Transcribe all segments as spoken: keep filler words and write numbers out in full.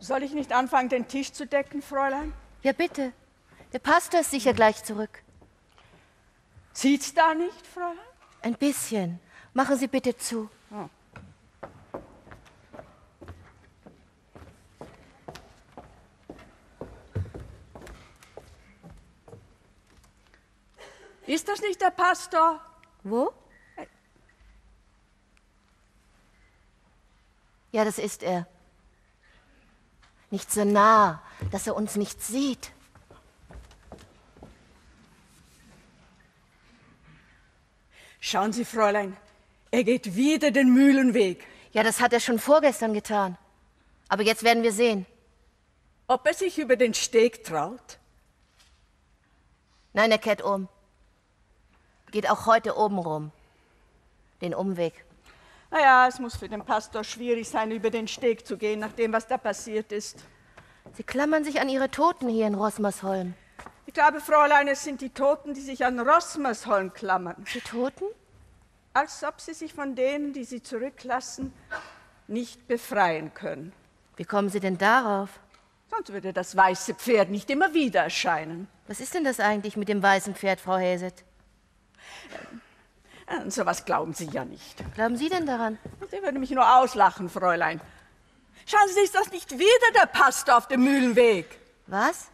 Soll ich nicht anfangen, den Tisch zu decken, Fräulein? Ja, bitte. Der Pastor ist sicher gleich zurück. Zieht's da nicht, Fräulein? Ein bisschen. Machen Sie bitte zu. Oh. Ist das nicht der Pastor? Wo? Ja, das ist er. Nicht so nah, dass er uns nicht sieht. Schauen Sie, Fräulein, er geht wieder den Mühlenweg. Ja, das hat er schon vorgestern getan. Aber jetzt werden wir sehen. Ob er sich über den Steg traut? Nein, er kehrt um. Geht auch heute oben rum. Den Umweg. Naja, es muss für den Pastor schwierig sein, über den Steg zu gehen, nach dem, was da passiert ist. Sie klammern sich an ihre Toten hier in Rosmersholm. Ich glaube, Fräulein, es sind die Toten, die sich an Rosmersholm klammern. Die Toten? Als ob sie sich von denen, die sie zurücklassen, nicht befreien können. Wie kommen Sie denn darauf? Sonst würde das weiße Pferd nicht immer wieder erscheinen. Was ist denn das eigentlich mit dem weißen Pferd, Frau Häset? An sowas glauben Sie ja nicht. Glauben Sie denn daran? Sie würden mich nur auslachen, Fräulein. Schauen Sie, ist das nicht wieder der Pastor auf dem Mühlenweg? Was?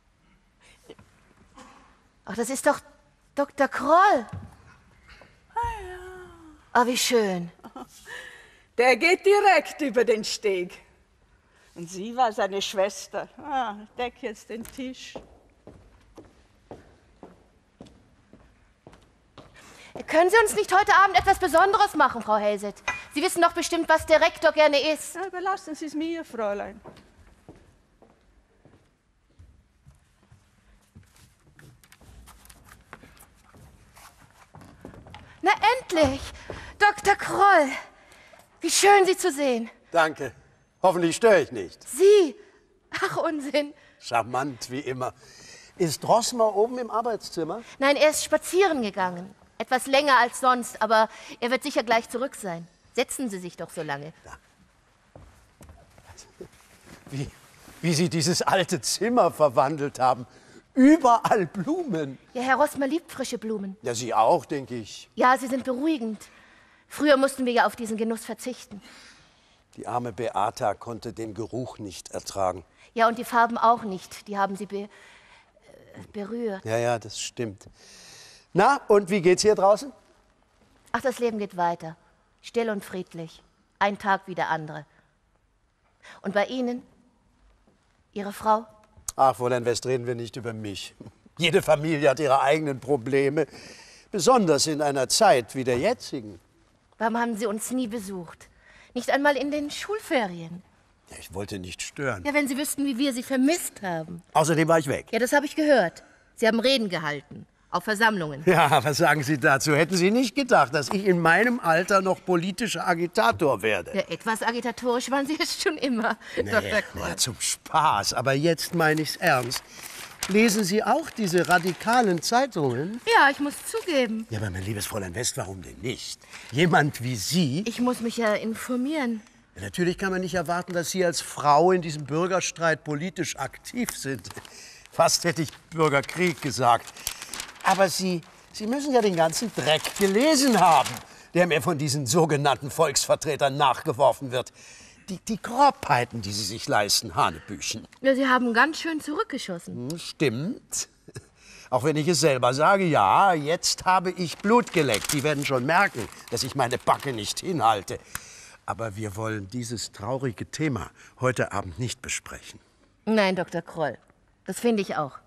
Ach, das ist doch Doktor Kroll. Ah ja. Ah, wie schön. Der geht direkt über den Steg. Und sie war seine Schwester. Ah, deck jetzt den Tisch. Können Sie uns nicht heute Abend etwas Besonderes machen, Frau Häset? Sie wissen doch bestimmt, was der Rektor gerne isst. Ja, überlassen Sie es mir, Fräulein. Na endlich! Doktor Kroll! Wie schön, Sie zu sehen. Danke. Hoffentlich störe ich nicht. Sie? Ach, Unsinn. Charmant, wie immer. Ist Rossmer oben im Arbeitszimmer? Nein, er ist spazieren gegangen. Etwas länger als sonst, aber er wird sicher gleich zurück sein. Setzen Sie sich doch so lange. Ja. Wie, wie Sie dieses alte Zimmer verwandelt haben. Überall Blumen. Ja, Herr Rossmer liebt frische Blumen. Ja, Sie auch, denke ich. Ja, sie sind beruhigend. Früher mussten wir ja auf diesen Genuss verzichten. Die arme Beata konnte den Geruch nicht ertragen. Ja, und die Farben auch nicht. Die haben sie be äh, berührt. Ja, ja, das stimmt. Na, und wie geht's hier draußen? Ach, das Leben geht weiter. Still und friedlich. Ein Tag wie der andere. Und bei Ihnen? Ihre Frau? Ach, Fräulein West, reden wir nicht über mich. Jede Familie hat ihre eigenen Probleme. Besonders in einer Zeit wie der jetzigen. Warum haben Sie uns nie besucht? Nicht einmal in den Schulferien. Ja, ich wollte nicht stören. Ja, wenn Sie wüssten, wie wir Sie vermisst haben. Außerdem war ich weg. Ja, das habe ich gehört. Sie haben Reden gehalten. Auf Versammlungen. Ja, was sagen Sie dazu? Hätten Sie nicht gedacht, dass ich in meinem Alter noch politischer Agitator werde? Ja, etwas agitatorisch waren Sie jetzt schon immer, Nee, Doktor Kroll. ja, zum Spaß. Aber jetzt meine ich's ernst. Lesen Sie auch diese radikalen Zeitungen? Ja, ich muss zugeben. Ja, aber mein liebes Fräulein West, warum denn nicht? Jemand wie Sie... Ich muss mich ja informieren. Ja, natürlich kann man nicht erwarten, dass Sie als Frau in diesem Bürgerstreit politisch aktiv sind. Fast hätte ich Bürgerkrieg gesagt. Aber Sie, Sie müssen ja den ganzen Dreck gelesen haben, der mir von diesen sogenannten Volksvertretern nachgeworfen wird. Die, die Grobheiten, die sie sich leisten, Hanebüchen. Ja, Sie haben ganz schön zurückgeschossen. Hm, stimmt. Auch wenn ich es selber sage, ja, jetzt habe ich Blut geleckt. Die werden schon merken, dass ich meine Backe nicht hinhalte. Aber wir wollen dieses traurige Thema heute Abend nicht besprechen. Nein, Doktor Kroll. Das finde ich auch.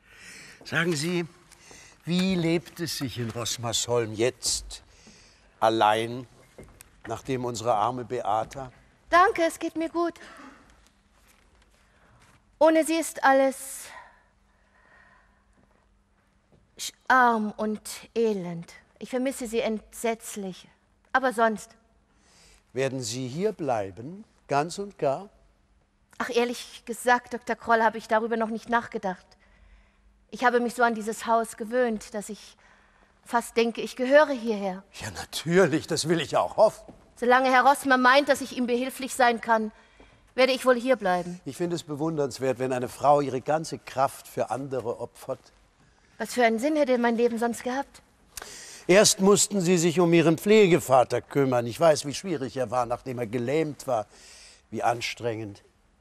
Sagen Sie, wie lebt es sich in Rosmersholm jetzt allein, nachdem unsere arme Beata... Danke, es geht mir gut. Ohne sie ist alles arm und elend. Ich vermisse sie entsetzlich. Aber sonst. Werden Sie hier bleiben, ganz und gar? Ach, ehrlich gesagt, Doktor Kroll, habe ich darüber noch nicht nachgedacht. Ich habe mich so an dieses Haus gewöhnt, dass ich fast denke, ich gehöre hierher. Ja, natürlich, das will ich auch hoffen. Solange Herr Rossmer meint, dass ich ihm behilflich sein kann, werde ich wohl hier bleiben. Ich finde es bewundernswert, wenn eine Frau ihre ganze Kraft für andere opfert. Was für einen Sinn hätte mein Leben sonst gehabt? Erst mussten Sie sich um Ihren Pflegevater kümmern. Ich weiß, wie schwierig er war, nachdem er gelähmt war. Wie anstrengend.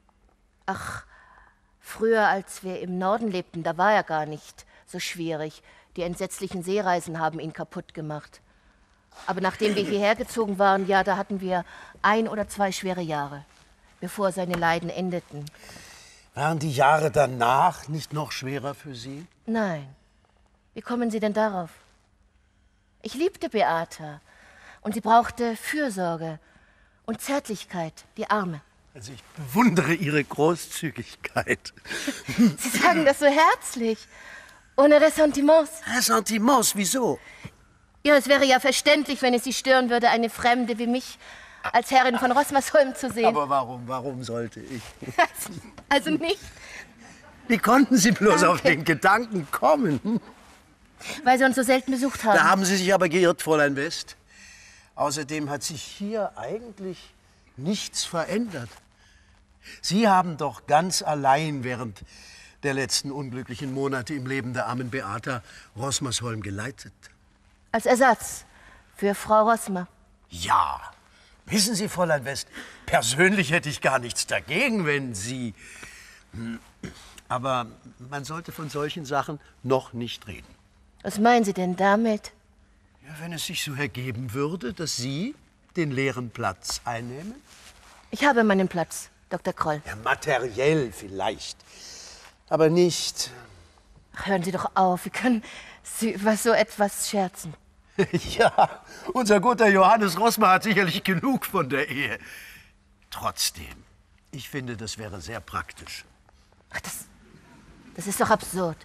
Ach, früher, als wir im Norden lebten, da war er gar nicht so schwierig. Die entsetzlichen Seereisen haben ihn kaputt gemacht. Aber nachdem wir hierher gezogen waren, ja, da hatten wir ein oder zwei schwere Jahre, bevor seine Leiden endeten. Waren die Jahre danach nicht noch schwerer für Sie? Nein. Wie kommen Sie denn darauf? Ich liebte Beata und sie brauchte Fürsorge und Zärtlichkeit, die Arme. Also ich bewundere Ihre Großzügigkeit. Sie sagen das so herzlich, ohne Ressentiments. Ressentiments, wieso? Ja, es wäre ja verständlich, wenn es Sie stören würde, eine Fremde wie mich als Herrin von Rosmersholm zu sehen. Aber warum, warum sollte ich? Also nicht, Wie konnten Sie bloß Danke. auf den Gedanken kommen? weil Sie uns so selten besucht haben. Da haben Sie sich aber geirrt, Fräulein West. Außerdem hat sich hier eigentlich nichts verändert. Sie haben doch ganz allein während der letzten unglücklichen Monate im Leben der armen Beata Rosmersholm geleitet. Als Ersatz für Frau Rosmer. Ja, wissen Sie, Fräulein West, persönlich hätte ich gar nichts dagegen, wenn Sie... Hm, aber man sollte von solchen Sachen noch nicht reden. Was meinen Sie denn damit? Ja, wenn es sich so ergeben würde, dass Sie den leeren Platz einnehmen? Ich habe meinen Platz, Doktor Kroll. Ja, materiell vielleicht, aber nicht... Ach, hören Sie doch auf, wie können Sie über so etwas scherzen? Ja, unser guter Johannes Rosmer hat sicherlich genug von der Ehe. Trotzdem, ich finde, das wäre sehr praktisch. Ach, das, das ist doch absurd.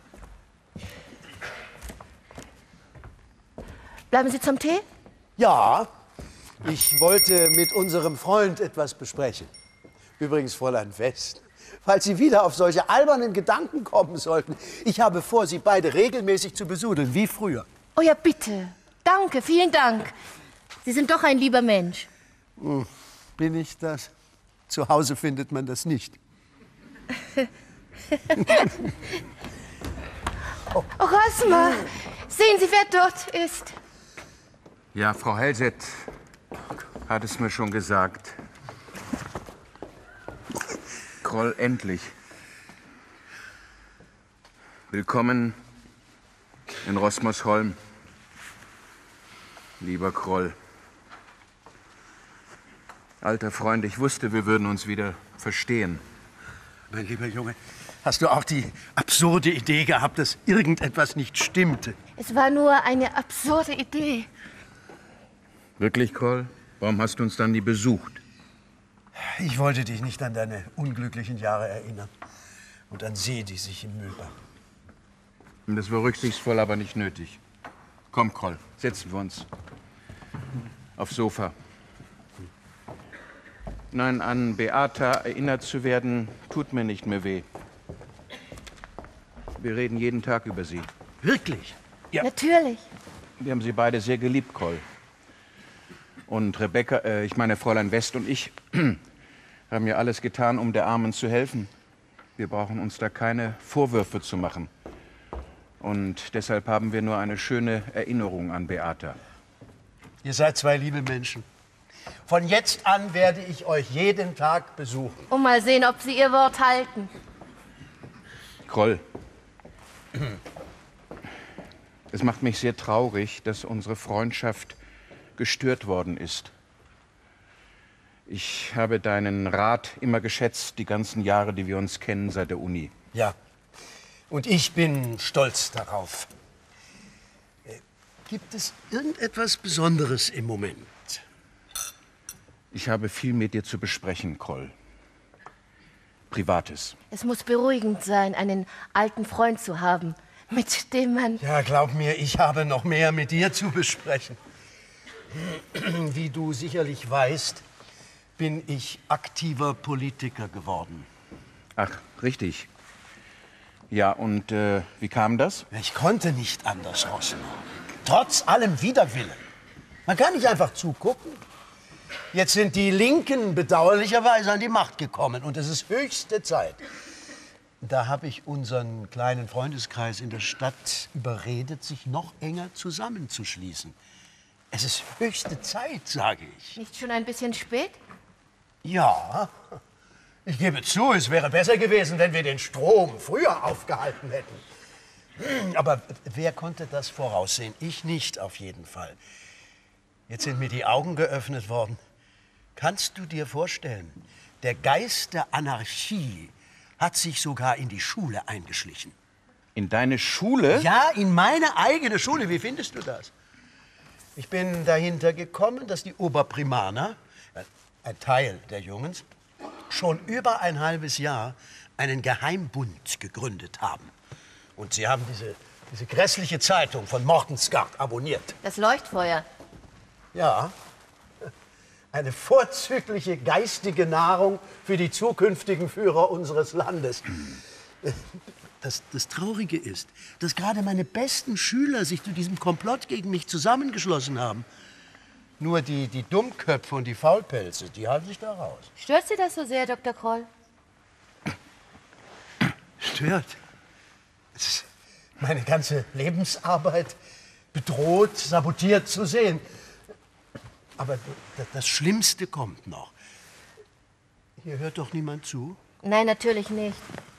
Bleiben Sie zum Tee? Ja, ich wollte mit unserem Freund etwas besprechen. Übrigens, Fräulein West, falls Sie wieder auf solche albernen Gedanken kommen sollten, ich habe vor, Sie beide regelmäßig zu besudeln, wie früher. Oh ja, bitte. Danke, vielen Dank. Sie sind doch ein lieber Mensch. Hm, bin ich das? Zu Hause findet man das nicht. Oh, Rosmer, sehen Sie, wer dort ist. Ja, Frau Hellset hat es mir schon gesagt. Kroll, endlich. Willkommen in Rosmersholm, lieber Kroll. Alter Freund, ich wusste, wir würden uns wieder verstehen. Mein lieber Junge, hast du auch die absurde Idee gehabt, dass irgendetwas nicht stimmte? Es war nur eine absurde Idee. Wirklich, Kroll? Warum hast du uns dann nie besucht? Ich wollte dich nicht an deine unglücklichen Jahre erinnern und an sie, die sich im Müll war. Das war rücksichtsvoll, aber nicht nötig. Komm, Kroll, setzen wir uns aufs Sofa. Nein, an Beata erinnert zu werden, tut mir nicht mehr weh. Wir reden jeden Tag über sie. Wirklich? Ja. Natürlich. Wir haben sie beide sehr geliebt, Kroll. Und Rebecca, äh, ich meine Fräulein West und ich, haben ja alles getan, um der Armen zu helfen. Wir brauchen uns da keine Vorwürfe zu machen. Und deshalb haben wir nur eine schöne Erinnerung an Beata. Ihr seid zwei liebe Menschen. Von jetzt an werde ich euch jeden Tag besuchen. Und mal sehen, ob Sie Ihr Wort halten. Kroll, es macht mich sehr traurig, dass unsere Freundschaft gestört worden ist. Ich habe deinen Rat immer geschätzt, die ganzen Jahre, die wir uns kennen seit der Uni. Ja, und ich bin stolz darauf. Äh, Gibt es irgendetwas Besonderes im Moment? Ich habe viel mit dir zu besprechen, Kroll. Privates. Es muss beruhigend sein, einen alten Freund zu haben, mit dem man... Ja, glaub mir, ich habe noch mehr mit dir zu besprechen. Wie du sicherlich weißt, bin ich aktiver Politiker geworden. Ach, richtig. Ja, und äh, wie kam das? Ich konnte nicht anders, Rosmer. Trotz allem Widerwillen. Man kann nicht einfach zugucken. Jetzt sind die Linken bedauerlicherweise an die Macht gekommen und es ist höchste Zeit. Da habe ich unseren kleinen Freundeskreis in der Stadt überredet, sich noch enger zusammenzuschließen. Es ist höchste Zeit, sage ich. Nicht schon ein bisschen spät? Ja, ich gebe zu, es wäre besser gewesen, wenn wir den Strom früher aufgehalten hätten. Aber wer konnte das voraussehen? Ich nicht, auf jeden Fall. Jetzt sind mir die Augen geöffnet worden. Kannst du dir vorstellen, der Geist der Anarchie hat sich sogar in die Schule eingeschlichen. In deine Schule? Ja, in meine eigene Schule. Wie findest du das? Ich bin dahinter gekommen, dass die Oberprimaner, ein Teil der Jungs, schon über ein halbes Jahr einen Geheimbund gegründet haben. Und sie haben diese, diese grässliche Zeitung von Mortensgaard abonniert. Das Leuchtfeuer. Ja, eine vorzügliche geistige Nahrung für die zukünftigen Führer unseres Landes. Das, das Traurige ist, dass gerade meine besten Schüler sich zu diesem Komplott gegen mich zusammengeschlossen haben. Nur die, die Dummköpfe und die Faulpelze, die halten sich da raus. Stört Sie das so sehr, Doktor Kroll? Stört? Es ist meine ganze Lebensarbeit bedroht, sabotiert zu sehen. Aber das Schlimmste kommt noch. Hier hört doch niemand zu? Nein, natürlich nicht.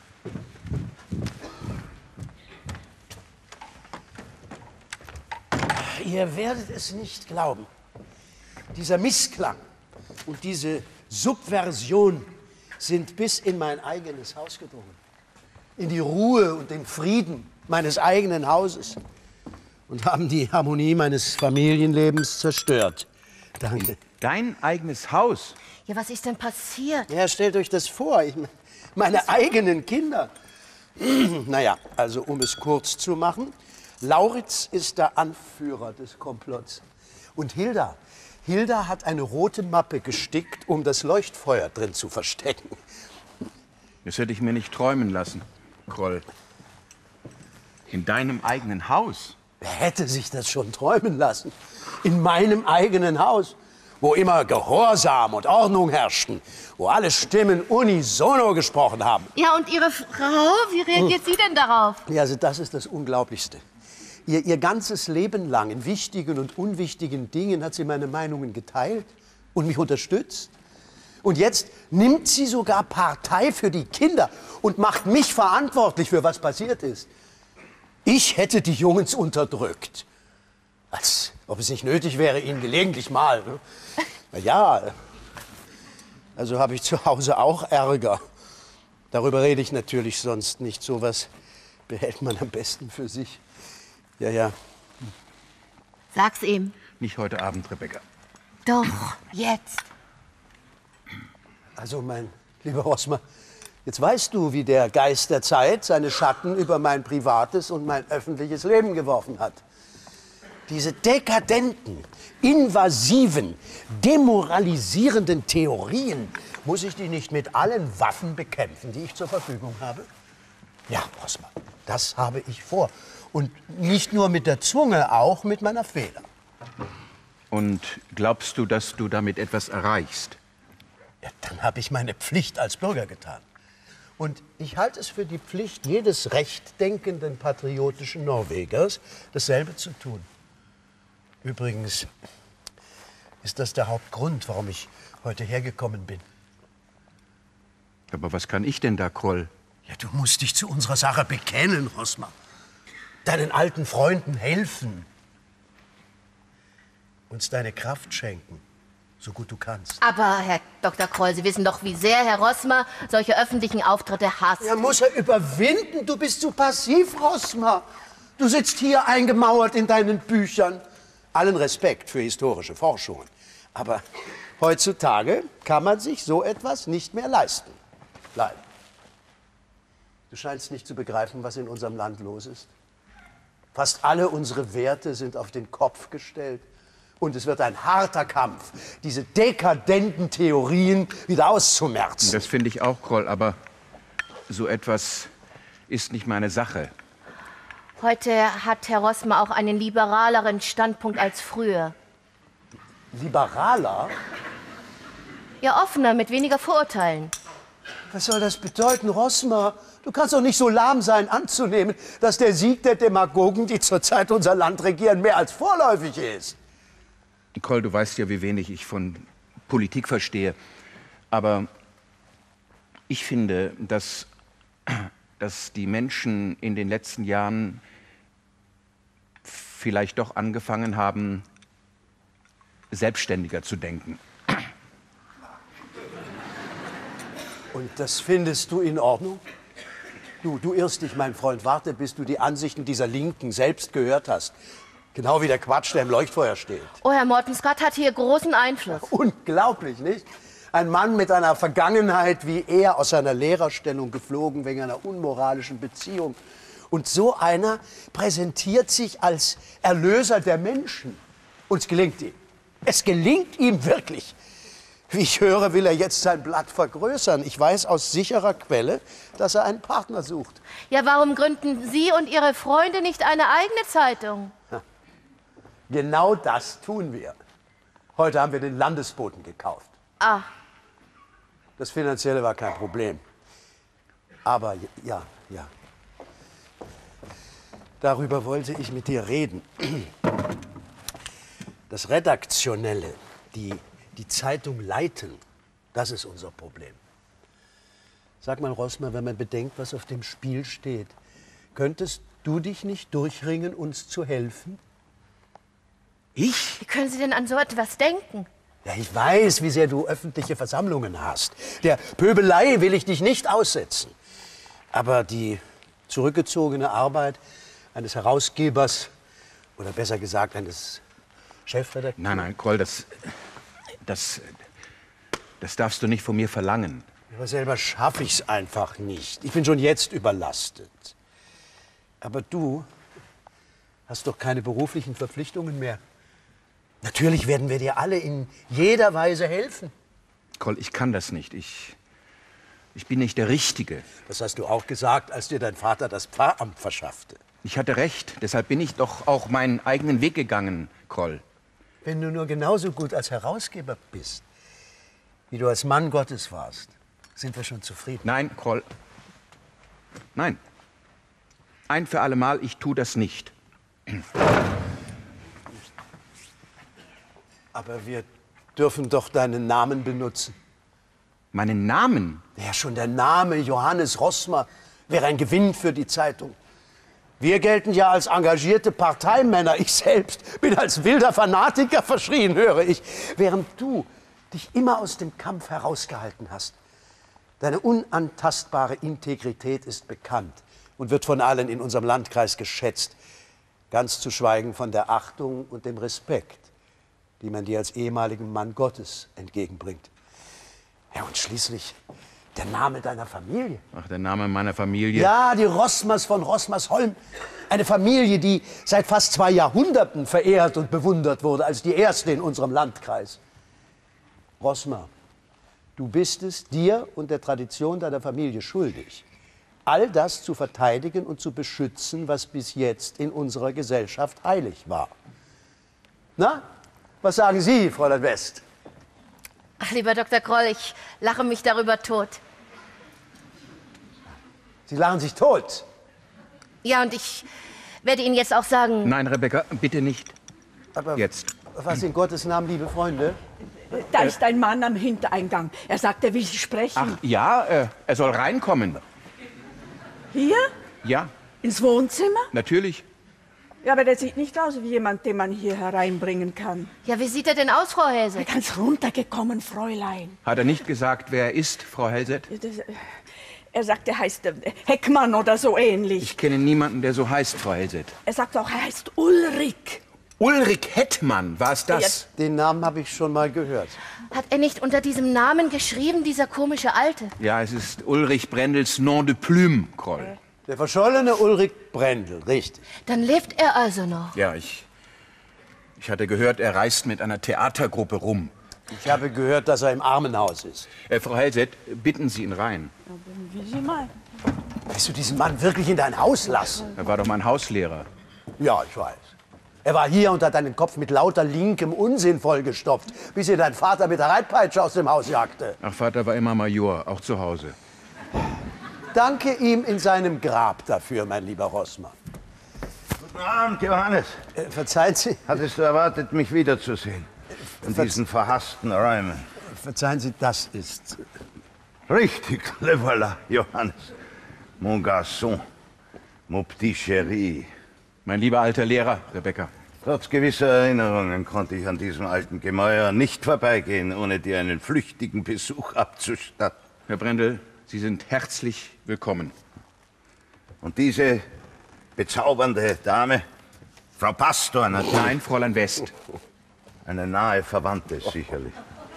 Ihr werdet es nicht glauben. Dieser Missklang und diese Subversion sind bis in mein eigenes Haus gedrungen. In die Ruhe und den Frieden meines eigenen Hauses. Und haben die Harmonie meines Familienlebens zerstört. Danke. Dein eigenes Haus? Ja, was ist denn passiert? Ja, stellt euch das vor. Ich, meine eigenen Kinder. Naja, also um es kurz zu machen. Lauritz ist der Anführer des Komplotts. Und Hilda, Hilda hat eine rote Mappe gestickt, um das Leuchtfeuer drin zu verstecken. Das hätte ich mir nicht träumen lassen, Kroll. In deinem eigenen Haus? Wer hätte sich das schon träumen lassen? In meinem eigenen Haus, wo immer Gehorsam und Ordnung herrschten, wo alle Stimmen unisono gesprochen haben. Ja, und Ihre Frau, wie reagiert sie denn darauf? Ja, also das ist das Unglaublichste. Ihr, ihr ganzes Leben lang in wichtigen und unwichtigen Dingen hat sie meine Meinungen geteilt und mich unterstützt. Und jetzt nimmt sie sogar Partei für die Kinder und macht mich verantwortlich für was passiert ist. Ich hätte die Jungs unterdrückt. Als ob es nicht nötig wäre, ihnen gelegentlich mal. Ne? Na ja, also habe ich zu Hause auch Ärger. Darüber rede ich natürlich sonst nicht. So was behält man am besten für sich. Ja, ja. Sag's ihm. Nicht heute Abend, Rebecca. Doch, jetzt. Also, mein lieber Rossmann, jetzt weißt du, wie der Geist der Zeit seine Schatten über mein privates und mein öffentliches Leben geworfen hat. Diese dekadenten, invasiven, demoralisierenden Theorien, muss ich die nicht mit allen Waffen bekämpfen, die ich zur Verfügung habe? Ja, Rossmann, das habe ich vor. Und nicht nur mit der Zunge, auch mit meiner Feder. Und glaubst du, dass du damit etwas erreichst? Ja, dann habe ich meine Pflicht als Bürger getan. Und ich halte es für die Pflicht jedes rechtdenkenden, patriotischen Norwegers, dasselbe zu tun. Übrigens ist das der Hauptgrund, warum ich heute hergekommen bin. Aber was kann ich denn da, Kroll? Ja, du musst dich zu unserer Sache bekennen, Rossmann. Deinen alten Freunden helfen. Uns deine Kraft schenken, so gut du kannst. Aber, Herr Doktor Kroll, Sie wissen doch, wie sehr Herr Rossmer solche öffentlichen Auftritte hasst. Ja, muss er überwinden. Du bist zu passiv, Rossmann. Du sitzt hier eingemauert in deinen Büchern. Allen Respekt für historische Forschungen. Aber heutzutage kann man sich so etwas nicht mehr leisten. Leider. Du scheinst nicht zu begreifen, was in unserem Land los ist. Fast alle unsere Werte sind auf den Kopf gestellt. Und es wird ein harter Kampf, diese dekadenten Theorien wieder auszumerzen. Das finde ich auch, Kroll, aber so etwas ist nicht meine Sache. Heute hat Herr Rossmer auch einen liberaleren Standpunkt als früher. Liberaler? Ja, offener, mit weniger Vorurteilen. Was soll das bedeuten, Rossmar? Du kannst doch nicht so lahm sein, anzunehmen, dass der Sieg der Demagogen, die zurzeit unser Land regieren, mehr als vorläufig ist. Nicole, du weißt ja, wie wenig ich von Politik verstehe. Aber ich finde, dass, dass die Menschen in den letzten Jahren vielleicht doch angefangen haben, selbstständiger zu denken. Und das findest du in Ordnung? Du, du irrst dich, mein Freund. Warte, bis du die Ansichten dieser Linken selbst gehört hast. Genau wie der Quatsch, der im Leuchtfeuer steht. Oh, Herr Morton Scott hat hier großen Einfluss. Unglaublich, nicht? Ein Mann mit einer Vergangenheit wie er, aus seiner Lehrerstellung geflogen wegen einer unmoralischen Beziehung. Und so einer präsentiert sich als Erlöser der Menschen. Und es gelingt ihm. Es gelingt ihm wirklich. Wie ich höre, will er jetzt sein Blatt vergrößern. Ich weiß aus sicherer Quelle, dass er einen Partner sucht. Ja, warum gründen Sie und Ihre Freunde nicht eine eigene Zeitung? Genau das tun wir. Heute haben wir den Landesboten gekauft. Ah. Das Finanzielle war kein Problem. Aber ja, ja. Darüber wollte ich mit dir reden. Das Redaktionelle, die, die Zeitung leiten, das ist unser Problem. Sag mal, Rossmar, wenn man bedenkt, was auf dem Spiel steht, könntest du dich nicht durchringen, uns zu helfen? Ich? Wie können Sie denn an so etwas denken? Ja, ich weiß, wie sehr du öffentliche Versammlungen hast. Der Pöbelei will ich dich nicht aussetzen. Aber die zurückgezogene Arbeit eines Herausgebers, oder besser gesagt eines Chefredakteurs... Nein, nein, Kroll, das, das, das darfst du nicht von mir verlangen. Aber selber schaffe ich es einfach nicht. Ich bin schon jetzt überlastet. Aber du hast doch keine beruflichen Verpflichtungen mehr. Natürlich werden wir dir alle in jeder Weise helfen. Kroll, ich kann das nicht. Ich, ich bin nicht der Richtige. Das hast du auch gesagt, als dir dein Vater das Pfarramt verschaffte. Ich hatte recht. Deshalb bin ich doch auch meinen eigenen Weg gegangen, Kroll. Wenn du nur genauso gut als Herausgeber bist, wie du als Mann Gottes warst, sind wir schon zufrieden. Nein, Kroll. Nein. Ein für alle Mal, ich tue das nicht. Aber wir dürfen doch deinen Namen benutzen. Meinen Namen? Ja, schon der Name Johannes Rossmar wäre ein Gewinn für die Zeitung. Wir gelten ja als engagierte Parteimänner. Ich selbst bin als wilder Fanatiker verschrien, höre ich. Während du dich immer aus dem Kampf herausgehalten hast. Deine unantastbare Integrität ist bekannt und wird von allen in unserem Landkreis geschätzt. Ganz zu schweigen von der Achtung und dem Respekt, die man dir als ehemaligen Mann Gottes entgegenbringt. Ja, und schließlich der Name deiner Familie. Ach, der Name meiner Familie? Ja, die Rossmars von Rossmarsholm. Eine Familie, die seit fast zwei Jahrhunderten verehrt und bewundert wurde, als die erste in unserem Landkreis. Rossmar, du bist es dir und der Tradition deiner Familie schuldig, all das zu verteidigen und zu beschützen, was bis jetzt in unserer Gesellschaft heilig war. Na, was sagen Sie, Fräulein West? Ach, lieber Doktor Kroll, ich lache mich darüber tot. Sie lachen sich tot. Ja, und ich werde Ihnen jetzt auch sagen... Nein, Rebecca, bitte nicht. Aber Jetzt. was in Gottes Namen, liebe Freunde? Da ist ein Mann am Hintereingang. Er sagt, er will Sie sprechen. Ach ja, äh, er soll reinkommen. Hier? Ja, Ins Wohnzimmer? natürlich. Ja, aber der sieht nicht aus wie jemand, den man hier hereinbringen kann. Ja, wie sieht er denn aus, Frau Helse? Ganz runtergekommen, Fräulein. Hat er nicht gesagt, wer er ist, Frau Hellset? Das, äh, er sagt, er heißt äh, Heckmann oder so ähnlich. Ich kenne niemanden, der so heißt, Frau Hellset. Er sagt auch, er heißt Ulrich. Ulrich Hettmann, war es das? Den Namen habe ich schon mal gehört. Hat er nicht unter diesem Namen geschrieben, dieser komische Alte? Ja, es ist Ulrich Brendels Nom de Plume, Kroll. Der verschollene Ulrich Brendel, richtig. Dann lebt er also noch. Ja, ich, ich hatte gehört, er reist mit einer Theatergruppe rum. Ich habe gehört, dass er im Armenhaus ist. Äh, Frau Hellset, bitten Sie ihn rein. Wie Sie meinen. Willst du diesen Mann wirklich in dein Haus lassen? Er war doch mein Hauslehrer. Ja, ich weiß. Er war hier und hat deinen Kopf mit lauter linkem Unsinn vollgestopft, bis ihn dein Vater mit der Reitpeitsche aus dem Haus jagte. Ach, Vater war immer Major, auch zu Hause. Danke ihm in seinem Grab dafür, mein lieber Rossmann. Guten Abend, Johannes. Äh, verzeihen Sie. Hattest du erwartet, mich wiederzusehen? In Ver diesen verhassten Räumen. Verzeihen Sie, das ist... Richtig, le voilà, Johannes. Mon garçon, mon petit chéri. Mein lieber alter Lehrer, Rebecca. Trotz gewisser Erinnerungen konnte ich an diesem alten Gemäuer nicht vorbeigehen, ohne dir einen flüchtigen Besuch abzustatten. Herr Brendel, Sie sind herzlich willkommen. Und diese bezaubernde Dame, Frau Pastor natürlich. Nein, Fräulein West. Eine nahe Verwandte, sicherlich.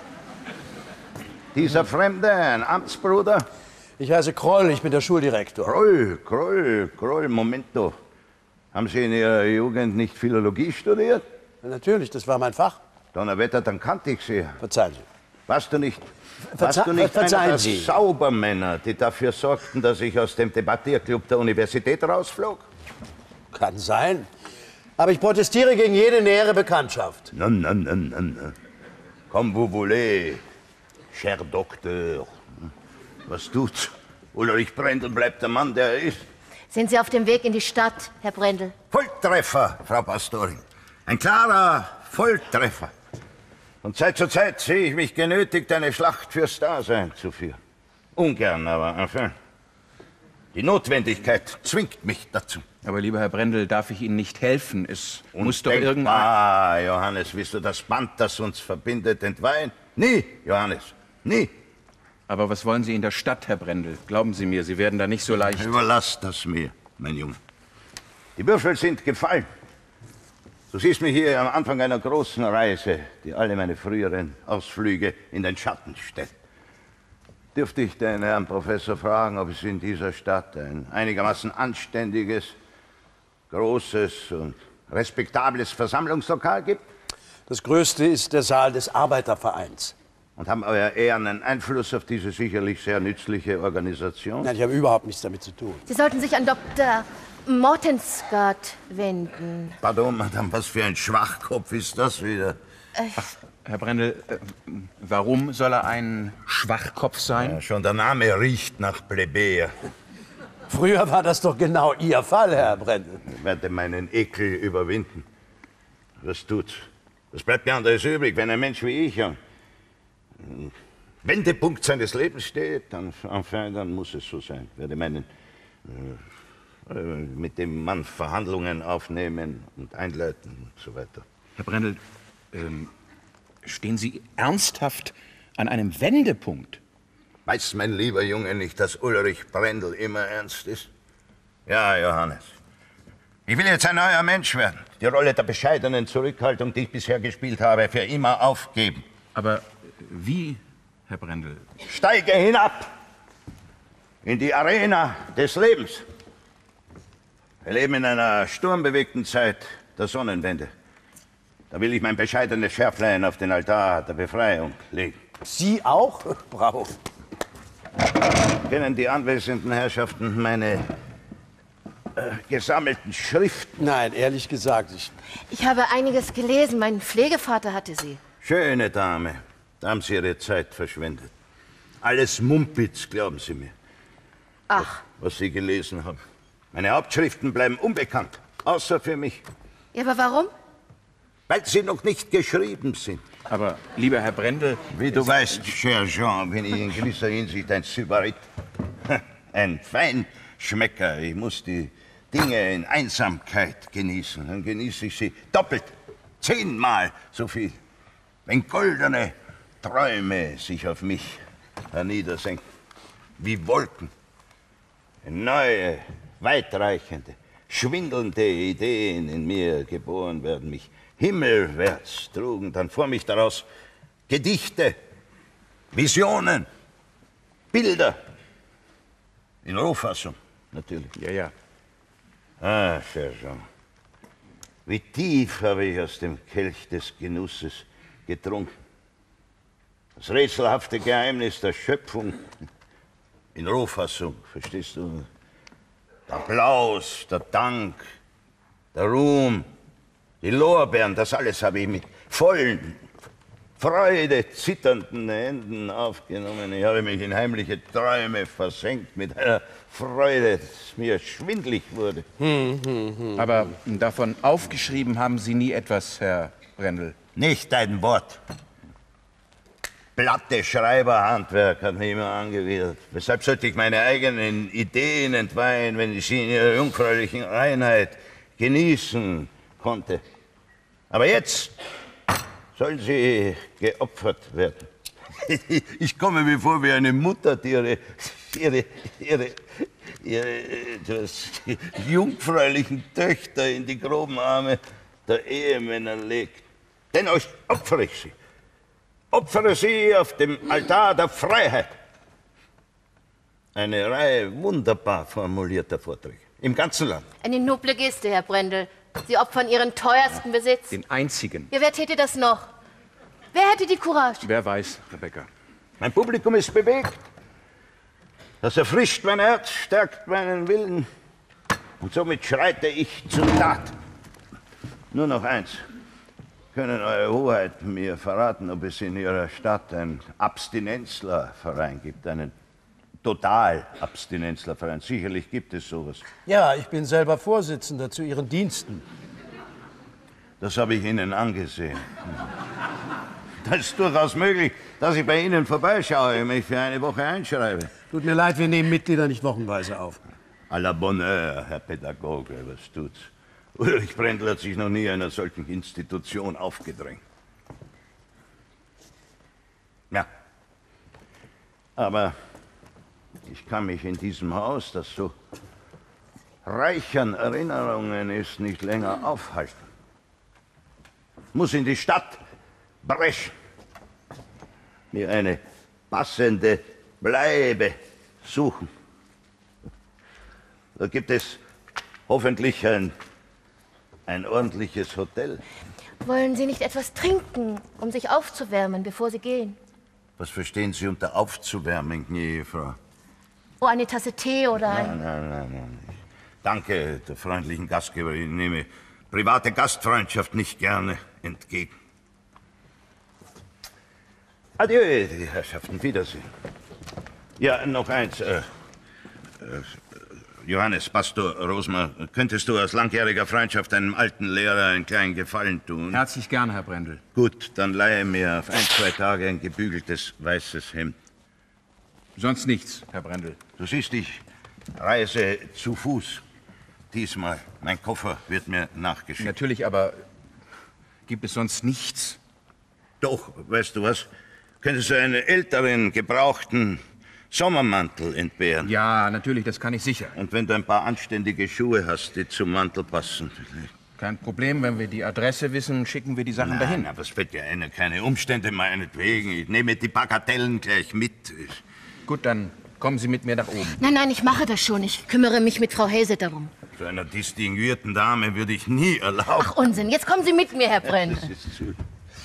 Dieser Fremde, ein Amtsbruder? Ich heiße Kroll, ich bin der Schuldirektor. Kroll, Kroll, Kroll, Momento. Haben Sie in Ihrer Jugend nicht Philologie studiert? Ja, natürlich, das war mein Fach. Donnerwetter, dann kannte ich Sie. Verzeihen Sie. Warst du nicht, Verze warst du nicht verzeihen einer der Sie. Saubermänner, die dafür sorgten, dass ich aus dem Debattierclub der Universität rausflog? Kann sein. Aber ich protestiere gegen jede nähere Bekanntschaft. Nein, nein, nein, nein, nein. Comme vous voulez, cher Doktor. Was tut's? Ulrich Brendel bleibt der Mann, der er ist. Sind Sie auf dem Weg in die Stadt, Herr Brendel? Volltreffer, Frau Pastorin. Ein klarer Volltreffer. Von Zeit zu Zeit sehe ich mich genötigt, eine Schlacht fürs Dasein zu führen. Ungern, aber enfin. Die Notwendigkeit zwingt mich dazu. Aber lieber Herr Brendel, darf ich Ihnen nicht helfen? Es muss doch Undenkbar, irgendein... Johannes, willst du das Band, das uns verbindet, entweihen? Nie, Johannes, nie. Aber was wollen Sie in der Stadt, Herr Brendel? Glauben Sie mir, Sie werden da nicht so leicht... Überlass das mir, mein Junge. Die Würfel sind gefallen. Du siehst mich hier am Anfang einer großen Reise, die alle meine früheren Ausflüge in den Schatten stellt. Dürfte ich den Herrn Professor fragen, ob es in dieser Stadt ein einigermaßen anständiges, großes und respektables Versammlungslokal gibt? Das größte ist der Saal des Arbeitervereins. Und haben euer Ehren einen Einfluss auf diese sicherlich sehr nützliche Organisation? Nein, ich habe überhaupt nichts damit zu tun. Sie sollten sich an Doktor Mortensgaard wenden. Pardon, Madame, was für ein Schwachkopf ist das wieder? Ach, Herr Brendel, äh, warum soll er ein Schwachkopf sein? Ja, schon der Name riecht nach Plebejer. Früher war das doch genau Ihr Fall, Herr Brendel. Ich werde meinen Ekel überwinden. Was tut's? Was bleibt mir anderes übrig, wenn ein Mensch wie ich am Wendepunkt seines Lebens steht, dann, enfin, dann muss es so sein. Ich werde meinen, äh, mit dem Mann Verhandlungen aufnehmen und einleiten und so weiter. Herr Brendel, ähm, stehen Sie ernsthaft an einem Wendepunkt? Weiß mein lieber Junge nicht, dass Ulrich Brendel immer ernst ist? Ja, Johannes. Ich will jetzt ein neuer Mensch werden. Die Rolle der bescheidenen Zurückhaltung, die ich bisher gespielt habe, für immer aufgeben. Aber wie, Herr Brendel? Steige hinab in die Arena des Lebens. Wir leben in einer sturmbewegten Zeit der Sonnenwende. Da will ich mein bescheidenes Schärflein auf den Altar der Befreiung legen. Sie auch? Bravo. Kennen die anwesenden Herrschaften meine äh, gesammelten Schriften? Nein, ehrlich gesagt, ich... Ich habe einiges gelesen. Mein Pflegevater hatte sie. Schöne Dame. Da haben Sie Ihre Zeit verschwendet. Alles Mumpitz, glauben Sie mir. Ach. Was, was Sie gelesen haben. Meine Hauptschriften bleiben unbekannt. Außer für mich. Ja, aber warum? Weil sie noch nicht geschrieben sind. Aber, lieber Herr Brendel... Wie du weißt, cher Jean, bin ich in gewisser Hinsicht ein Sybarit. Ein Feinschmecker. Ich muss die Dinge in Einsamkeit genießen. Dann genieße ich sie doppelt, zehnmal so viel. Wenn goldene Träume sich auf mich herniedersenken, wie Wolken. Wenn neue, weitreichende, schwindelnde Ideen in mir geboren werden, mich himmelwärts trugen, dann fuhr mich daraus Gedichte, Visionen, Bilder. In Rohfassung, natürlich. Ja, ja. Ah, cher Jean. Wie tief habe ich aus dem Kelch des Genusses getrunken. Das rätselhafte Geheimnis der Schöpfung in Rohfassung, verstehst du? Der Applaus, der Dank, der Ruhm, Die Lorbeeren, das alles habe ich mit vollen, Freude zitternden Händen aufgenommen. Ich habe mich in heimliche Träume versenkt mit einer Freude, dass mir schwindlig wurde. Hm, hm, hm. Aber davon aufgeschrieben haben Sie nie etwas, Herr Brendel? Nicht ein Wort. Platte Schreiberhandwerk hat mich immer angewidert. Weshalb sollte ich meine eigenen Ideen entweihen, wenn ich sie in ihrer jungfräulichen Reinheit genießen konnte? Aber jetzt sollen sie geopfert werden. Ich komme mir vor wie eine Mutter, die ihre, ihre, ihre, ihre das, die jungfräulichen Töchter in die groben Arme der Ehemänner legt. Dennoch opfere ich sie. Opfere sie auf dem Altar der Freiheit. Eine Reihe wunderbar formulierter Vorträge. Im ganzen Land. Eine noble Geste, Herr Brendel. Sie opfern Ihren teuersten Besitz. Den einzigen. Ja, wer täte das noch? Wer hätte die Courage? Wer weiß, Rebecca. Mein Publikum ist bewegt. Das erfrischt mein Herz, stärkt meinen Willen. Und somit schreite ich zur Tat. Nur noch eins. Können Eure Hoheit mir verraten, ob es in Ihrer Stadt einen Abstinenzlerverein gibt? Einen Total-Abstinenzlerverein. Sicherlich gibt es sowas. Ja, ich bin selber Vorsitzender zu Ihren Diensten. Das habe ich Ihnen angesehen. Das ist durchaus möglich, dass ich bei Ihnen vorbeischaue und mich für eine Woche einschreibe. Tut mir leid, wir nehmen Mitglieder nicht wochenweise auf. À la bonne heure, Herr Pädagoge, was tut's? Ulrich Brendel hat sich noch nie einer solchen Institution aufgedrängt. Ja. Aber ich kann mich in diesem Haus, das so reich an Erinnerungen ist, nicht länger aufhalten. Muss in die Stadt brechen, mir eine passende Bleibe suchen. Da gibt es hoffentlich ein, ein ordentliches Hotel. Wollen Sie nicht etwas trinken, um sich aufzuwärmen, bevor Sie gehen? Was verstehen Sie unter aufzuwärmen, gnädige Frau? Oh, eine Tasse Tee oder ein... Nein, nein, nein, nein. Ich danke der freundlichen Gastgeberin. Ich nehme private Gastfreundschaft nicht gerne entgegen. Adieu, die Herrschaften. Wiedersehen. Ja, noch eins. Äh, äh, Johannes, Pastor Rosmer, könntest du aus langjähriger Freundschaft einem alten Lehrer einen kleinen Gefallen tun? Herzlich gern, Herr Brendel. Gut, dann leihe mir auf ein, zwei Tage ein gebügeltes weißes Hemd. Sonst nichts, Herr Brendel. Du siehst, ich reise zu Fuß. Diesmal. Mein Koffer wird mir nachgeschickt. Natürlich, aber gibt es sonst nichts? Doch, weißt du was? Könntest du einen älteren, gebrauchten Sommermantel entbehren? Ja, natürlich, das kann ich sicher. Und wenn du ein paar anständige Schuhe hast, die zum Mantel passen. Kein Problem, wenn wir die Adresse wissen, schicken wir die Sachen Nein, dahin. aber es fällt ja einer keine Umstände meinetwegen. Ich nehme die Bagatellen gleich mit. Gut, dann kommen Sie mit mir nach oben. Nein, nein, ich mache das schon. Ich kümmere mich mit Frau Helse darum. So einer distinguierten Dame würde ich nie erlauben. Ach, Unsinn. Jetzt kommen Sie mit mir, Herr Brendel. Das ist zu...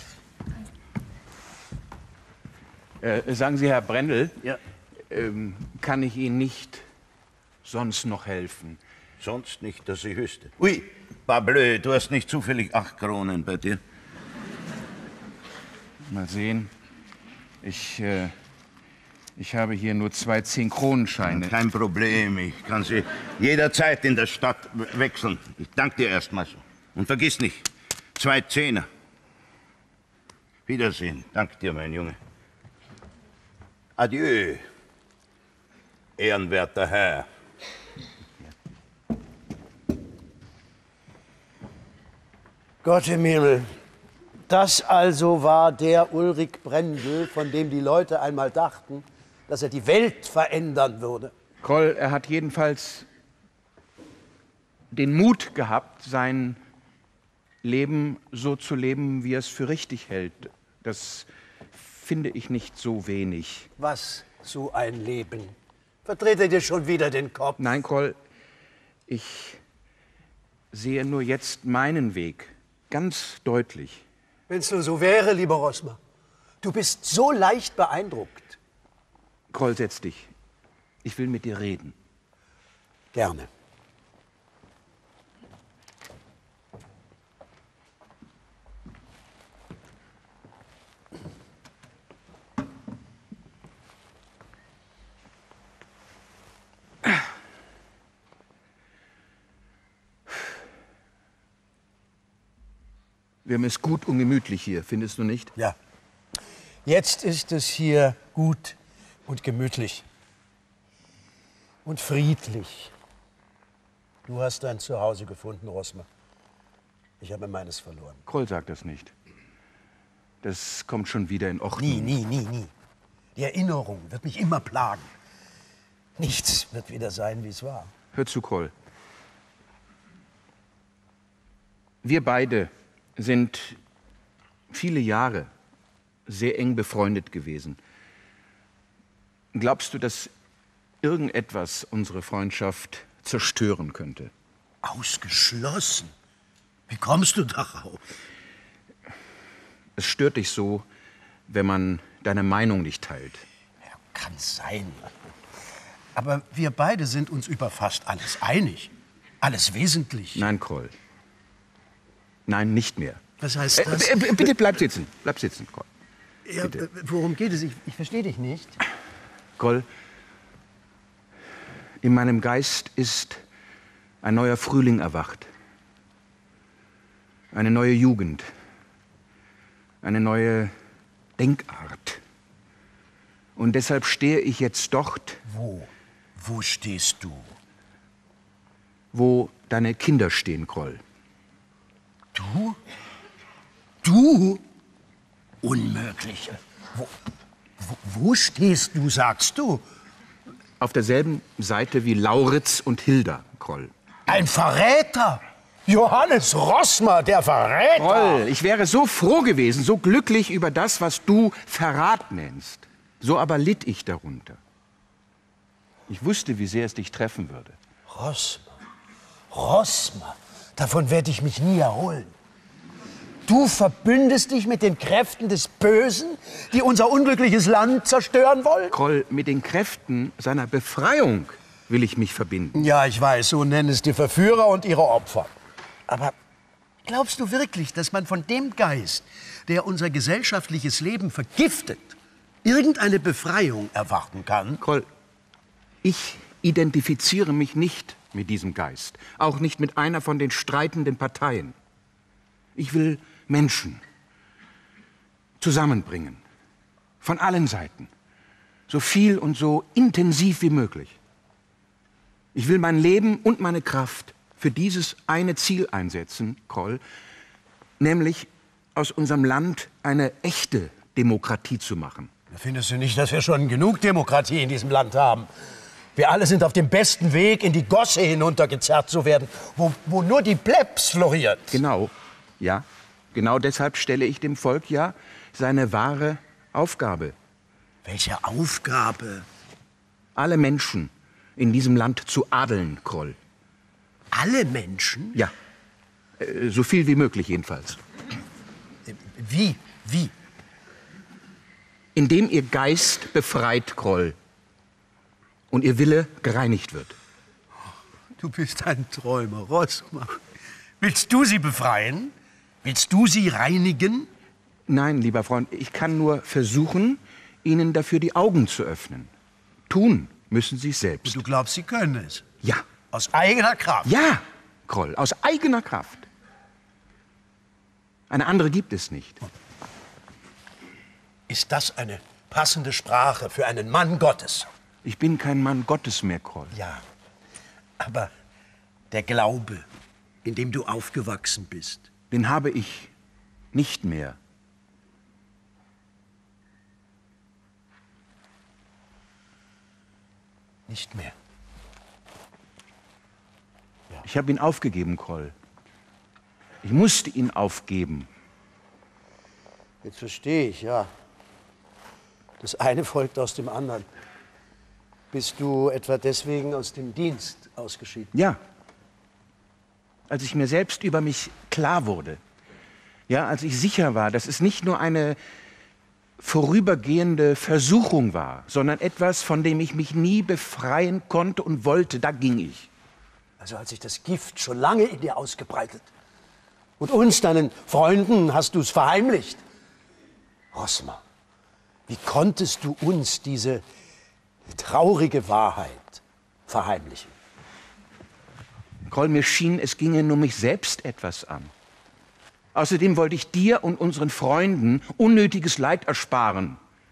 Äh, sagen Sie, Herr Brendel, Ja. ähm, kann ich Ihnen nicht sonst noch helfen? Sonst nicht, dass ich wüsste. Ui, Parbleu, du hast nicht zufällig acht Kronen bei dir? Mal sehen. Ich, äh, ich habe hier nur zwei Zehn-Kronen-Scheine. Kein Problem, ich kann sie jederzeit in der Stadt wechseln. Ich danke dir erstmal so. Und vergiss nicht, zwei Zehner. Wiedersehen. Danke dir, mein Junge. Adieu, ehrenwerter Herr. Gott im Himmel. Das also war der Ulrich Brendel, von dem die Leute einmal dachten, dass er die Welt verändern würde. Kroll, er hat jedenfalls den Mut gehabt, sein Leben so zu leben, wie er es für richtig hält. Das finde ich nicht so wenig. Was so ein Leben? Verdreht er dir schon wieder den Kopf? Nein, Kroll, ich sehe nur jetzt meinen Weg. Ganz deutlich. Wenn es nur so wäre, lieber Rosmer. Du bist so leicht beeindruckt. Kroll, setz dich. Ich will mit dir reden. Gerne. Wir haben es gut und gemütlich hier, findest du nicht? Ja. Jetzt ist es hier gut und gemütlich. Und friedlich. Du hast dein Zuhause gefunden, Rosmer. Ich habe meines verloren. Kroll sagt das nicht. Das kommt schon wieder in Ordnung. Nie, nie, nie, nie. Die Erinnerung wird mich immer plagen. Nichts wird wieder sein, wie es war. Hör zu, Kroll. Wir beide sind viele Jahre sehr eng befreundet gewesen. Glaubst du, dass irgendetwas unsere Freundschaft zerstören könnte? Ausgeschlossen. Wie kommst du darauf? Es stört dich so, wenn man deine Meinung nicht teilt. Ja, kann sein. Aber wir beide sind uns über fast alles einig. Alles wesentlich. Nein, Kroll. Nein, nicht mehr. Was heißt das? Äh, äh, bitte bleib sitzen. Bleib sitzen, Kroll. Ja, äh, worum geht es? Ich, ich verstehe dich nicht. Kroll, in meinem Geist ist ein neuer Frühling erwacht. Eine neue Jugend. Eine neue Denkart. Und deshalb stehe ich jetzt dort, Wo? Wo stehst du? wo deine Kinder stehen, Kroll. Du? Du? Unmöglich. Wo, wo, wo stehst du, sagst du? Auf derselben Seite wie Lauritz und Hilda, Kroll. Ein Verräter! Johannes Rossmer, der Verräter! Kroll, ich wäre so froh gewesen, so glücklich über das, was du Verrat nennst. So aber litt ich darunter. Ich wusste, wie sehr es dich treffen würde. Rossmer, Rossmer, davon werde ich mich nie erholen. Du verbündest dich mit den Kräften des Bösen, die unser unglückliches Land zerstören wollen? Kroll, mit den Kräften seiner Befreiung will ich mich verbinden. Ja, ich weiß, so nennen es die Verführer und ihre Opfer. Aber glaubst du wirklich, dass man von dem Geist, der unser gesellschaftliches Leben vergiftet, irgendeine Befreiung erwarten kann? Kroll, ich identifiziere mich nicht mit diesem Geist. Auch nicht mit einer von den streitenden Parteien. Ich will Menschen zusammenbringen. Von allen Seiten. So viel und so intensiv wie möglich. Ich will mein Leben und meine Kraft für dieses eine Ziel einsetzen, Kroll, nämlich aus unserem Land eine echte Demokratie zu machen. Findest du nicht, dass wir schon genug Demokratie in diesem Land haben? Wir alle sind auf dem besten Weg, in die Gosse hinuntergezerrt zu werden, wo, wo nur die Plebs floriert. Genau, ja. Genau deshalb stelle ich dem Volk ja seine wahre Aufgabe. Welche Aufgabe? Alle Menschen in diesem Land zu adeln, Kroll. Alle Menschen? Ja, äh, so viel wie möglich jedenfalls. Wie? Wie? Indem ihr Geist befreit, Kroll, und ihr Wille gereinigt wird. Du bist ein Träumer, Rossmer. Willst du sie befreien? Willst du sie reinigen? Nein, lieber Freund, ich kann nur versuchen, ihnen dafür die Augen zu öffnen. Tun müssen sie es selbst. Du glaubst, sie können es? Ja. Aus eigener Kraft? Ja, Kroll, aus eigener Kraft. Eine andere gibt es nicht. Ist das eine passende Sprache für einen Mann Gottes? Ich bin kein Mann Gottes mehr, Kroll. Ja, aber der Glaube, in dem du aufgewachsen bist, Den habe ich nicht mehr. nicht mehr. Ich habe ihn aufgegeben, Kroll. Ich musste ihn aufgeben. Jetzt verstehe ich, ja. Das eine folgt aus dem anderen. Bist du etwa deswegen aus dem Dienst ausgeschieden? Ja. Als ich mir selbst über mich klar wurde. Ja, als ich sicher war, dass es nicht nur eine vorübergehende Versuchung war, sondern etwas, von dem ich mich nie befreien konnte und wollte, da ging ich. Also hat sich das Gift schon lange in dir ausgebreitet. Und uns, deinen Freunden, hast du es verheimlicht. Rossmer, wie konntest du uns diese traurige Wahrheit verheimlichen? Kroll, mir schien, es ginge nur mich selbst etwas an. Außerdem wollte ich dir und unseren Freunden unnötiges Leid ersparen.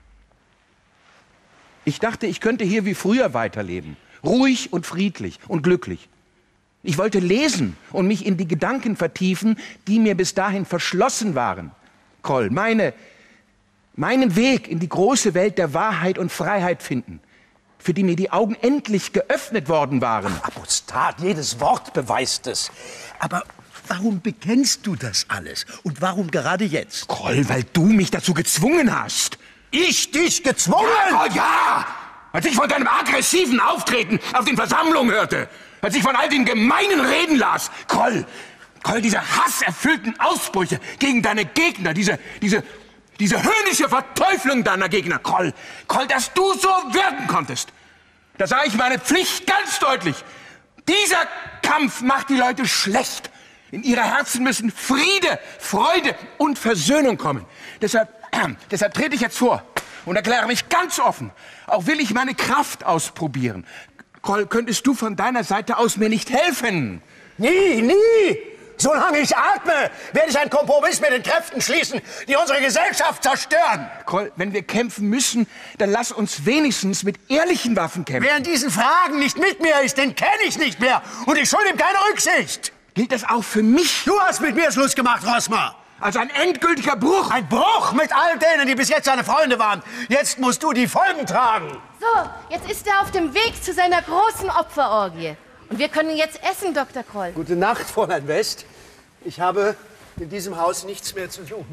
Ich dachte, ich könnte hier wie früher weiterleben. Ruhig und friedlich und glücklich. Ich wollte lesen und mich in die Gedanken vertiefen, die mir bis dahin verschlossen waren. Kroll, meine, meinen Weg in die große Welt der Wahrheit und Freiheit finden, für die mir die Augen endlich geöffnet worden waren. Ach, Apostat, jedes Wort beweist es. Aber warum bekennst du das alles? Und warum gerade jetzt? Kroll, weil du mich dazu gezwungen hast. Ich dich gezwungen? Ja, Kroll, ja! Als ich von deinem aggressiven Auftreten auf den Versammlungen hörte, als ich von all den gemeinen Reden las, Kroll, Kroll, diese hasserfüllten Ausbrüche gegen deine Gegner, diese, diese, diese höhnische Verteuflung deiner Gegner, Kroll, Kroll, dass du so werden konntest, da sah ich meine Pflicht ganz deutlich. Dieser Kampf macht die Leute schlecht. In ihre Herzen müssen Friede, Freude und Versöhnung kommen. Deshalb, äh, deshalb trete ich jetzt vor und erkläre mich ganz offen. Auch will ich meine Kraft ausprobieren. Kroll, könntest du von deiner Seite aus mir nicht helfen? Nie, nie! Solange ich atme, werde ich einen Kompromiss mit den Kräften schließen, die unsere Gesellschaft zerstören. Kroll, wenn wir kämpfen müssen, dann lass uns wenigstens mit ehrlichen Waffen kämpfen. Wer in diesen Fragen nicht mit mir ist, den kenne ich nicht mehr. Und ich schulde ihm keine Rücksicht. Gilt das auch für mich? Du hast mit mir Schluss gemacht, Rosmer. Also ein endgültiger Bruch. Ein Bruch mit all denen, die bis jetzt seine Freunde waren. Jetzt musst du die Folgen tragen. So, jetzt ist er auf dem Weg zu seiner großen Opferorgie. Und wir können jetzt essen, Doktor Kroll. Gute Nacht, Fräulein West. Ich habe in diesem Haus nichts mehr zu tun.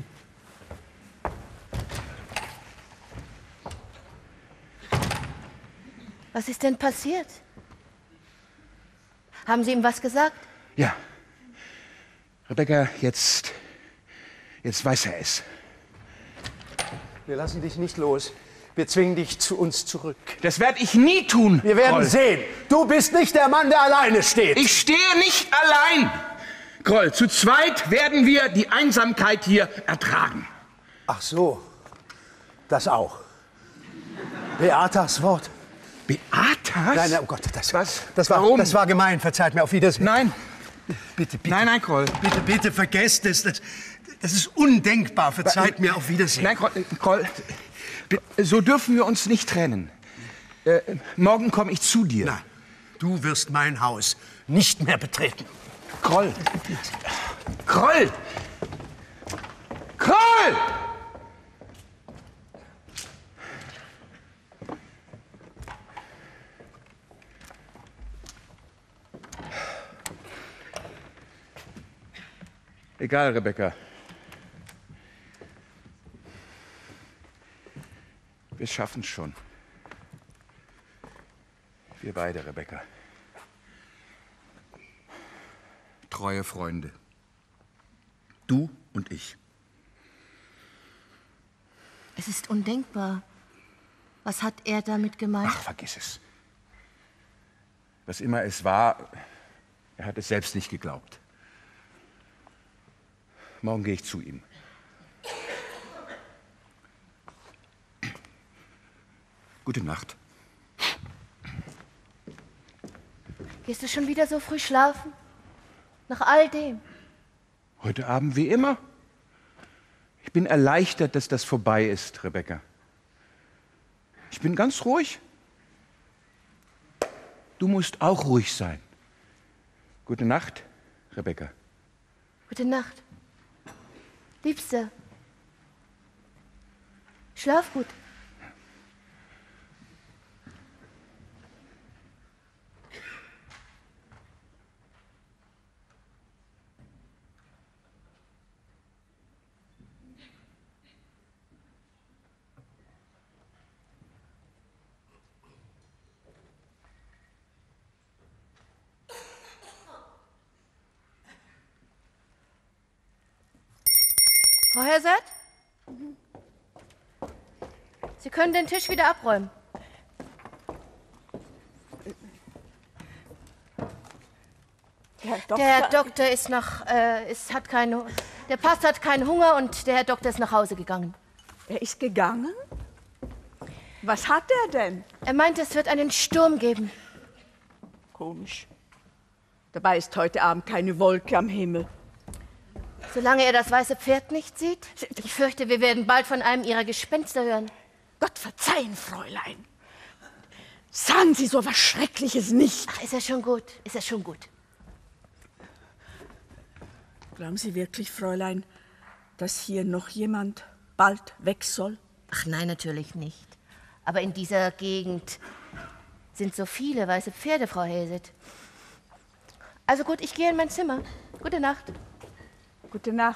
Was ist denn passiert? Haben Sie ihm was gesagt? Ja. Rebecca, jetzt, jetzt weiß er es. Wir lassen dich nicht los. Wir zwingen dich zu uns zurück. Das werde ich nie tun. Wir werden Kroll. sehen. Du bist nicht der Mann, der alleine steht. Ich stehe nicht allein. Kroll, zu zweit werden wir die Einsamkeit hier ertragen. Ach so, das auch. Beatas Wort. Beatas? Nein, nein, oh Gott, das, Was? das, war, Warum? das war gemein. Verzeiht mir, auf Wiedersehen. Nein, Bitte, bitte. nein, nein, Kroll. Bitte, bitte, vergesst es. Das, das ist undenkbar. Verzeiht mir, auf Wiedersehen. Nein, Kroll, Kroll, so dürfen wir uns nicht trennen. Äh, morgen komme ich zu dir. Nein, du wirst mein Haus nicht mehr betreten. Kroll! Kroll! Kroll! Egal, Rebecca. Wir schaffen es schon. Wir beide, Rebecca. Treue Freunde. Du und ich. Es ist undenkbar. Was hat er damit gemeint? Ach, vergiss es. Was immer es war, er hat es selbst nicht geglaubt. Morgen gehe ich zu ihm. Gute Nacht. Gehst du schon wieder so früh schlafen? Nach all dem? Heute Abend wie immer. Ich bin erleichtert, dass das vorbei ist, Rebecca. Ich bin ganz ruhig. Du musst auch ruhig sein. Gute Nacht, Rebecca. Gute Nacht. Liebste. Schlaf gut. Frau Herseth? Sie können den Tisch wieder abräumen. Herr Doktor, Der Herr Doktor ist noch, äh, ist, hat keine, der Pastor hat keinen Hunger und der Herr Doktor ist nach Hause gegangen. er ist gegangen? Was hat er denn? Er meint, es wird einen Sturm geben. Komisch. Dabei ist heute Abend keine Wolke am Himmel. Solange er das weiße Pferd nicht sieht, ich fürchte, wir werden bald von einem Ihrer Gespenster hören. Gott verzeihen, Fräulein. Sagen Sie so was Schreckliches nicht. Ach, ist er schon gut, ist er schon gut. Glauben Sie wirklich, Fräulein, dass hier noch jemand bald weg soll? Ach nein, natürlich nicht. Aber in dieser Gegend sind so viele weiße Pferde, Frau Haset. Also gut, ich gehe in mein Zimmer. Gute Nacht. Gute Nacht.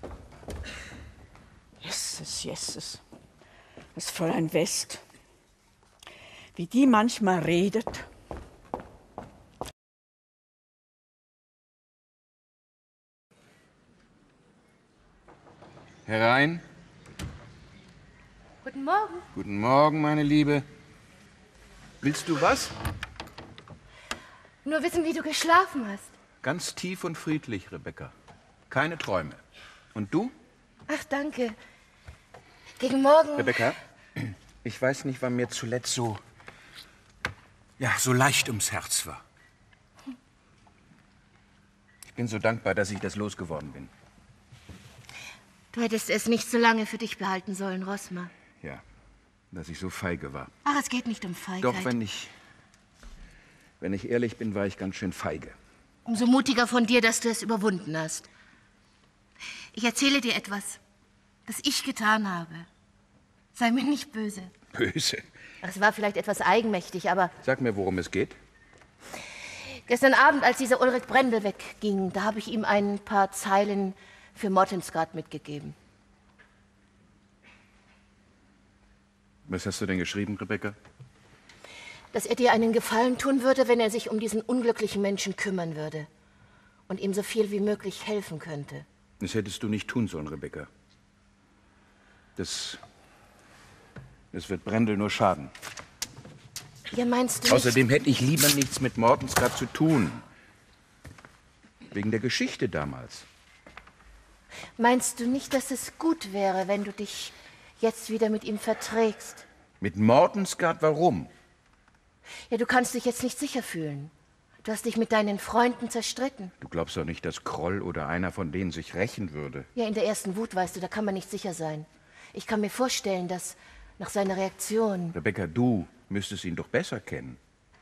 Jesus, Jesus. Das Fräulein West. Wie die manchmal redet. Herein. Guten Morgen. Guten Morgen, meine Liebe. Willst du was? Nur wissen, wie du geschlafen hast. Ganz tief und friedlich, Rebecca. Keine Träume. Und du? Ach, danke. Gegen Morgen. Rebecca, ich weiß nicht, wann mir zuletzt so, ja, so leicht ums Herz war. Ich bin so dankbar, dass ich das losgeworden bin. Du hättest es nicht so lange für dich behalten sollen, Rosmer. Ja, dass ich so feige war. Ach, es geht nicht um Feigheit. Doch, wenn ich, wenn ich ehrlich bin, war ich ganz schön feige. Umso mutiger von dir, dass du es überwunden hast. Ich erzähle dir etwas, das ich getan habe. Sei mir nicht böse. Böse? Ach, es war vielleicht etwas eigenmächtig, aber Sag mir, worum es geht. gestern Abend, als dieser Ulrich Brendel wegging, da habe ich ihm ein paar Zeilen für Mortensgaard mitgegeben. Was hast du denn geschrieben, Rebecca? Dass er dir einen Gefallen tun würde, wenn er sich um diesen unglücklichen Menschen kümmern würde und ihm so viel wie möglich helfen könnte. Das hättest du nicht tun sollen, Rebecca. Das, das wird Brendel nur schaden. Ja, meinst du Außerdem hätte ich lieber nichts mit Mortensgaard zu tun. Wegen der Geschichte damals. nicht, meinst du nicht, dass es gut wäre, wenn du dich jetzt wieder mit ihm verträgst? Mit Mortensgaard, warum? Ja, du kannst dich jetzt nicht sicher fühlen. Du hast dich mit deinen Freunden zerstritten. Du glaubst doch nicht, dass Kroll oder einer von denen sich rächen würde. Ja, in der ersten Wut, weißt du, da kann man nicht sicher sein. Ich kann mir vorstellen, dass nach seiner Reaktion... Rebecca, du müsstest ihn doch besser kennen.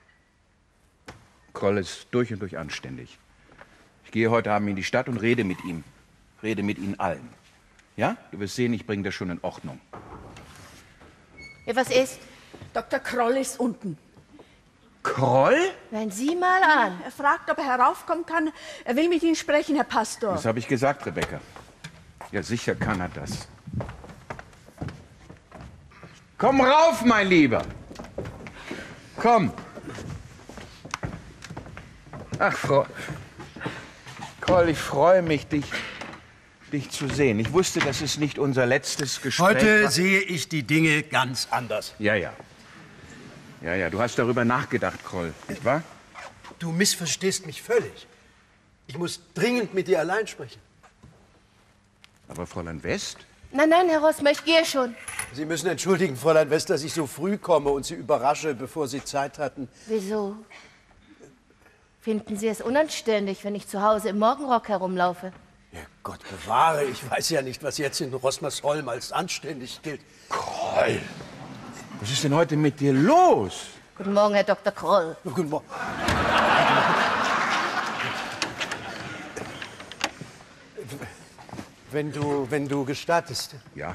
Kroll ist durch und durch anständig. Ich gehe heute Abend in die Stadt und rede mit ihm. Rede mit ihnen allen. Ja? Du wirst sehen, ich bringe das schon in Ordnung. Ja, was ist? Doktor Kroll ist unten. Kroll? Nein, sieh mal an. Er fragt, ob er heraufkommen kann. Er will mit Ihnen sprechen, Herr Pastor. Das habe ich gesagt, Rebecca. Ja, sicher kann er das. Komm rauf, mein Lieber. Komm. Ach, Frau Kroll, ich freue mich, dich, dich zu sehen. Ich wusste, das ist nicht unser letztes Gespräch. Heute war. sehe ich die Dinge ganz anders. Ja, ja. Ja, ja, du hast darüber nachgedacht, Kroll, nicht wahr? Du missverstehst mich völlig. Ich muss dringend mit dir allein sprechen. Aber Fräulein West? Nein, nein, Herr Rosmer, ich gehe schon. Sie müssen entschuldigen, Fräulein West, dass ich so früh komme und Sie überrasche, bevor Sie Zeit hatten. Wieso? Finden Sie es unanständig, wenn ich zu Hause im Morgenrock herumlaufe? Ja, Gott bewahre, ich weiß ja nicht, was jetzt in Rosmersholm als anständig gilt. Kroll! Was ist denn heute mit dir los? Guten Morgen, Herr Doktor Kroll. Guten Morgen. Wenn du, wenn du gestattest. Ja.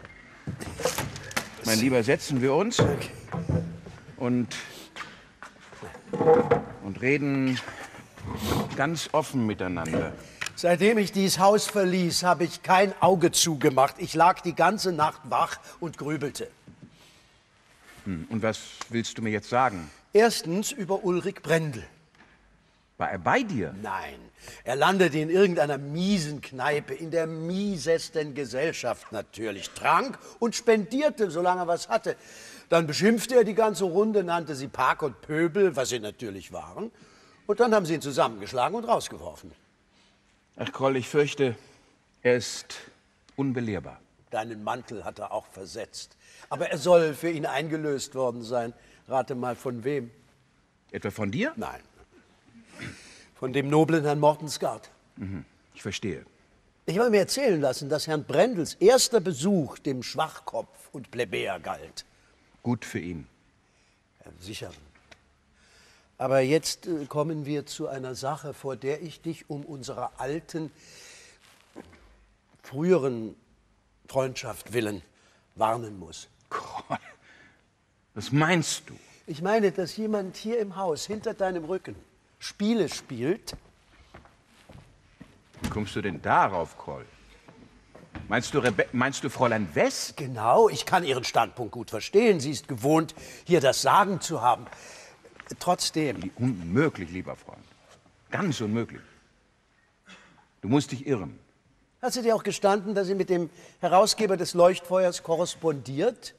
Mein Lieber, setzen wir uns und, und reden ganz offen miteinander. Seitdem ich dieses Haus verließ, habe ich kein Auge zugemacht. Ich lag die ganze Nacht wach und grübelte. Hm, und was willst du mir jetzt sagen? Erstens über Ulrich Brendel. War er bei dir? Nein, er landete in irgendeiner miesen Kneipe, in der miesesten Gesellschaft natürlich, trank und spendierte, solange er was hatte. Dann beschimpfte er die ganze Runde, nannte sie Park und Pöbel, was sie natürlich waren. Und dann haben sie ihn zusammengeschlagen und rausgeworfen. Ach, Kroll, ich fürchte, er ist unbelehrbar. Deinen Mantel hat er auch versetzt. Aber er soll für ihn eingelöst worden sein. Rate mal, von wem? Etwa von dir? Nein. Von dem noblen Herrn Mortensgaard. Mhm, ich verstehe. Ich habe mir erzählen lassen, dass Herrn Brendels erster Besuch dem Schwachkopf und Plebejer galt. Gut für ihn. Ja, sicher. Aber jetzt äh, kommen wir zu einer Sache, vor der ich dich um unserer alten, früheren Freundschaft willen warnen muss. Gott, was meinst du? Ich meine, dass jemand hier im Haus hinter deinem Rücken Spiele spielt. Wie kommst du denn darauf, Kroll? Meinst du, Rebe meinst du Fräulein West? Genau, ich kann Ihren Standpunkt gut verstehen. Sie ist gewohnt, hier das Sagen zu haben. Trotzdem. Unmöglich, lieber Freund. Ganz unmöglich. Du musst dich irren. Hat sie dir auch gestanden, dass sie mit dem Herausgeber des Leuchtfeuers korrespondiert?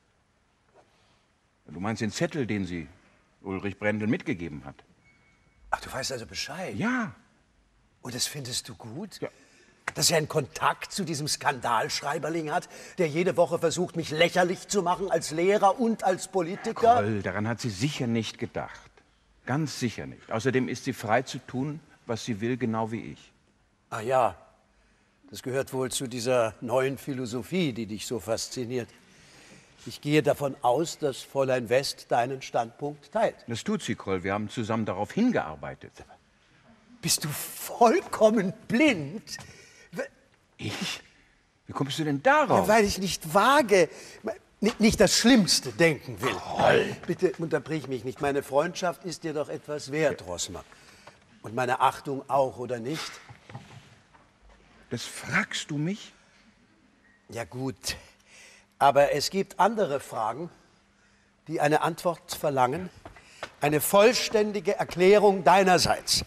Du meinst den Zettel, den sie Ulrich Brendel mitgegeben hat? Ach, du weißt also Bescheid? Ja. Und das findest du gut? Ja. Dass er einen Kontakt zu diesem Skandalschreiberling hat, der jede Woche versucht, mich lächerlich zu machen als Lehrer und als Politiker? Kroll, daran hat sie sicher nicht gedacht. Ganz sicher nicht. Außerdem ist sie frei zu tun, was sie will, genau wie ich. Ah ja, das gehört wohl zu dieser neuen Philosophie, die dich so fasziniert. Ich gehe davon aus, dass Fräulein West deinen Standpunkt teilt. Das tut sie, Kroll. Wir haben zusammen darauf hingearbeitet. Bist du vollkommen blind? Ich? Wie kommst du denn darauf? Ja, weil ich nicht wage, nicht, nicht das Schlimmste denken will. Kroll. Bitte unterbrich mich nicht. Meine Freundschaft ist dir doch etwas wert, Rossmann. Und meine Achtung auch, oder nicht? Das fragst du mich? Ja gut, aber es gibt andere Fragen, die eine Antwort verlangen. Eine vollständige Erklärung deinerseits.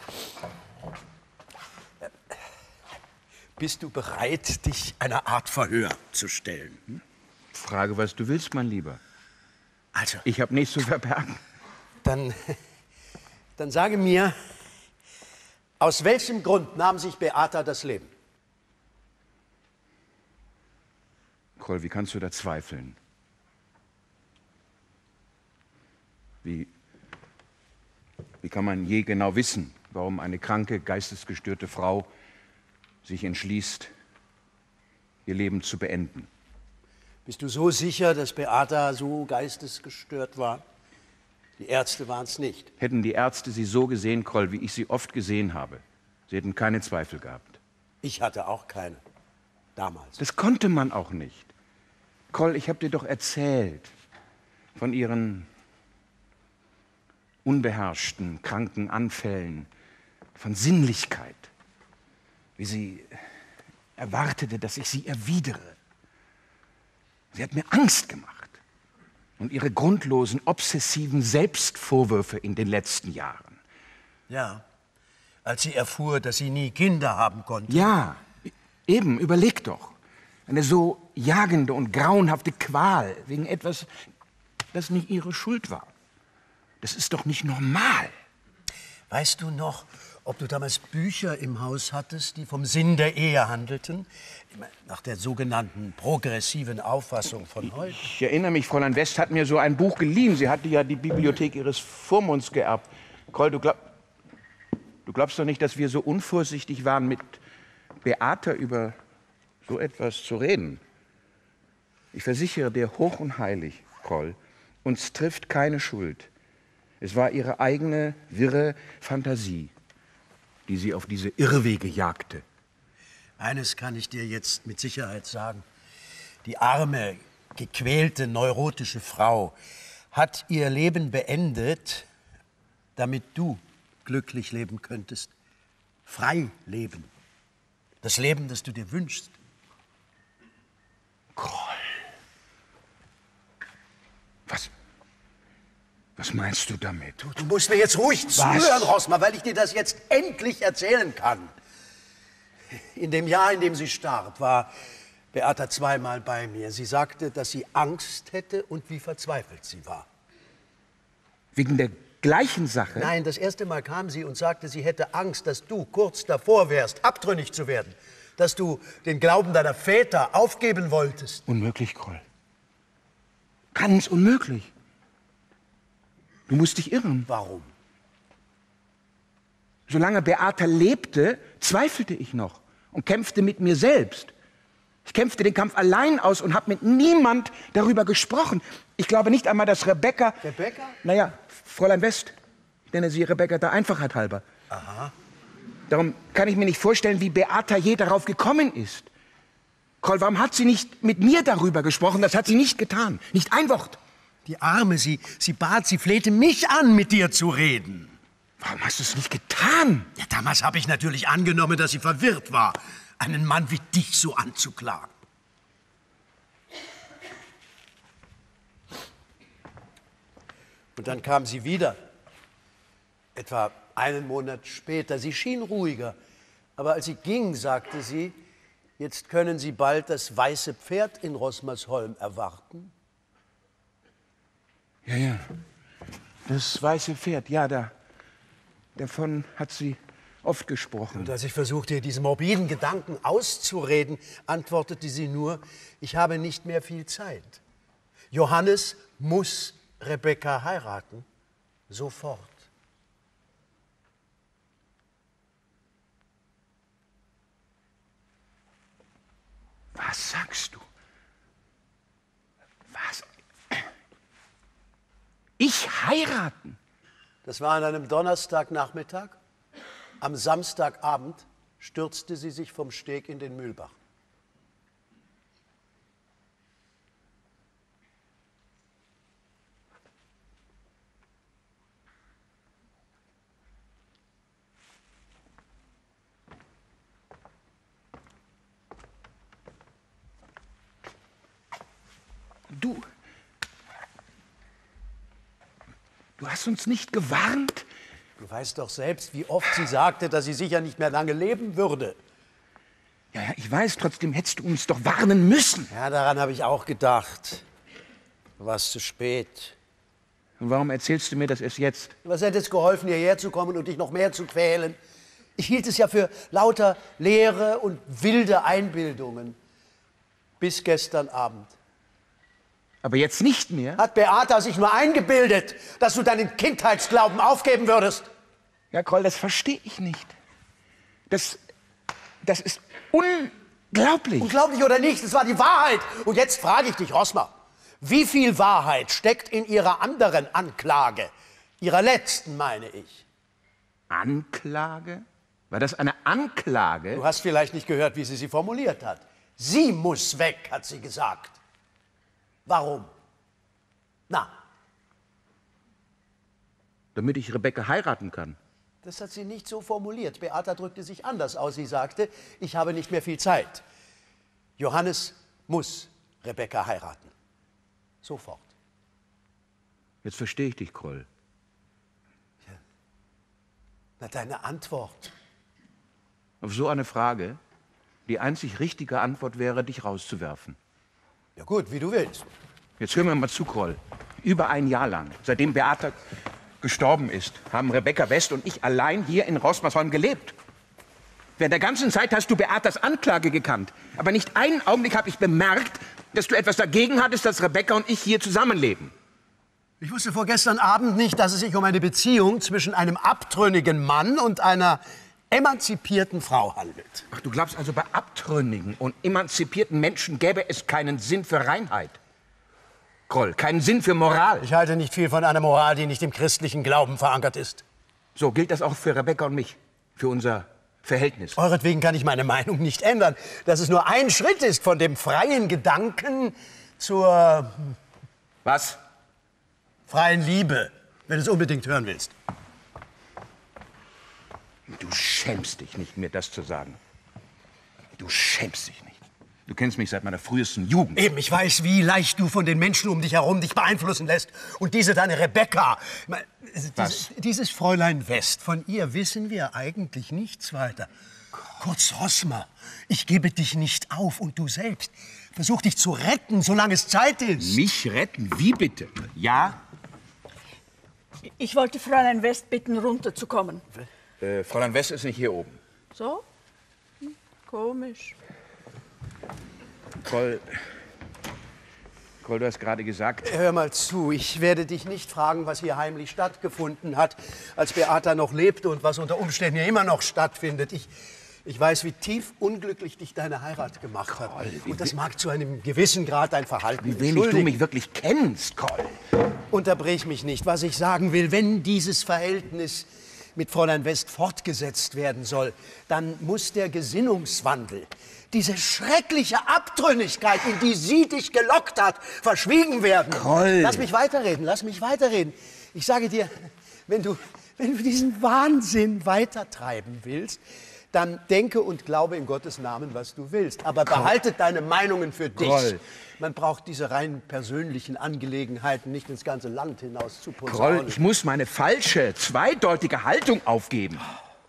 Bist du bereit, dich einer Art Verhör zu stellen? Hm? Frage, was du willst, mein Lieber. Also, Ich habe nichts zu verbergen. dann, dann sage mir, aus welchem Grund nahm sich Beata das Leben? Kroll, wie kannst du da zweifeln? Wie, wie kann man je genau wissen, warum eine kranke, geistesgestörte Frau sich entschließt, ihr Leben zu beenden? Bist du so sicher, dass Beata so geistesgestört war? Die Ärzte waren es nicht. Hätten die Ärzte sie so gesehen, Kroll, wie ich sie oft gesehen habe, sie hätten keine Zweifel gehabt. Ich hatte auch keine. Damals. Das konnte man auch nicht. Kroll, ich habe dir doch erzählt von ihren unbeherrschten, kranken Anfällen, von Sinnlichkeit, wie sie erwartete, dass ich sie erwidere. Sie hat mir Angst gemacht und ihre grundlosen, obsessiven Selbstvorwürfe in den letzten Jahren. Ja, als sie erfuhr, dass sie nie Kinder haben konnte. Ja, eben, überleg doch. Eine so jagende und grauenhafte Qual wegen etwas, das nicht ihre Schuld war. Das ist doch nicht normal. Weißt du noch, ob du damals Bücher im Haus hattest, die vom Sinn der Ehe handelten? Nach der sogenannten progressiven Auffassung von heute. Ich erinnere mich, Fräulein West hat mir so ein Buch geliehen. Sie hatte ja die Bibliothek ihres Vormunds geerbt. Kroll, du, glaub, du glaubst doch nicht, dass wir so unvorsichtig waren, mit Beata über so etwas zu reden. Ich versichere dir hoch und heilig, Kroll, uns trifft keine Schuld. Es war ihre eigene, wirre Fantasie, die sie auf diese Irrwege jagte. Eines kann ich dir jetzt mit Sicherheit sagen. Die arme, gequälte, neurotische Frau hat ihr Leben beendet, damit du glücklich leben könntest. Frei leben. Das Leben, das du dir wünschst. Kroll. Was, was meinst du damit? Du, du musst mir jetzt ruhig zuhören, Rossmann, weil ich dir das jetzt endlich erzählen kann. In dem Jahr, in dem sie starb, war Beata zweimal bei mir. Sie sagte, dass sie Angst hätte und wie verzweifelt sie war. Wegen der gleichen Sache? Nein, das erste Mal kam sie und sagte, sie hätte Angst, dass du kurz davor wärst, abtrünnig zu werden. Dass du den Glauben deiner Väter aufgeben wolltest. Unmöglich, Kroll. Ganz unmöglich. Du musst dich irren. Warum? Solange Beata lebte, zweifelte ich noch. und kämpfte mit mir selbst. Ich kämpfte den Kampf allein aus und habe mit niemand darüber gesprochen. Ich glaube nicht einmal, dass Rebecca... Rebecca? Naja, Fräulein West. Ich nenne sie Rebecca der Einfachheit halber. Aha. Darum kann ich mir nicht vorstellen, wie Beata je darauf gekommen ist. Kroll, warum hat sie nicht mit mir darüber gesprochen? Das hat sie nicht getan. Nicht ein Wort. Die Arme, sie, sie bat, sie flehte mich an, mit dir zu reden. Warum hast du es nicht getan? Ja, damals habe ich natürlich angenommen, dass sie verwirrt war, einen Mann wie dich so anzuklagen. Und dann kam sie wieder. Etwa einen Monat später. Sie schien ruhiger. Aber als sie ging, sagte sie, jetzt können Sie bald das weiße Pferd in Rosmersholm erwarten. Ja, ja. Das weiße Pferd, ja, da. Davon hat sie oft gesprochen. Und als ich versuchte, ihr diese morbiden Gedanken auszureden, antwortete sie nur, ich habe nicht mehr viel Zeit. Johannes muss Rebecca heiraten. Sofort. Was sagst du? Was? Ich heiraten? Das war an einem Donnerstagnachmittag. Am Samstagabend stürzte sie sich vom Steg in den Mühlbach. Du... Du hast uns nicht gewarnt? Du weißt doch selbst, wie oft sie sagte, dass sie sicher nicht mehr lange leben würde. Ja, ja, ich weiß, trotzdem hättest du uns doch warnen müssen. Ja, daran habe ich auch gedacht. Du warst zu spät. Und warum erzählst du mir das erst jetzt? Was hätte es geholfen, hierher zu kommen und dich noch mehr zu quälen? Ich hielt es ja für lauter leere und wilde Einbildungen. Bis gestern Abend. Aber jetzt nicht mehr? Hat Beata sich nur eingebildet, dass du deinen Kindheitsglauben aufgeben würdest? Ja, Kroll, das verstehe ich nicht. Das, das ist unglaublich. Unglaublich oder nicht, es war die Wahrheit. Und jetzt frage ich dich, Rosmer, wie viel Wahrheit steckt in ihrer anderen Anklage? Ihrer letzten, meine ich. Anklage? War das eine Anklage? Du hast vielleicht nicht gehört, wie sie sie formuliert hat. Sie muss weg, hat sie gesagt. Warum? Na, damit ich Rebecca heiraten kann. das hat sie nicht so formuliert. Beata drückte sich anders aus. Sie sagte, ich habe nicht mehr viel Zeit. Johannes muss Rebecca heiraten. Sofort. Jetzt verstehe ich dich, Kroll. Ja. Na, deine Antwort. Auf so eine Frage, die einzig richtige Antwort wäre, dich rauszuwerfen. Ja gut, wie du willst. Jetzt hören wir mal zu, Kroll. Über ein Jahr lang, seitdem Beata gestorben ist, haben Rebecca West und ich allein hier in Rosmersholm gelebt. Während der ganzen Zeit hast du Beatas Anklage gekannt. Aber nicht einen Augenblick habe ich bemerkt, dass du etwas dagegen hattest, dass Rebecca und ich hier zusammenleben. Ich wusste vorgestern Abend nicht, dass es sich um eine Beziehung zwischen einem abtrünnigen Mann und einer emanzipierten Frau handelt. Ach, du glaubst also, bei abtrünnigen und emanzipierten Menschen gäbe es keinen Sinn für Reinheit? Kroll, keinen Sinn für Moral? Ich halte nicht viel von einer Moral, die nicht im christlichen Glauben verankert ist. So gilt das auch für Rebecca und mich, für unser Verhältnis. Euretwegen kann ich meine Meinung nicht ändern, dass es nur ein Schritt ist von dem freien Gedanken zur Was? freien Liebe, wenn du es unbedingt hören willst. Du schämst dich nicht, mir das zu sagen. Du schämst dich nicht. Du kennst mich seit meiner frühesten Jugend. Eben, ich weiß, wie leicht du von den Menschen um dich herum dich beeinflussen lässt. Und diese deine Rebecca, dieses, dieses Fräulein West, von ihr wissen wir eigentlich nichts weiter. Kurz, Rosmer, ich gebe dich nicht auf und du selbst. Versuch dich zu retten, solange es Zeit ist. Mich retten? Wie bitte? Ja? Ich wollte Fräulein West bitten, runterzukommen. Äh, Fräulein West ist nicht hier oben. So? Hm, komisch. Kroll, Kroll, du hast gerade gesagt... Hör mal zu, ich werde dich nicht fragen, was hier heimlich stattgefunden hat, als Beata noch lebte und was unter Umständen ja immer noch stattfindet. Ich, Ich weiß, wie tief unglücklich dich deine Heirat gemacht hat. Und das mag zu einem gewissen Grad dein Verhalten Wie wenig du mich wirklich kennst, Koll. Unterbrich mich nicht. Was ich sagen will, wenn dieses Verhältnis mit Fräulein West fortgesetzt werden soll, dann muss der Gesinnungswandel, diese schreckliche Abtrünnigkeit, in die sie dich gelockt hat, verschwiegen werden. Koll. Lass mich weiterreden, lass mich weiterreden. Ich sage dir, wenn du, wenn du diesen Wahnsinn weitertreiben willst, dann denke und glaube in Gottes Namen, was du willst. Aber behalte deine Meinungen für dich. Groll. Man braucht diese rein persönlichen Angelegenheiten nicht ins ganze Land hinaus zu Groll, posaunen. ich muss meine falsche, zweideutige Haltung aufgeben.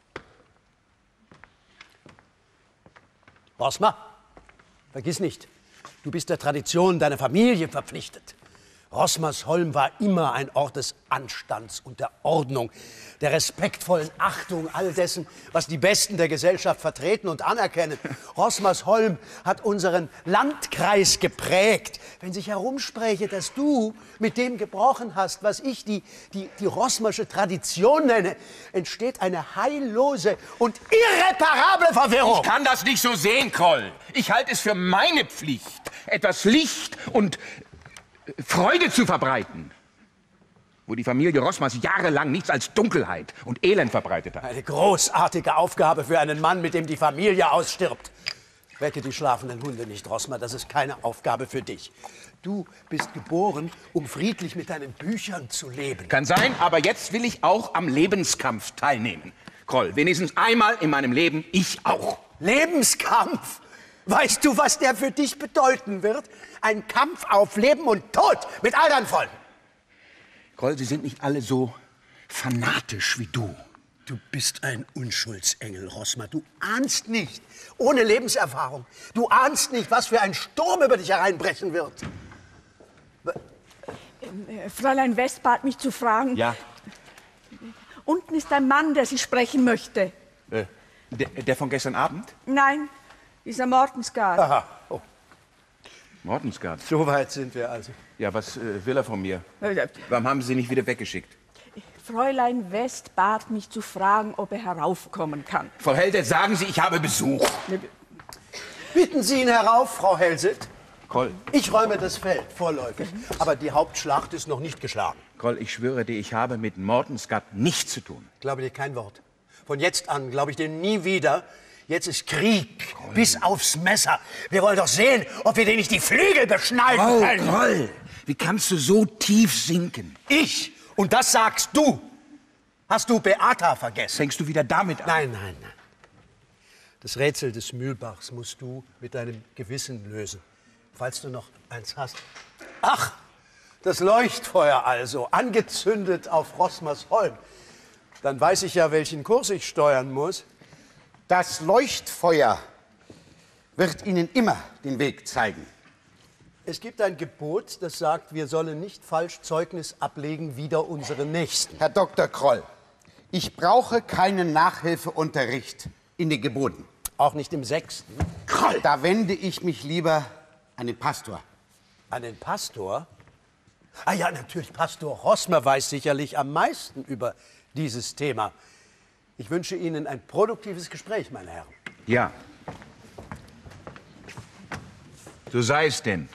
Rosmer, vergiss nicht, du bist der Tradition deiner Familie verpflichtet. Rosmersholm war immer ein Ort des Anstands und der Ordnung, der respektvollen Achtung all dessen, was die Besten der Gesellschaft vertreten und anerkennen. Rosmersholm hat unseren Landkreis geprägt. Wenn sich herumspräche, dass du mit dem gebrochen hast, was ich die, die, die Rosmersche Tradition nenne, entsteht eine heillose und irreparable Verwirrung. Ich kann das nicht so sehen, Kroll. Ich halte es für meine Pflicht, etwas Licht und Freude zu verbreiten, wo die Familie Roßmers jahrelang nichts als Dunkelheit und Elend verbreitet hat. Eine großartige Aufgabe für einen Mann, mit dem die Familie ausstirbt. Wecke die schlafenden Hunde nicht, Rosmer, das ist keine Aufgabe für dich. Du bist geboren, um friedlich mit deinen Büchern zu leben. Kann sein, aber jetzt will ich auch am Lebenskampf teilnehmen. Kroll, wenigstens einmal in meinem Leben, ich auch. Lebenskampf? Weißt du, was der für dich bedeuten wird? Ein Kampf auf Leben und Tod mit all deinen Folgen. Kroll, Sie sind nicht alle so fanatisch wie du. Du bist ein Unschuldsengel, Rosmer. Du ahnst nicht, ohne Lebenserfahrung, du ahnst nicht, was für ein Sturm über dich hereinbrechen wird. Äh, Fräulein West bat mich zu fragen. Ja. Unten ist ein Mann, der Sie sprechen möchte. Äh, der, der von gestern Abend? Nein, dieser Mortensgaard. Aha, oh, Mortensgaard. so weit sind wir also. Ja, was äh, will er von mir? Äh, Warum haben Sie sie nicht wieder weggeschickt? Fräulein West bat mich zu fragen, ob er heraufkommen kann. Frau Helde, sagen Sie, ich habe Besuch. Bitten Sie ihn herauf, Frau Helset. Kroll, Ich räume das Feld, vorläufig. Aber die Hauptschlacht ist noch nicht geschlagen. Kroll, ich schwöre dir, ich habe mit Mortensgaard nichts zu tun. Ich glaube dir kein Wort. Von jetzt an glaube ich dir nie wieder. Jetzt ist Krieg, bis aufs Messer. Wir wollen doch sehen, ob wir dir nicht die Flügel beschneiden Kroll, können. Kroll, wie kannst du so tief sinken? Ich? Und das sagst du. Hast du Beata vergessen? Fängst du wieder damit an? Nein, nein, nein. Das Rätsel des Mühlbachs musst du mit deinem Gewissen lösen, falls du noch eins hast. Ach, das Leuchtfeuer also, angezündet auf Roßmersholm. Dann weiß ich ja, welchen Kurs ich steuern muss. Das Leuchtfeuer wird Ihnen immer den Weg zeigen. Es gibt ein Gebot, das sagt, wir sollen nicht falsch Zeugnis ablegen wider unsere Nächsten. Herr Doktor Kroll, ich brauche keinen Nachhilfeunterricht in den Geboten. Auch nicht im Sechsten. Kroll! Da wende ich mich lieber an den Pastor. An den Pastor? Ah ja, natürlich, Pastor Roßmer weiß sicherlich am meisten über dieses Thema. Ich wünsche Ihnen ein produktives Gespräch, meine Herren. Ja. So sei es denn.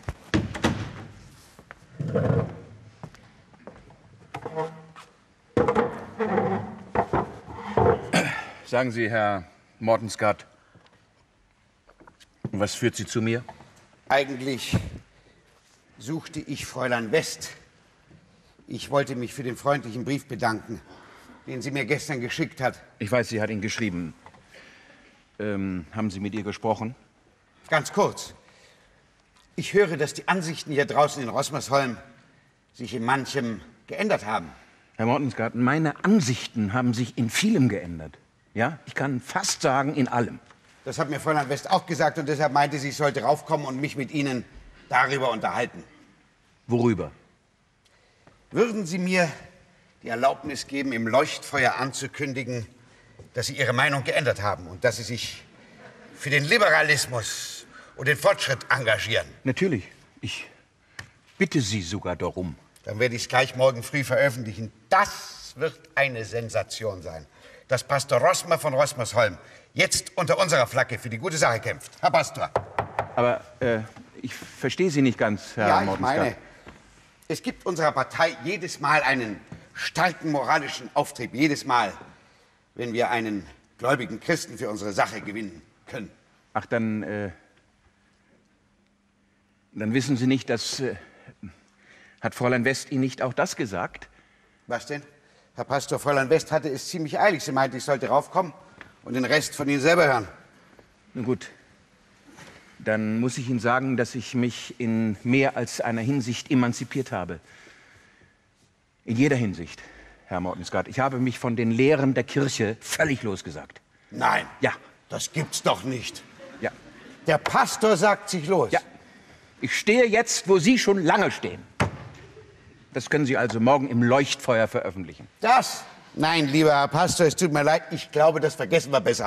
Sagen Sie, Herr Mortensgaard, was führt Sie zu mir? Eigentlich suchte ich Fräulein West. Ich wollte mich für den freundlichen Brief bedanken, den sie mir gestern geschickt hat. Ich weiß, sie hat ihn geschrieben. Ähm, haben Sie mit ihr gesprochen? Ganz kurz. Ich höre, dass die Ansichten hier draußen in Roßmersholm sich in manchem geändert haben. Herr Mortensgaard, meine Ansichten haben sich in vielem geändert. Ja, ich kann fast sagen, in allem. Das hat mir Fräulein West auch gesagt und deshalb meinte sie, ich sollte raufkommen und mich mit Ihnen darüber unterhalten. Worüber? Würden Sie mir die Erlaubnis geben, im Leuchtfeuer anzukündigen, dass Sie Ihre Meinung geändert haben und dass Sie sich für den Liberalismus und den Fortschritt engagieren? Natürlich. Ich bitte Sie sogar darum. Dann werde ich es gleich morgen früh veröffentlichen. Das wird eine Sensation sein. dass Pastor Roßmer von Roßmersholm jetzt unter unserer Flagge für die gute Sache kämpft. Herr Pastor. Aber äh, ich verstehe Sie nicht ganz, Herr Ja, ich Mortensgaard. meine, es gibt unserer Partei jedes Mal einen starken moralischen Auftrieb. Jedes Mal, wenn wir einen gläubigen Christen für unsere Sache gewinnen können. Ach, dann, äh, dann wissen Sie nicht, dass... Äh, hat Fräulein West Ihnen nicht auch das gesagt? Was denn? Herr Pastor, Fräulein West hatte es ziemlich eilig. Sie meinte, ich sollte raufkommen und den Rest von Ihnen selber hören. Nun gut, dann muss ich Ihnen sagen, dass ich mich in mehr als einer Hinsicht emanzipiert habe. In jeder Hinsicht, Herr Mortensgaard. Ich habe mich von den Lehren der Kirche völlig losgesagt. Nein. Ja. Das gibt's doch nicht. Ja. Der Pastor sagt sich los. Ja. Ich stehe jetzt, wo Sie schon lange stehen. Das können Sie also morgen im Leuchtfeuer veröffentlichen. Das? Nein, lieber Herr Pastor, es tut mir leid. Ich glaube, das vergessen wir besser.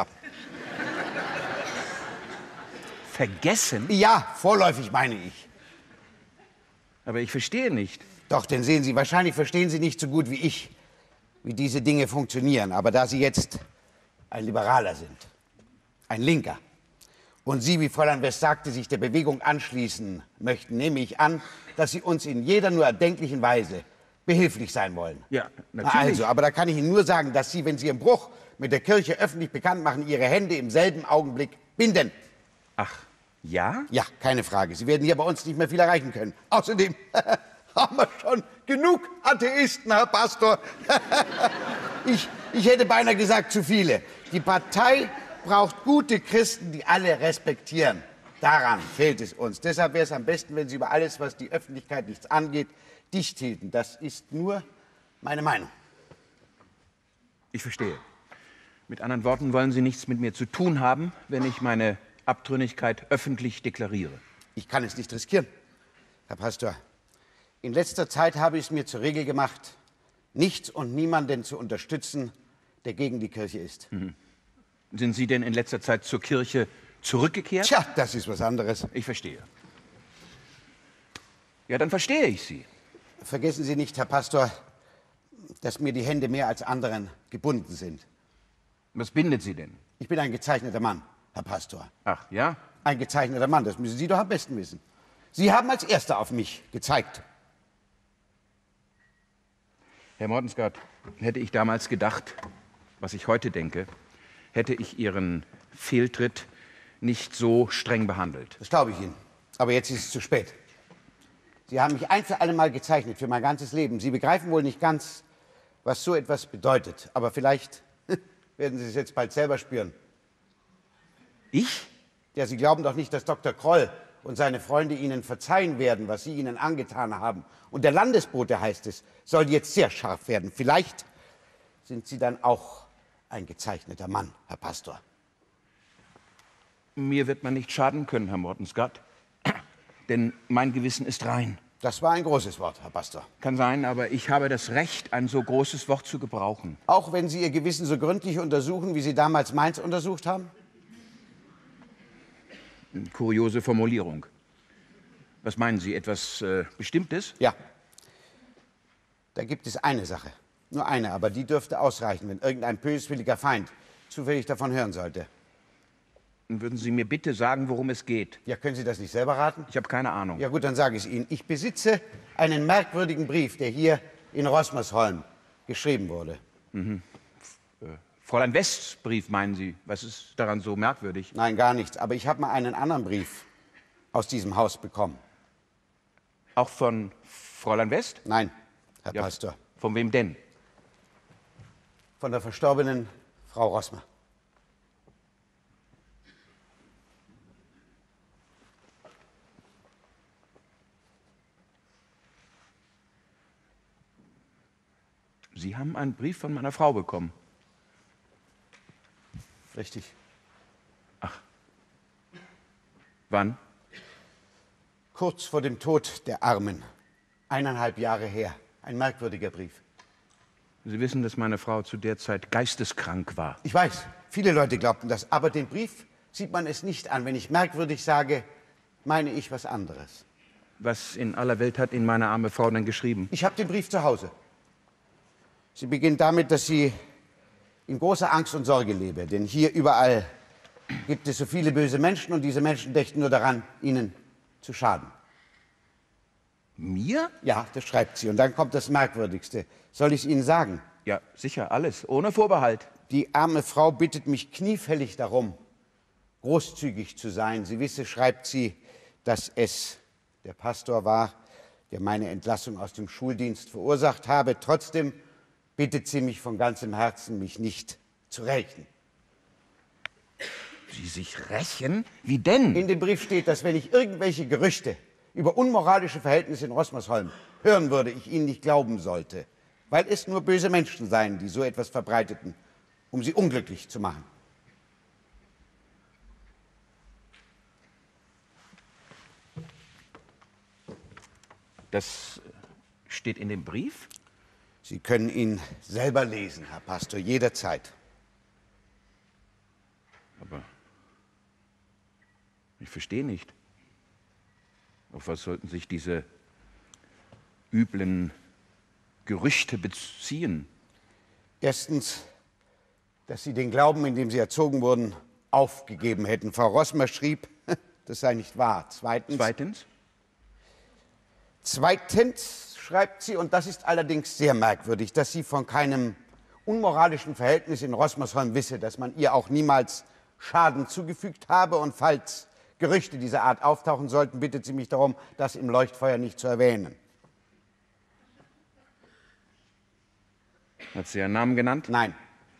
Vergessen? Ja, vorläufig meine ich. Aber ich verstehe nicht. Doch, denn sehen Sie, wahrscheinlich verstehen Sie nicht so gut wie ich, wie diese Dinge funktionieren. Aber da Sie jetzt ein Liberaler sind, ein Linker, und Sie, wie Fräulein West sagte, sich der Bewegung anschließen möchten, nehme ich an, dass Sie uns in jeder nur erdenklichen Weise behilflich sein wollen. Ja, Na natürlich. also, aber da kann ich Ihnen nur sagen, dass Sie, wenn Sie Ihren Bruch mit der Kirche öffentlich bekannt machen, Ihre Hände im selben Augenblick binden. Ach, ja? Ja, keine Frage. Sie werden hier bei uns nicht mehr viel erreichen können. Außerdem haben wir schon genug Atheisten, Herr Pastor. ich, ich hätte beinahe gesagt, zu viele. Die Partei braucht gute Christen, die alle respektieren. Daran fehlt es uns. Deshalb wäre es am besten, wenn Sie über alles, was die Öffentlichkeit nichts angeht, dicht hielten. Das ist nur meine Meinung. Ich verstehe. Mit anderen Worten, wollen Sie nichts mit mir zu tun haben, wenn ich meine Abtrünnigkeit öffentlich deklariere? Ich kann es nicht riskieren, Herr Pastor. In letzter Zeit habe ich es mir zur Regel gemacht, nichts und niemanden zu unterstützen, der gegen die Kirche ist. Mhm. Sind Sie denn in letzter Zeit zur Kirche zurückgekehrt? Tja, das ist was anderes. Ich verstehe. Ja, dann verstehe ich Sie. Vergessen Sie nicht, Herr Pastor, dass mir die Hände mehr als anderen gebunden sind. Was bindet Sie denn? Ich bin ein gezeichneter Mann, Herr Pastor. Ach, ja? Ein gezeichneter Mann, das müssen Sie doch am besten wissen. Sie haben als Erster auf mich gezeigt. Herr Mortensgaard, hätte ich damals gedacht, was ich heute denke, hätte ich Ihren Fehltritt nicht so streng behandelt. Das glaube ich Ihnen. Aber jetzt ist es zu spät. Sie haben mich ein für alle Mal gezeichnet, für mein ganzes Leben. Sie begreifen wohl nicht ganz, was so etwas bedeutet. Aber vielleicht werden Sie es jetzt bald selber spüren. Ich? Ja, Sie glauben doch nicht, dass Doktor Kroll und seine Freunde Ihnen verzeihen werden, was Sie ihnen angetan haben. Und der Landesbote, heißt es, soll jetzt sehr scharf werden. Vielleicht sind Sie dann auch ein gezeichneter Mann, Herr Pastor. Mir wird man nicht schaden können, Herr Mortensgaard. Denn mein Gewissen ist rein. Das war ein großes Wort, Herr Pastor. Kann sein, aber ich habe das Recht, ein so großes Wort zu gebrauchen. Auch wenn Sie Ihr Gewissen so gründlich untersuchen, wie Sie damals meins untersucht haben? Kuriose Formulierung. Was meinen Sie, etwas äh, Bestimmtes? Ja. Da gibt es eine Sache. Nur eine, aber die dürfte ausreichen, wenn irgendein böswilliger Feind zufällig davon hören sollte. Würden Sie mir bitte sagen, worum es geht? Ja, können Sie das nicht selber raten? Ich habe keine Ahnung. Ja gut, dann sage ich es Ihnen. Ich besitze einen merkwürdigen Brief, der hier in Roßmersholm geschrieben wurde. Mhm. Äh, Fräulein Wests Brief, meinen Sie? Was ist daran so merkwürdig? Nein, gar nichts. Aber ich habe mal einen anderen Brief aus diesem Haus bekommen. Auch von Fräulein West? Nein, Herr Ja, Pastor. von wem denn? Von der verstorbenen Frau Roßmer. Sie haben einen Brief von meiner Frau bekommen. Richtig. Wann? Kurz vor dem Tod der Armen. Eineinhalb Jahre her. Ein merkwürdiger Brief. Sie wissen, dass meine Frau zu der Zeit geisteskrank war. Ich weiß, viele Leute glaubten das. Aber den Brief sieht man es nicht an. Wenn ich merkwürdig sage, meine ich was anderes. Was in aller Welt hat Ihnen meine arme Frau denn geschrieben? Ich habe den Brief zu Hause. Sie beginnt damit, dass sie in großer Angst und Sorge lebe. Denn hier überall gibt es so viele böse Menschen und diese Menschen dächten nur daran, Ihnen zu schaden. Mir? Ja, das schreibt sie. Und dann kommt das Merkwürdigste. Soll ich es Ihnen sagen? Ja, sicher, alles, ohne Vorbehalt. Die arme Frau bittet mich kniefällig darum, großzügig zu sein. Sie wisse, schreibt sie, dass es der Pastor war, der meine Entlassung aus dem Schuldienst verursacht habe. Trotzdem bittet sie mich von ganzem Herzen, mich nicht zu rächen. Sie sich rächen? Wie denn? In dem Brief steht, dass wenn ich irgendwelche Gerüchte über unmoralische Verhältnisse in Rosmersholm hören würde, ich Ihnen nicht glauben sollte, weil es nur böse Menschen seien, die so etwas verbreiteten, um sie unglücklich zu machen. Das steht in dem Brief? Sie können ihn selber lesen, Herr Pastor, jederzeit. Aber ich verstehe nicht. Auf was sollten sich diese üblen Gerüchte beziehen? Erstens, dass Sie den Glauben, in dem Sie erzogen wurden, aufgegeben hätten. Frau Rossmer schrieb, das sei nicht wahr. Zweitens, Zweitens? Zweitens schreibt sie, und das ist allerdings sehr merkwürdig, dass sie von keinem unmoralischen Verhältnis in Rosmersholm wisse, dass man ihr auch niemals Schaden zugefügt habe. Und falls Gerüchte dieser Art auftauchen sollten, bittet sie mich darum, das im Leuchtfeuer nicht zu erwähnen. Hat sie Ihren Namen genannt? Nein.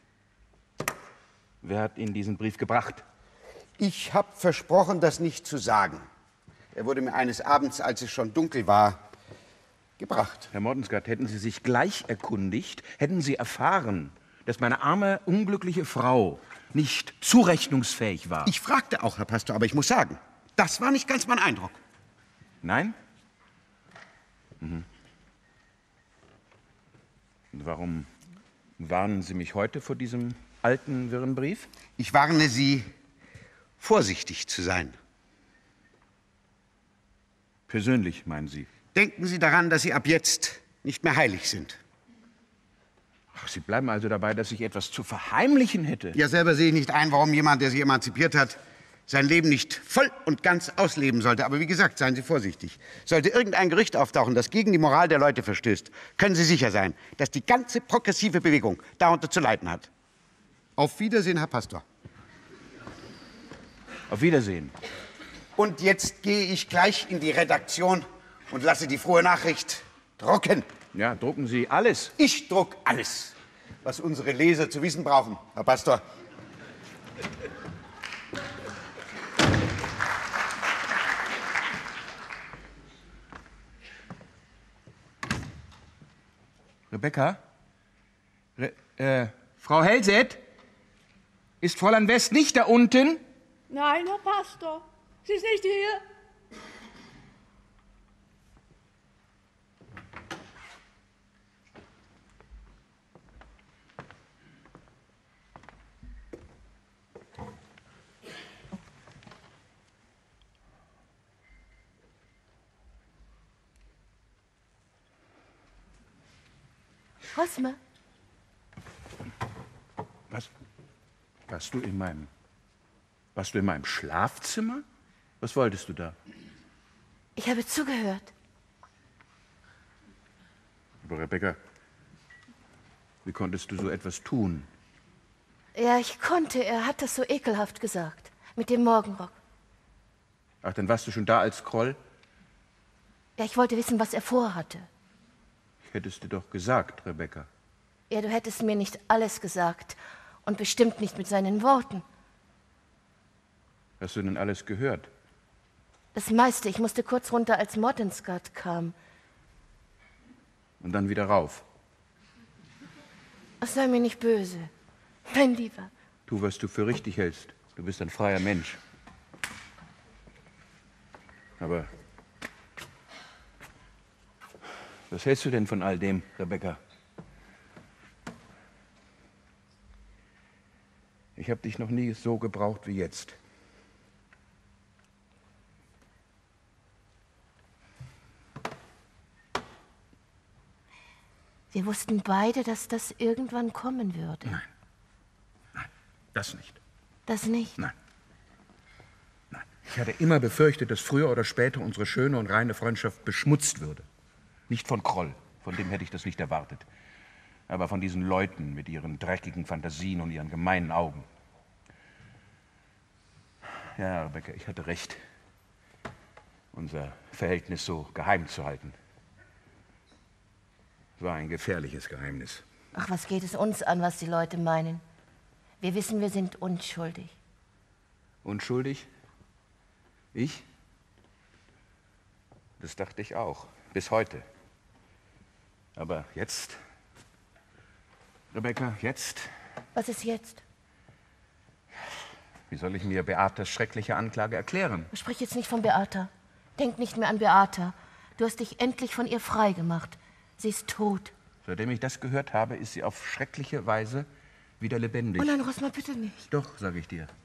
Wer hat Ihnen diesen Brief gebracht? Ich habe versprochen, das nicht zu sagen. Er wurde mir eines Abends, als es schon dunkel war, gebracht. Herr Mortensgaard, hätten Sie sich gleich erkundigt, hätten Sie erfahren, dass meine arme, unglückliche Frau nicht zurechnungsfähig war. Ich fragte auch, Herr Pastor, aber ich muss sagen, das war nicht ganz mein Eindruck. Nein? Mhm. Und warum warnen Sie mich heute vor diesem alten, wirren Brief? Ich warne Sie, vorsichtig zu sein. Persönlich, meinen Sie? Denken Sie daran, dass Sie ab jetzt nicht mehr heilig sind. Ach, Sie bleiben also dabei, dass ich etwas zu verheimlichen hätte? Ja, selber sehe ich nicht ein, warum jemand, der sich emanzipiert hat, sein Leben nicht voll und ganz ausleben sollte. Aber wie gesagt, seien Sie vorsichtig. Sollte irgendein Gerücht auftauchen, das gegen die Moral der Leute verstößt, können Sie sicher sein, dass die ganze progressive Bewegung darunter zu leiden hat. Auf Wiedersehen, Herr Pastor. Auf Wiedersehen. Und jetzt gehe ich gleich in die Redaktion und lasse die frohe Nachricht drucken. Ja, drucken Sie alles. Ich druck alles, was unsere Leser zu wissen brauchen, Herr Pastor. Rebecca? Re äh, Frau Hellset? Ist Fräulein West nicht da unten? Nein, Herr Pastor, sie ist nicht hier. Rosmer, Was? Warst du in meinem... Warst du in meinem Schlafzimmer? Was wolltest du da? ich habe zugehört. Aber Rebecca, wie konntest du so etwas tun? Ja, ich konnte. Er hat das so ekelhaft gesagt. Mit dem Morgenrock. Ach, dann warst du schon da als Kroll? Ja, ich wollte wissen, was er vorhatte. Ich hätte es dir doch gesagt, Rebecca. Ja, du hättest mir nicht alles gesagt. Und bestimmt nicht mit seinen Worten. Hast du denn alles gehört? Das meiste. Ich musste kurz runter, als Mortensgaard kam. Und dann wieder rauf? Ach, sei mir nicht böse. Mein Lieber. Tu, was du für richtig hältst. Du bist ein freier Mensch. Aber was hältst du denn von all dem, Rebecca? Ich habe dich noch nie so gebraucht wie jetzt. Wir wussten beide, dass das irgendwann kommen würde. Nein. das nicht. Das nicht? Nein. Nein. Ich hatte immer befürchtet, dass früher oder später unsere schöne und reine Freundschaft beschmutzt würde. Nicht von Kroll, von dem hätte ich das nicht erwartet. Aber von diesen Leuten mit ihren dreckigen Fantasien und ihren gemeinen Augen. Ja, Rebecca, ich hatte recht, unser Verhältnis so geheim zu halten. Es war ein gefährliches Geheimnis. Ach, was geht es uns an, was die Leute meinen? Wir wissen, wir sind unschuldig. Unschuldig? Ich? Das dachte ich auch, bis heute. Aber jetzt, Rebecca, jetzt? Was ist jetzt? Wie soll ich mir Beatas schreckliche Anklage erklären? Sprich jetzt nicht von Beata. Denk nicht mehr an Beata. Du hast dich endlich von ihr frei gemacht. Sie ist tot. Seitdem ich das gehört habe, ist sie auf schreckliche Weise wieder lebendig. Oh nein, Rosmar, bitte nicht. Doch, sage ich dir.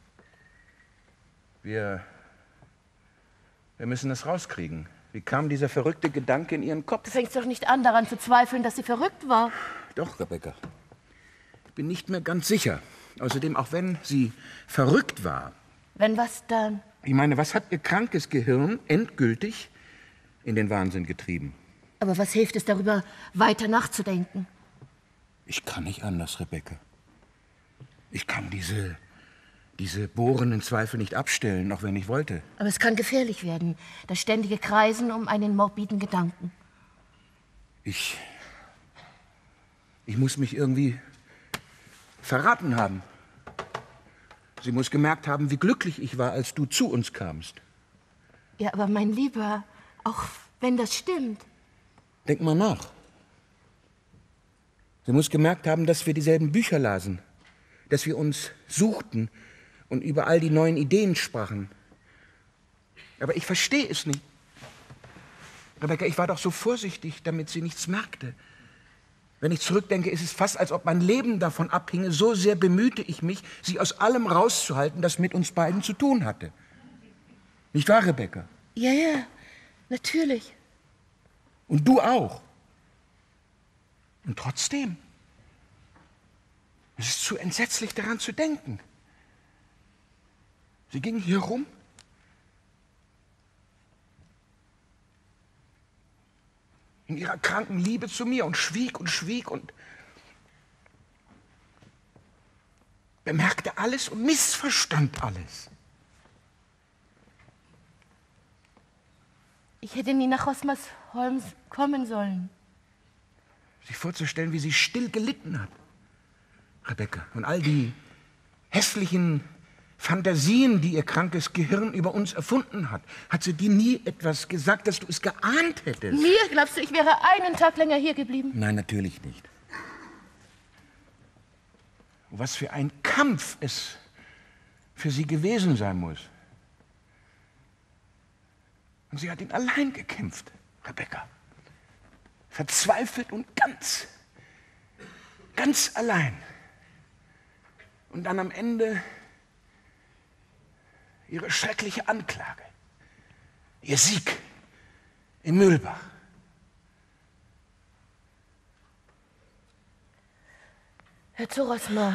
Wir, wir müssen es rauskriegen. Wie kam dieser verrückte Gedanke in ihren Kopf? Du fängst doch nicht an, daran zu zweifeln, dass sie verrückt war. Doch, Rebecca. Ich bin nicht mehr ganz sicher. Außerdem, auch wenn sie verrückt war. Wenn was dann? Ich meine, was hat ihr krankes Gehirn endgültig in den Wahnsinn getrieben? Aber was hilft es, darüber weiter nachzudenken? Ich kann nicht anders, Rebecca. Ich kann diese, diese bohrenden Zweifel nicht abstellen, auch wenn ich wollte. Aber es kann gefährlich werden, das ständige Kreisen um einen morbiden Gedanken. Ich, ich muss mich irgendwie verraten haben. Sie muss gemerkt haben, wie glücklich ich war, als du zu uns kamst. Ja, aber mein Lieber, auch wenn das stimmt. Denk mal nach. Sie muss gemerkt haben, dass wir dieselben Bücher lasen, dass wir uns suchten und über all die neuen Ideen sprachen. Aber ich verstehe es nicht. Rebecca, ich war doch so vorsichtig, damit sie nichts merkte. Wenn ich zurückdenke, ist es fast, als ob mein Leben davon abhinge. So sehr bemühte ich mich, sie aus allem rauszuhalten, das mit uns beiden zu tun hatte. Nicht wahr, Rebecca? Ja, ja, natürlich. Und du auch. Und trotzdem, es ist zu entsetzlich, daran zu denken. Sie ging hier rum. In ihrer kranken Liebe zu mir und schwieg und schwieg und bemerkte alles und missverstand alles. Ich hätte nie nach Rosmersholm kommen sollen. Sich vorzustellen, wie sie still gelitten hat. Rebecca, und all die hässlichen Fantasien, die ihr krankes Gehirn über uns erfunden hat. Hat sie dir nie etwas gesagt, dass du es geahnt hättest? Mir? Glaubst du, ich wäre einen Tag länger hier geblieben? Nein, natürlich nicht. Was für ein Kampf es für sie gewesen sein muss. Und sie hat ihn allein gekämpft, Rebecca. Verzweifelt und ganz, ganz allein. Und dann am Ende ihre schreckliche Anklage, ihr Sieg in Mühlbach. Hör zu, Rosmar.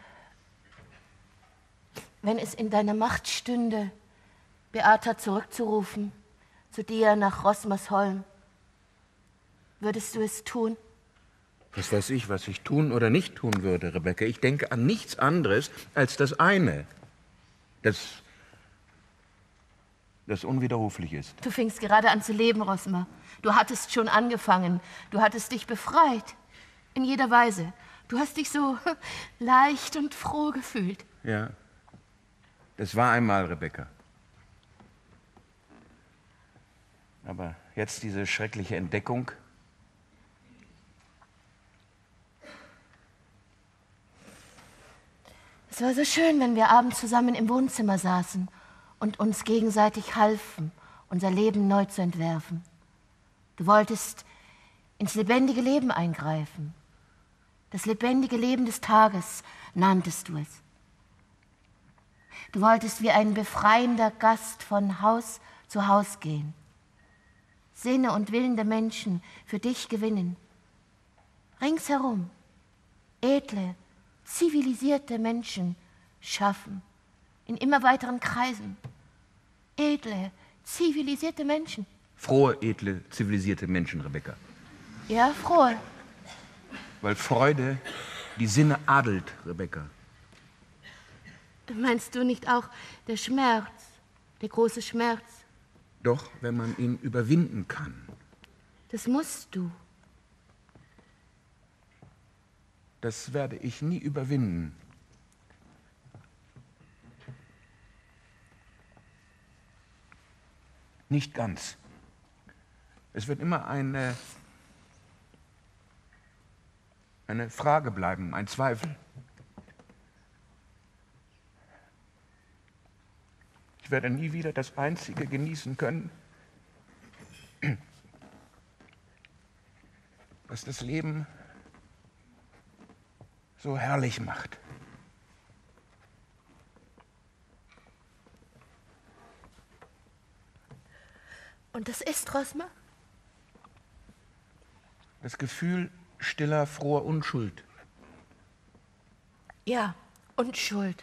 Wenn es in deiner Macht stünde, Beata zurückzurufen, zu dir nach Rosmersholm, würdest du es tun? Was weiß ich, was ich tun oder nicht tun würde, Rebecca. Ich denke an nichts anderes als das eine, das, das unwiderruflich ist. Du fingst gerade an zu leben, Rosmar. Du hattest schon angefangen. Du hattest dich befreit. In jeder Weise. Du hast dich so leicht und froh gefühlt. Ja, das war einmal, Rebecca. Aber jetzt diese schreckliche Entdeckung. Es war so schön, wenn wir abends zusammen im Wohnzimmer saßen und uns gegenseitig halfen, unser Leben neu zu entwerfen. Du wolltest ins lebendige Leben eingreifen. Das lebendige Leben des Tages nanntest du es. Du wolltest wie ein befreiender Gast von Haus zu Haus gehen. Sinne und Willen der Menschen für dich gewinnen. Ringsherum, edle, zivilisierte Menschen schaffen, in immer weiteren Kreisen. Edle, zivilisierte Menschen. Frohe, edle, zivilisierte Menschen, Rebecca. Ja, frohe. Weil Freude die Sinne adelt, Rebecca. Meinst du nicht auch der Schmerz, der große Schmerz? Doch, wenn man ihn überwinden kann. Das musst du. Das werde ich nie überwinden. Nicht ganz. Es wird immer eine, eine Frage bleiben, ein Zweifel. Ich werde nie wieder das Einzige genießen können, was das Leben so herrlich macht. Und das ist, Rosmer? Das Gefühl stiller, froher Unschuld. Ja, Unschuld.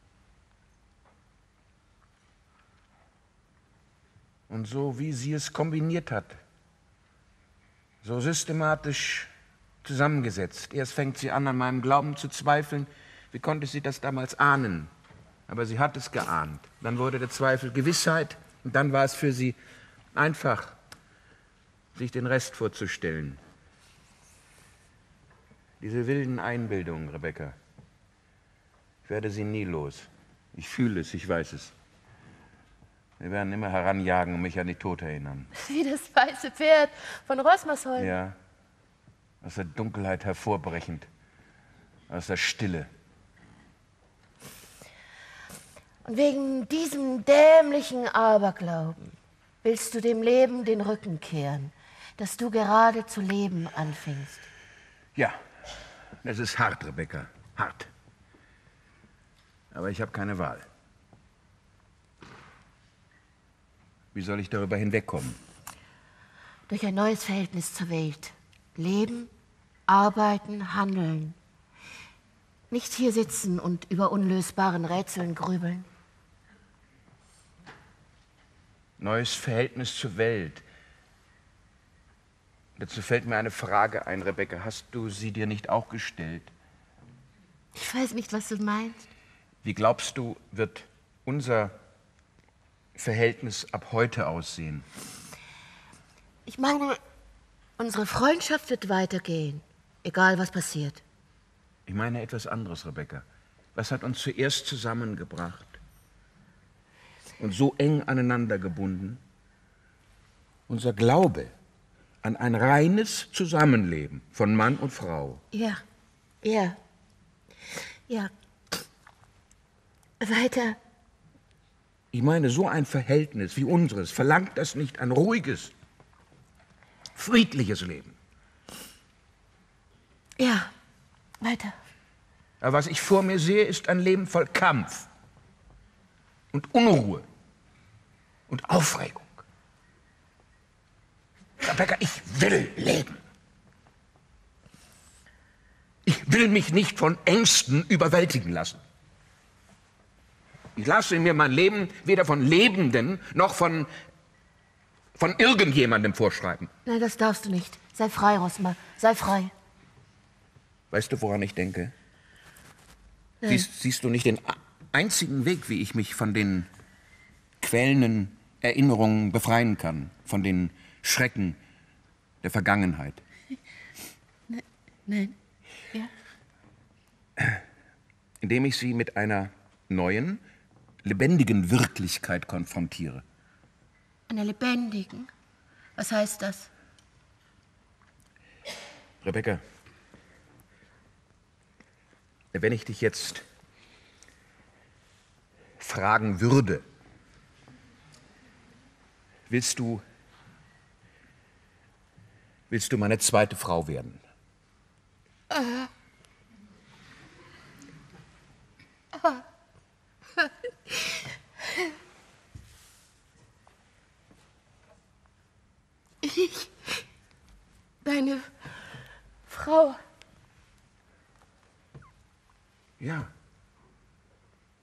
Und so wie sie es kombiniert hat, so systematisch zusammengesetzt. Erst fängt sie an, an meinem Glauben zu zweifeln. Wie konnte sie das damals ahnen? Aber sie hat es geahnt. Dann wurde der Zweifel Gewissheit und dann war es für sie einfach, sich den Rest vorzustellen. Diese wilden Einbildungen, Rebecca, ich werde sie nie los. Ich fühle es, ich weiß es. Wir werden immer heranjagen und mich an die Tod erinnern. Wie das weiße Pferd von Rosmersholm. Ja, aus der Dunkelheit hervorbrechend, aus der Stille. Und wegen diesem dämlichen Aberglauben willst du dem Leben den Rücken kehren, dass du gerade zu leben anfingst. Ja, das ist hart, Rebecca, hart. Aber ich habe keine Wahl. Wie soll ich darüber hinwegkommen? Durch ein neues Verhältnis zur Welt. Leben, arbeiten, handeln. Nicht hier sitzen und über unlösbaren Rätseln grübeln. Neues Verhältnis zur Welt. Dazu fällt mir eine Frage ein, Rebecca. Hast du sie dir nicht auch gestellt? Ich weiß nicht, was du meinst. Wie glaubst du, wird unser Verhältnis ab heute aussehen? Ich meine, unsere Freundschaft wird weitergehen, egal was passiert. Ich meine etwas anderes, Rebecca. Was hat uns zuerst zusammengebracht und so eng aneinander gebunden? Unser Glaube an ein reines Zusammenleben von Mann und Frau. Ja, ja, ja. Weiter. Ich meine, so ein Verhältnis wie unseres, verlangt das nicht ein ruhiges, friedliches Leben? Ja, weiter. Aber was ich vor mir sehe, ist ein Leben voll Kampf und Unruhe und Aufregung. Rebecca, ich will leben. Ich will mich nicht von Ängsten überwältigen lassen. Ich lasse mir mein Leben weder von Lebenden noch von, von irgendjemandem vorschreiben. Nein, das darfst du nicht. Sei frei, Rosmer. Sei frei. Weißt du, woran ich denke? Siehst, siehst du nicht den einzigen Weg, wie ich mich von den quälenden Erinnerungen befreien kann, von den Schrecken der Vergangenheit? Nein. Nein. Ja. Indem ich sie mit einer neuen, lebendigen Wirklichkeit konfrontiere. Einer lebendigen? Was heißt das? Rebecca, wenn ich dich jetzt fragen würde, willst du, willst du meine zweite Frau werden? Ah. Ah. Ich, deine Frau. Ja.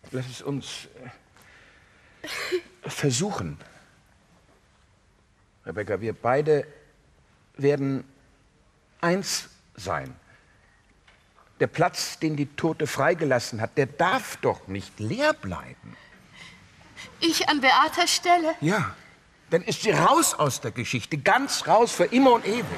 lass es uns äh, versuchen. Rebecca, wir beide werden eins sein. Der Platz, den die Tote freigelassen hat, der darf doch nicht leer bleiben. Ich an Beatas Stelle? Ja, dann ist sie raus aus der Geschichte, ganz raus, für immer und ewig.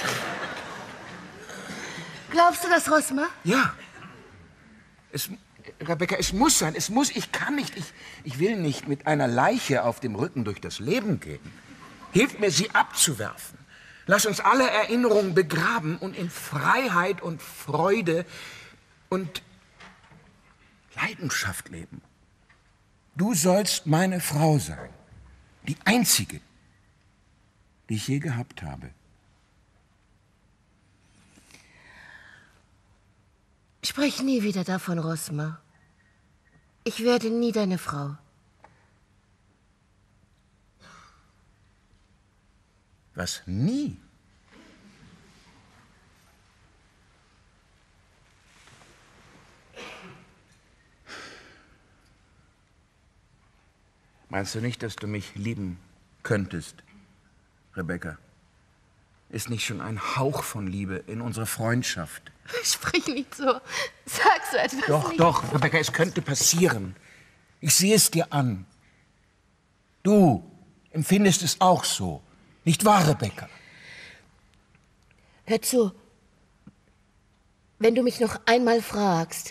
Glaubst du das, Rosmer? Ja. Es, Rebecca, es muss sein, es muss, ich kann nicht, ich, ich will nicht mit einer Leiche auf dem Rücken durch das Leben gehen. Hilf mir, sie abzuwerfen. Lass uns alle Erinnerungen begraben und in Freiheit und Freude und Leidenschaft leben. Du sollst meine Frau sein. Die einzige, die ich je gehabt habe. Sprich nie wieder davon, Rosmer. Ich werde nie deine Frau. Was, nie? Meinst du nicht, dass du mich lieben könntest, Rebecca? Ist nicht schon ein Hauch von Liebe in unserer Freundschaft? Sprich nicht so. Sag so etwas Doch, nicht. doch, Rebecca, es könnte passieren. Ich sehe es dir an. Du empfindest es auch so. Nicht wahr, Rebecca? Hör zu. Wenn du mich noch einmal fragst,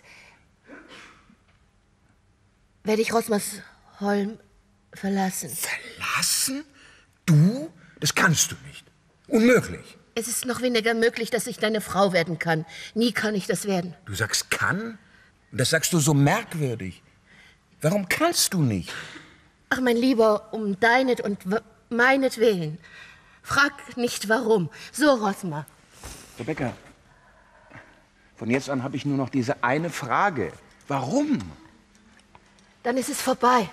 werde ich Rosmersholm verlassen. Verlassen? Du? Das kannst du nicht. Unmöglich. Es ist noch weniger möglich, dass ich deine Frau werden kann. Nie kann ich das werden. Du sagst kann? Und das sagst du so merkwürdig. Warum kannst du nicht? Ach, mein Lieber, um deinet und w- meinetwillen. Frag nicht warum. So, Rosmer. Rebecca, von jetzt an habe ich nur noch diese eine Frage. Warum? Dann ist es vorbei.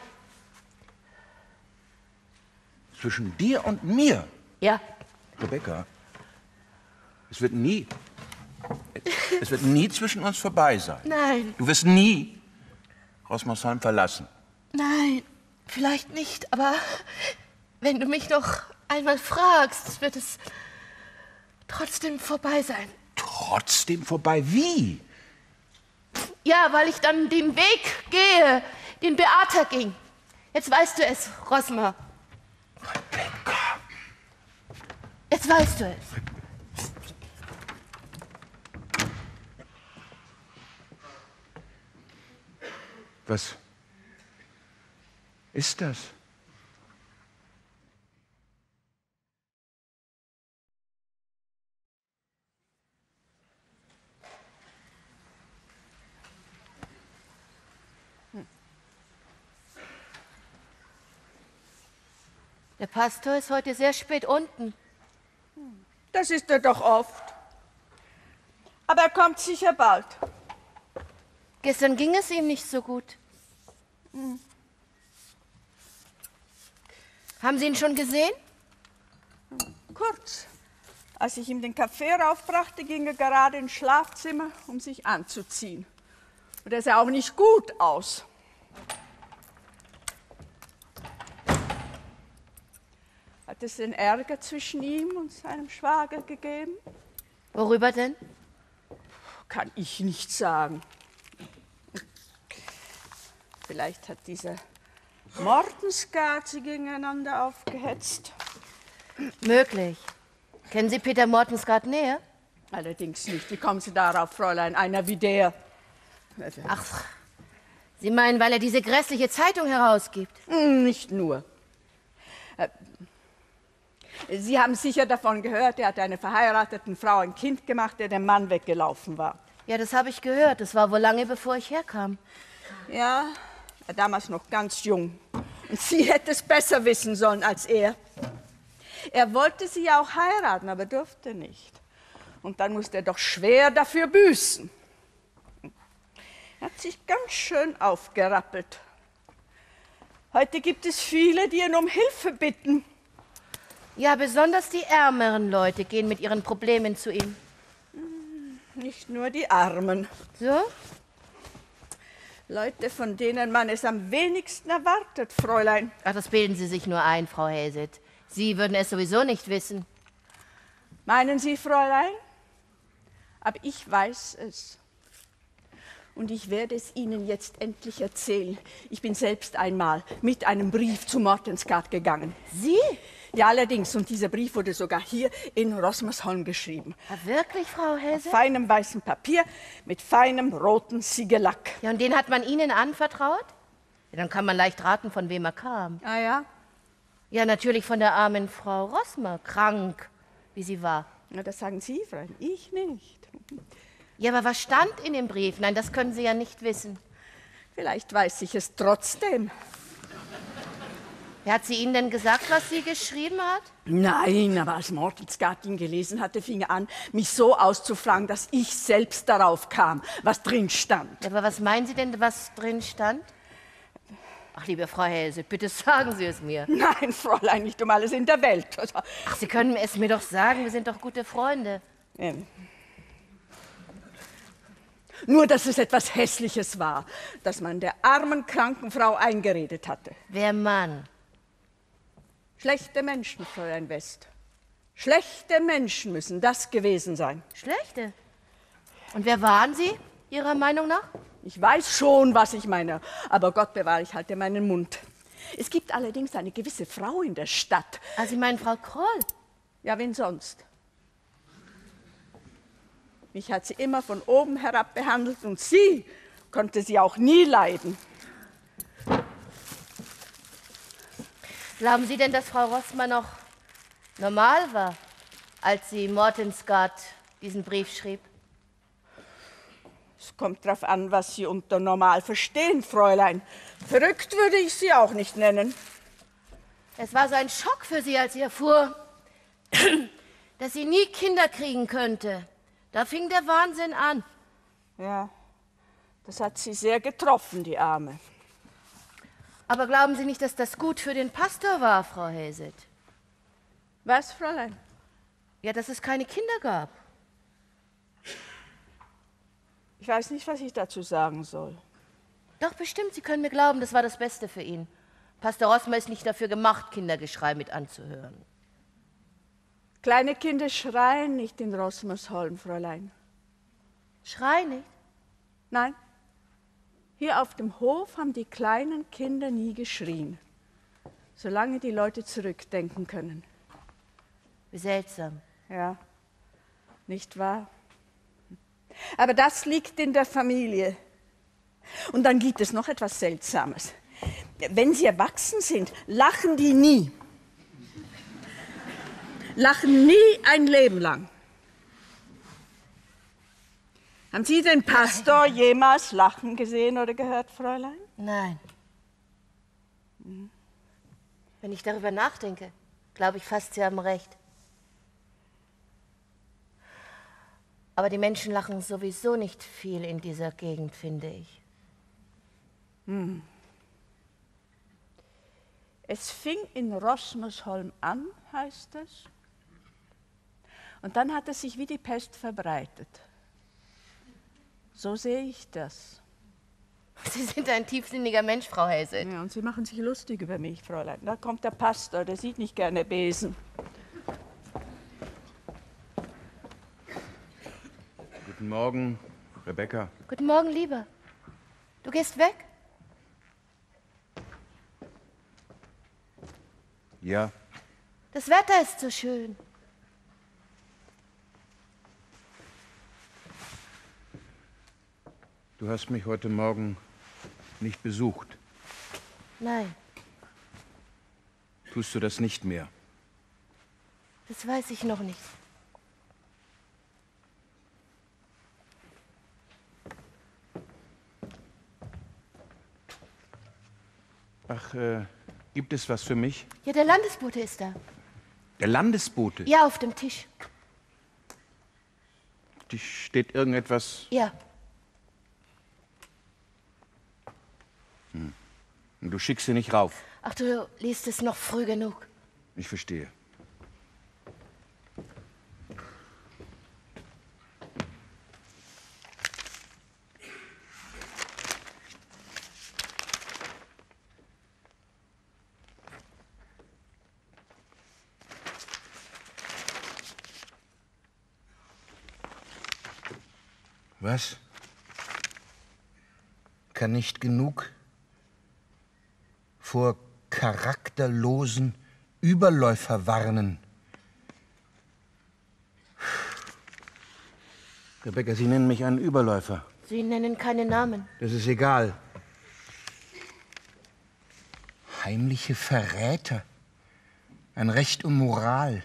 Zwischen dir und mir? Ja. Rebecca, es wird nie, es wird nie zwischen uns vorbei sein. Nein, Du wirst nie Rosmersholm verlassen. nein, vielleicht nicht, aber wenn du mich noch einmal fragst, wird es trotzdem vorbei sein. Trotzdem vorbei? Wie? Ja, weil ich dann den Weg gehe, den Beata ging. Jetzt weißt du es, Rosmer. Rebecca. Jetzt weißt du es. Was ist das? Der Pastor ist heute sehr spät unten. Das ist er doch oft. Aber er kommt sicher bald. Gestern ging es ihm nicht so gut. Hm. Haben Sie ihn schon gesehen? Kurz. Als ich ihm den Kaffee raufbrachte, ging er gerade ins Schlafzimmer, um sich anzuziehen. Und er sah auch nicht gut aus. Hat es den Ärger zwischen ihm und seinem Schwager gegeben? Worüber denn? Kann ich nicht sagen. Vielleicht hat dieser Mortensgaard sie gegeneinander aufgehetzt. Möglich. Kennen Sie Peter Mortensgaard näher? Allerdings nicht. Wie kommen Sie darauf, Fräulein? Einer wie der. Ach, Sie meinen, weil er diese grässliche Zeitung herausgibt? Nicht nur. Sie haben sicher davon gehört, er hat einer verheirateten Frau ein Kind gemacht, der dem Mann weggelaufen war. Ja, das habe ich gehört. Das war wohl lange, bevor ich herkam. Ja, er war damals noch ganz jung. Und sie hätte es besser wissen sollen als er. Er wollte sie ja auch heiraten, aber durfte nicht. Und dann musste er doch schwer dafür büßen. Er hat sich ganz schön aufgerappelt. Heute gibt es viele, die ihn um Hilfe bitten. Ja, besonders die ärmeren Leute gehen mit ihren Problemen zu ihm. Nicht nur die Armen. So? Leute, von denen man es am wenigsten erwartet, Fräulein. Ach, das bilden Sie sich nur ein, Frau Hazel. Sie würden es sowieso nicht wissen. Meinen Sie, Fräulein? Aber ich weiß es. Und ich werde es Ihnen jetzt endlich erzählen. Ich bin selbst einmal mit einem Brief zu Mortensgaard gegangen. Sie? Ja, allerdings. Und dieser Brief wurde sogar hier in Rosmersholm geschrieben. Ja, wirklich, Frau Auf Hazel? feinem weißen Papier mit feinem roten Siegellack. Ja, und den hat man Ihnen anvertraut? Ja, dann kann man leicht raten, von wem er kam. Ah ja? Ja, natürlich von der armen Frau Rosmer, krank, wie sie war. Na, das sagen Sie, Fräulein, ich nicht. Ja, aber was stand in dem Brief? Nein, das können Sie ja nicht wissen. Vielleicht weiß ich es trotzdem. Wer hat sie Ihnen denn gesagt, was sie geschrieben hat? Nein, aber als Mortensgaard ihn gelesen hatte, fing er an, mich so auszufragen, dass ich selbst darauf kam, was drin stand. Ja, aber was meinen Sie denn, was drin stand? Ach, liebe Frau Hazel, bitte sagen Sie es mir. Nein, Fräulein, nicht um alles in der Welt. Also, Ach, Sie können es mir doch sagen, wir sind doch gute Freunde. ähm, nur, dass es etwas Hässliches war, das man der armen, kranken Frau eingeredet hatte. Wer Mann? Schlechte Menschen, Fräulein West. Schlechte Menschen müssen das gewesen sein. Schlechte. Und wer waren Sie, Ihrer Meinung nach? Ich weiß schon, was ich meine, aber Gott bewahre, ich halte meinen Mund. Es gibt allerdings eine gewisse Frau in der Stadt. Ah, Sie meinen Frau Kroll? Ja, wen sonst? Mich hat sie immer von oben herab behandelt und sie konnte sie auch nie leiden. Glauben Sie denn, dass Frau Rosmer noch normal war, als sie Mortensgaard diesen Brief schrieb? Es kommt darauf an, was Sie unter normal verstehen, Fräulein. Verrückt würde ich sie auch nicht nennen. Es war so ein Schock für sie, als sie erfuhr, dass sie nie Kinder kriegen könnte. Da fing der Wahnsinn an. Ja, das hat sie sehr getroffen, die Arme. Aber glauben Sie nicht, dass das gut für den Pastor war, Frau Hazel? Was, Fräulein? Ja, dass es keine Kinder gab. Ich weiß nicht, was ich dazu sagen soll. Doch, bestimmt, Sie können mir glauben, das war das Beste für ihn. Pastor Rosmer ist nicht dafür gemacht, Kindergeschrei mit anzuhören. Kleine Kinder schreien nicht in Rosmersholm, Fräulein. Schrei nicht. Nein, hier auf dem Hof haben die kleinen Kinder nie geschrien, solange die Leute zurückdenken können. Wie seltsam. Ja, nicht wahr? Aber das liegt in der Familie. Und dann gibt es noch etwas Seltsames. Wenn sie erwachsen sind, lachen die nie. Lachen nie ein Leben lang. Haben Sie den Pastor jemals lachen gesehen oder gehört, Fräulein? Nein. Wenn ich darüber nachdenke, glaube ich fast, Sie haben recht. Aber die Menschen lachen sowieso nicht viel in dieser Gegend, finde ich. Hm. Es fing in Rosmersholm an, heißt es. Und dann hat es sich wie die Pest verbreitet. So sehe ich das. Sie sind ein tiefsinniger Mensch, Frau Hazel. Ja, und Sie machen sich lustig über mich, Fräulein. Da kommt der Pastor, der sieht nicht gerne Besen. Guten Morgen, Rebecca. Guten Morgen, Lieber. Du gehst weg? Ja, Das Wetter ist so schön. du hast mich heute Morgen nicht besucht. Nein, Tust du das nicht mehr? das weiß ich noch nicht. Ach, äh, gibt es was für mich? Ja, der Landesbote ist da. Der Landesbote? Ja, auf dem Tisch. Da steht irgendetwas. Ja. Und du schickst sie nicht rauf. Ach, du liest es noch früh genug. Ich verstehe. Was? Kann nicht genug vor charakterlosen Überläufer warnen. Rebecca, Sie nennen mich einen Überläufer. Sie nennen keine Namen. Das ist egal. Heimliche Verräter. An Recht und Moral.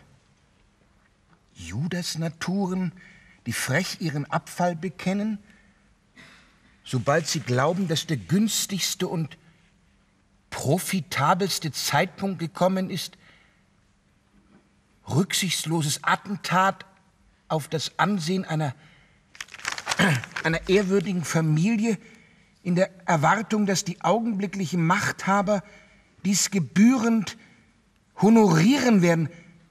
Judasnaturen, die frech ihren Abfall bekennen, sobald sie glauben, dass der günstigste und profitabelste Zeitpunkt gekommen ist, rücksichtsloses Attentat auf das Ansehen einer, einer ehrwürdigen Familie in der Erwartung, dass die augenblicklichen Machthaber dies gebührend honorieren werden.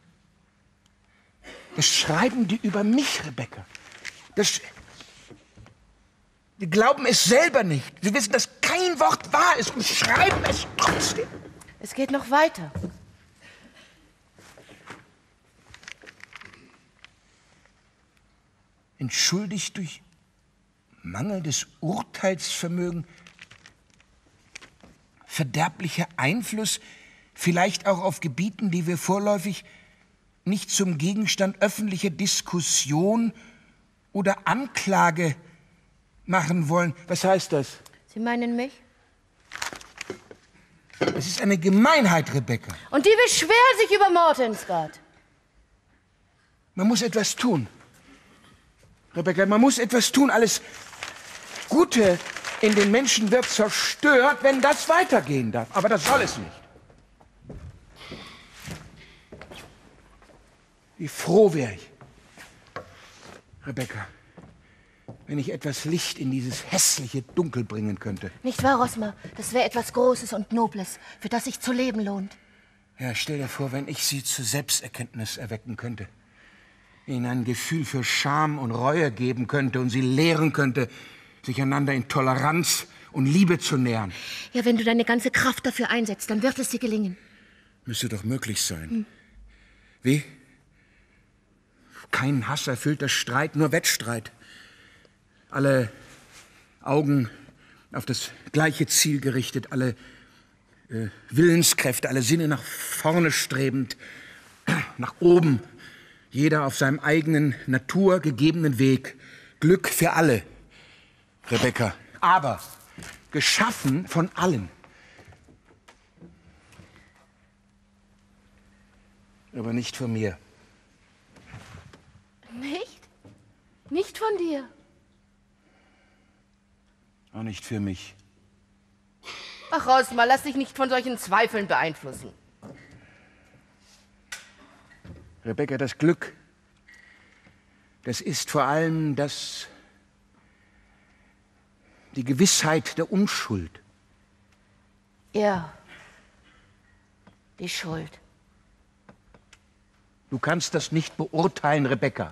Das schreiben die über mich, Rebecca. Das, die glauben es selber nicht. Sie wissen, dass kein Wort wahr ist und schreiben es trotzdem. Es geht noch weiter. Entschuldigt durch mangelndes Urteilsvermögen, verderblicher Einfluss, vielleicht auch auf Gebieten, die wir vorläufig nicht zum Gegenstand öffentlicher Diskussion oder Anklage machen wollen. Was heißt das? Sie meinen mich? Es ist eine Gemeinheit, Rebecca. Und die beschweren sich über Mortensgaard. Man muss etwas tun. Rebecca, man muss etwas tun. Alles Gute in den Menschen wird zerstört, wenn das weitergehen darf. Aber das soll es nicht. Wie froh wäre ich, Rebecca, wenn ich etwas Licht in dieses hässliche Dunkel bringen könnte. Nicht wahr, Rosmer? Das wäre etwas Großes und Nobles, für das sich zu leben lohnt. Ja, stell dir vor, wenn ich sie zur Selbsterkenntnis erwecken könnte, ihnen ein Gefühl für Scham und Reue geben könnte und sie lehren könnte, sich einander in Toleranz und Liebe zu nähern. Ja, wenn du deine ganze Kraft dafür einsetzt, dann wird es dir gelingen. Müsste doch möglich sein. Hm. Wie? Kein hasserfüllter Streit, nur Wettstreit. Alle Augen auf das gleiche Ziel gerichtet, alle äh, Willenskräfte, alle Sinne nach vorne strebend, nach oben. Jeder auf seinem eigenen naturgegebenen Weg. Glück für alle, Rebecca. Aber geschaffen von allen. Aber nicht von mir. Nicht? Nicht von dir? Auch nicht für mich. Ach, Rosmer, lass dich nicht von solchen Zweifeln beeinflussen. Rebecca, das Glück, das ist vor allem das, die Gewissheit der Unschuld. Ja, die Schuld. Du kannst das nicht beurteilen, Rebecca.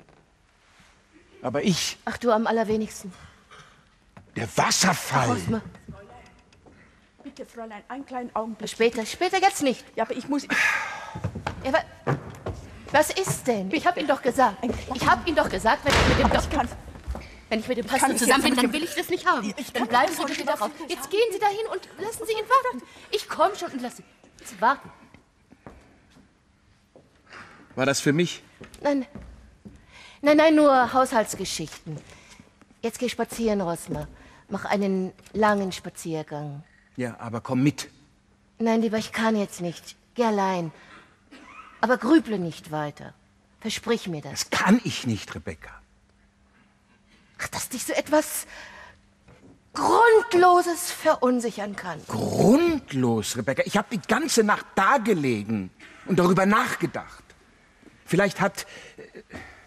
Aber ich... Ach, du am allerwenigsten. Der Wasserfall. Rosmer. Bitte, Fräulein, einen kleinen Augenblick. Später, später jetzt nicht. Ja, aber ich muss... Ja, aber was ist denn? Ich habe Ihnen doch gesagt. Ich habe Ihnen doch gesagt, wenn ich mit dem Doktor... Wenn ich mit dem Pastor zusammen bin, dann will ich das nicht haben. Dann bleiben Sie bitte darauf. Jetzt gehen Sie dahin und lassen Sie ihn warten. Ich komme schon und lasse Sie warten. War das für mich? Nein, nein, nein, nur Haushaltsgeschichten. Jetzt geh spazieren, Rosmer. Mach einen langen Spaziergang. Ja, aber komm mit. Nein, lieber, ich kann jetzt nicht. Geh allein. Aber grüble nicht weiter. Versprich mir das. Das kann ich nicht, Rebecca. Ach, dass dich so etwas Grundloses verunsichern kann. Grundlos, Rebecca. Ich habe die ganze Nacht da gelegen und darüber nachgedacht. Vielleicht hat äh,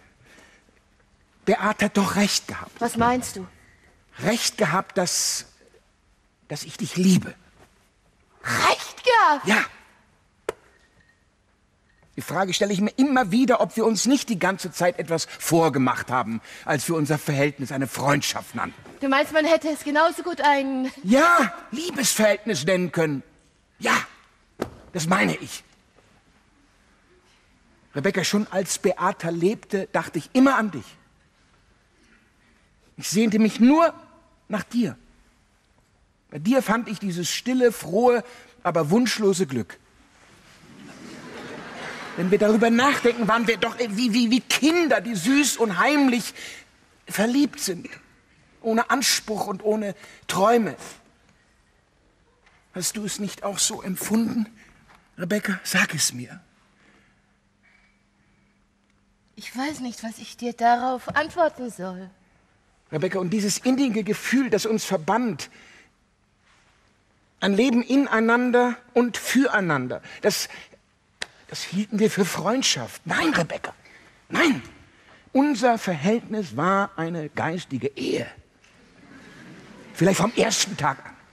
Beata doch recht gehabt. Was meinst du? Recht gehabt, dass, dass ich dich liebe. Recht gehabt? Ja. Die Frage stelle ich mir immer wieder, ob wir uns nicht die ganze Zeit etwas vorgemacht haben, als wir unser Verhältnis eine Freundschaft nannten. Du meinst, man hätte es genauso gut ein... Ja, Liebesverhältnis nennen können. Ja, das meine ich. Rebecca, schon als Beata lebte, dachte ich immer an dich. Ich sehnte mich nur nach dir. Bei dir fand ich dieses stille, frohe, aber wunschlose Glück. Wenn wir darüber nachdenken, waren wir doch wie, wie, wie Kinder, die süß und heimlich verliebt sind. Ohne Anspruch und ohne Träume. Hast du es nicht auch so empfunden, Rebecca? Sag es mir. Ich weiß nicht, was ich dir darauf antworten soll. Rebecca, und dieses innige Gefühl, das uns verband, ein Leben ineinander und füreinander, das, das hielten wir für Freundschaft. Nein, Rebecca, nein. Unser Verhältnis war eine geistige Ehe. Vielleicht vom ersten Tag an.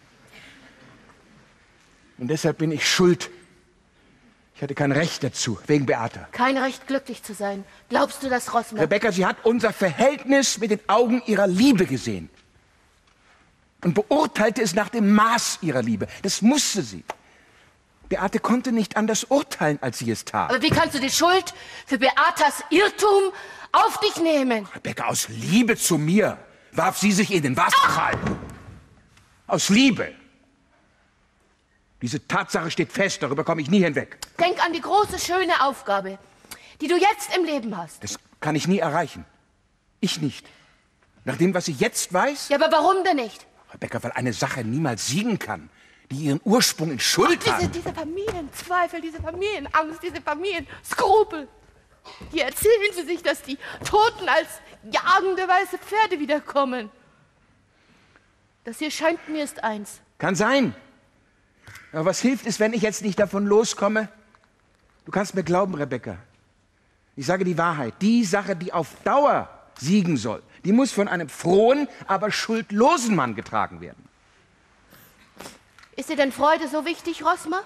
Und deshalb bin ich schuld. Ich hatte kein Recht dazu, wegen Beata. Kein Recht, glücklich zu sein. Glaubst du das, Rosmer? Rebecca, sie hat unser Verhältnis mit den Augen ihrer Liebe gesehen. Und beurteilte es nach dem Maß ihrer Liebe. Das musste sie. Beate konnte nicht anders urteilen, als sie es tat. Aber wie kannst du die Schuld für Beatas Irrtum auf dich nehmen? Rebecca, aus Liebe zu mir warf sie sich in den Wasserfall. Aus Liebe. Diese Tatsache steht fest, darüber komme ich nie hinweg. Denk an die große, schöne Aufgabe, die du jetzt im Leben hast. Das kann ich nie erreichen. Ich nicht. Nach dem, was ich jetzt weiß? Ja, aber warum denn nicht? Rebecca, weil eine Sache niemals siegen kann, die ihren Ursprung in Schuld Ach, hat. diese, diese Familienzweifel, diese Familienangst, diese Familienskrupel. Hier erzählen sie sich, dass die Toten als jagende weiße Pferde wiederkommen. Das hier scheint mir ist eins. Kann sein. Aber was hilft es, wenn ich jetzt nicht davon loskomme? Du kannst mir glauben, Rebecca. Ich sage die Wahrheit. Die Sache, die auf Dauer siegen soll, die muss von einem frohen, aber schuldlosen Mann getragen werden. Ist dir denn Freude so wichtig, Rosmer?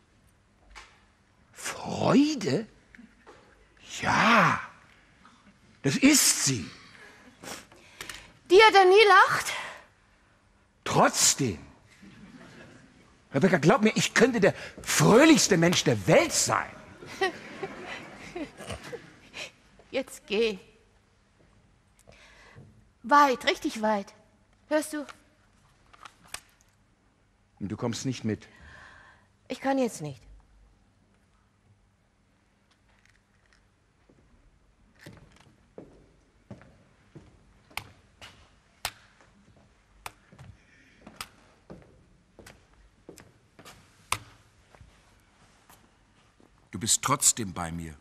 Freude? Ja, das ist sie. Dir, der nie lacht? Trotzdem. Rebecca, glaub mir, ich könnte der fröhlichste Mensch der Welt sein. Jetzt geh. Weit, richtig weit. Hörst du? Und du kommst nicht mit. Ich kann jetzt nicht. Du bist trotzdem bei mir.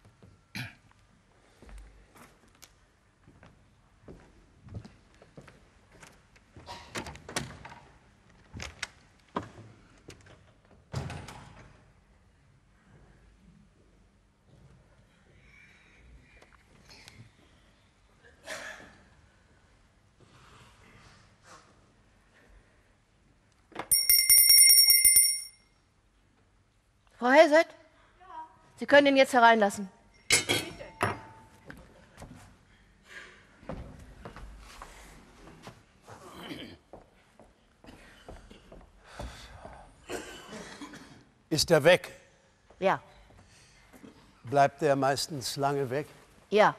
Frau Helseth? Ja. Sie können ihn jetzt hereinlassen. Bitte. Ist er weg? Ja. Bleibt er meistens lange weg? Ja.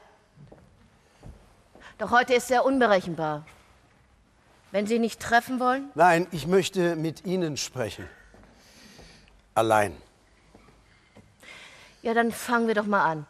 Doch heute ist er unberechenbar. Wenn Sie ihn nicht treffen wollen? Nein, ich möchte mit Ihnen sprechen. Allein. Ja, dann fangen wir doch mal an.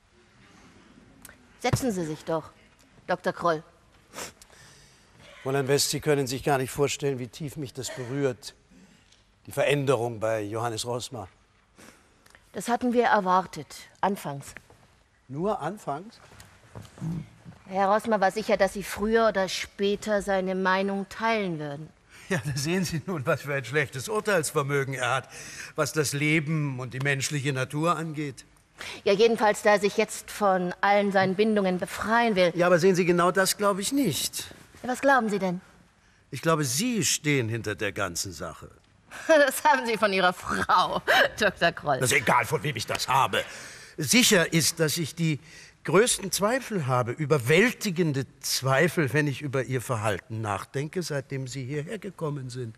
Setzen Sie sich doch, Doktor Kroll. Fräulein West, Sie können sich gar nicht vorstellen, wie tief mich das berührt. Die Veränderung bei Johannes Rosmer. Das hatten wir erwartet, anfangs. Nur anfangs? Herr Rosmer war sicher, dass Sie früher oder später seine Meinung teilen würden. Ja, da sehen Sie nun, was für ein schlechtes Urteilsvermögen er hat, was das Leben und die menschliche Natur angeht. Ja, jedenfalls, da er sich jetzt von allen seinen Bindungen befreien will. Ja, aber sehen Sie, genau das glaube ich nicht. Ja, was glauben Sie denn? Ich glaube, Sie stehen hinter der ganzen Sache. Das haben Sie von Ihrer Frau, Doktor Kroll. Das ist egal, von wem ich das habe. Sicher ist, dass ich die größten Zweifel habe, überwältigende Zweifel, wenn ich über Ihr Verhalten nachdenke, seitdem Sie hierher gekommen sind.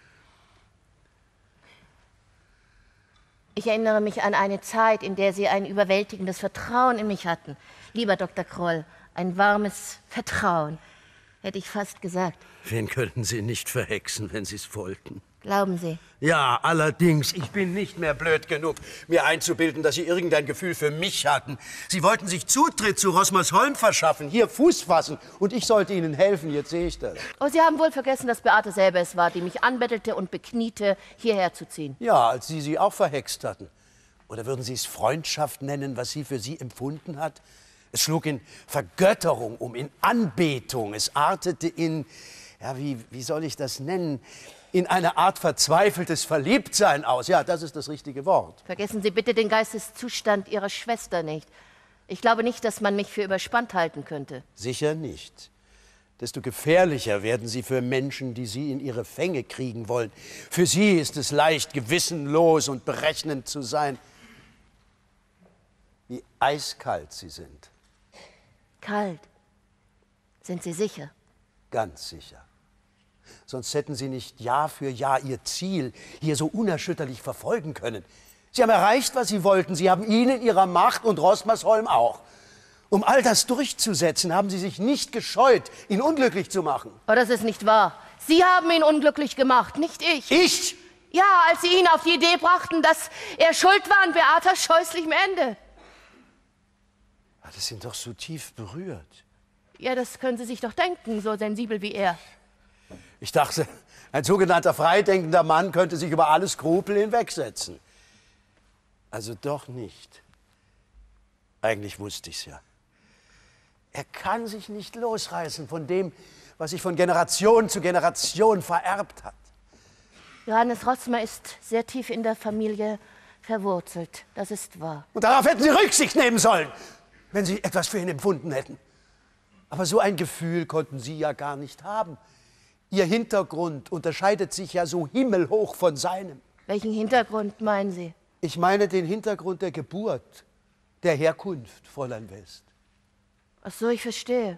Ich erinnere mich an eine Zeit, in der Sie ein überwältigendes Vertrauen in mich hatten. Lieber Doktor Kroll, ein warmes Vertrauen. Hätte ich fast gesagt. Wen könnten Sie nicht verhexen, wenn Sie es wollten? Glauben Sie? Ja, allerdings, ich bin nicht mehr blöd genug, mir einzubilden, dass Sie irgendein Gefühl für mich hatten. Sie wollten sich Zutritt zu Rosmersholm verschaffen, hier Fuß fassen, und ich sollte Ihnen helfen, jetzt sehe ich das. Oh, Sie haben wohl vergessen, dass Beate selber es war, die mich anbettelte und bekniete, hierher zu ziehen. Ja, als Sie sie auch verhext hatten. Oder würden Sie es Freundschaft nennen, was sie für Sie empfunden hat? Es schlug in Vergötterung um, in Anbetung. Es artete in, ja, wie, wie soll ich das nennen, in eine Art verzweifeltes Verliebtsein aus. Ja, das ist das richtige Wort. Vergessen Sie bitte den Geisteszustand Ihrer Schwester nicht. Ich glaube nicht, dass man mich für überspannt halten könnte. Sicher nicht. Desto gefährlicher werden Sie für Menschen, die Sie in ihre Fänge kriegen wollen. Für Sie ist es leicht, gewissenlos und berechnend zu sein. Wie eiskalt Sie sind. Kalt. Sind Sie sicher? Ganz sicher. Sonst hätten Sie nicht Jahr für Jahr Ihr Ziel hier so unerschütterlich verfolgen können. Sie haben erreicht, was Sie wollten. Sie haben ihn in Ihrer Macht und Rosmersholm auch. Um all das durchzusetzen, haben Sie sich nicht gescheut, ihn unglücklich zu machen. Aber das ist nicht wahr. Sie haben ihn unglücklich gemacht, nicht ich. Ich? Ja, als Sie ihn auf die Idee brachten, dass er schuld war an Beatas scheußlichem Ende. Das ist ihn doch so tief berührt. Ja, das können Sie sich doch denken, so sensibel wie er. Ich dachte, ein sogenannter freidenkender Mann könnte sich über alle Skrupel hinwegsetzen. Also doch nicht. Eigentlich wusste ich's ja. Er kann sich nicht losreißen von dem, was sich von Generation zu Generation vererbt hat. Johannes Rosmer ist sehr tief in der Familie verwurzelt. Das ist wahr. Und darauf hätten Sie Rücksicht nehmen sollen, wenn Sie etwas für ihn empfunden hätten. Aber so ein Gefühl konnten Sie ja gar nicht haben. Ihr Hintergrund unterscheidet sich ja so himmelhoch von seinem. Welchen Hintergrund meinen Sie? Ich meine den Hintergrund der Geburt, der Herkunft, Fräulein West. Ach so, ich verstehe.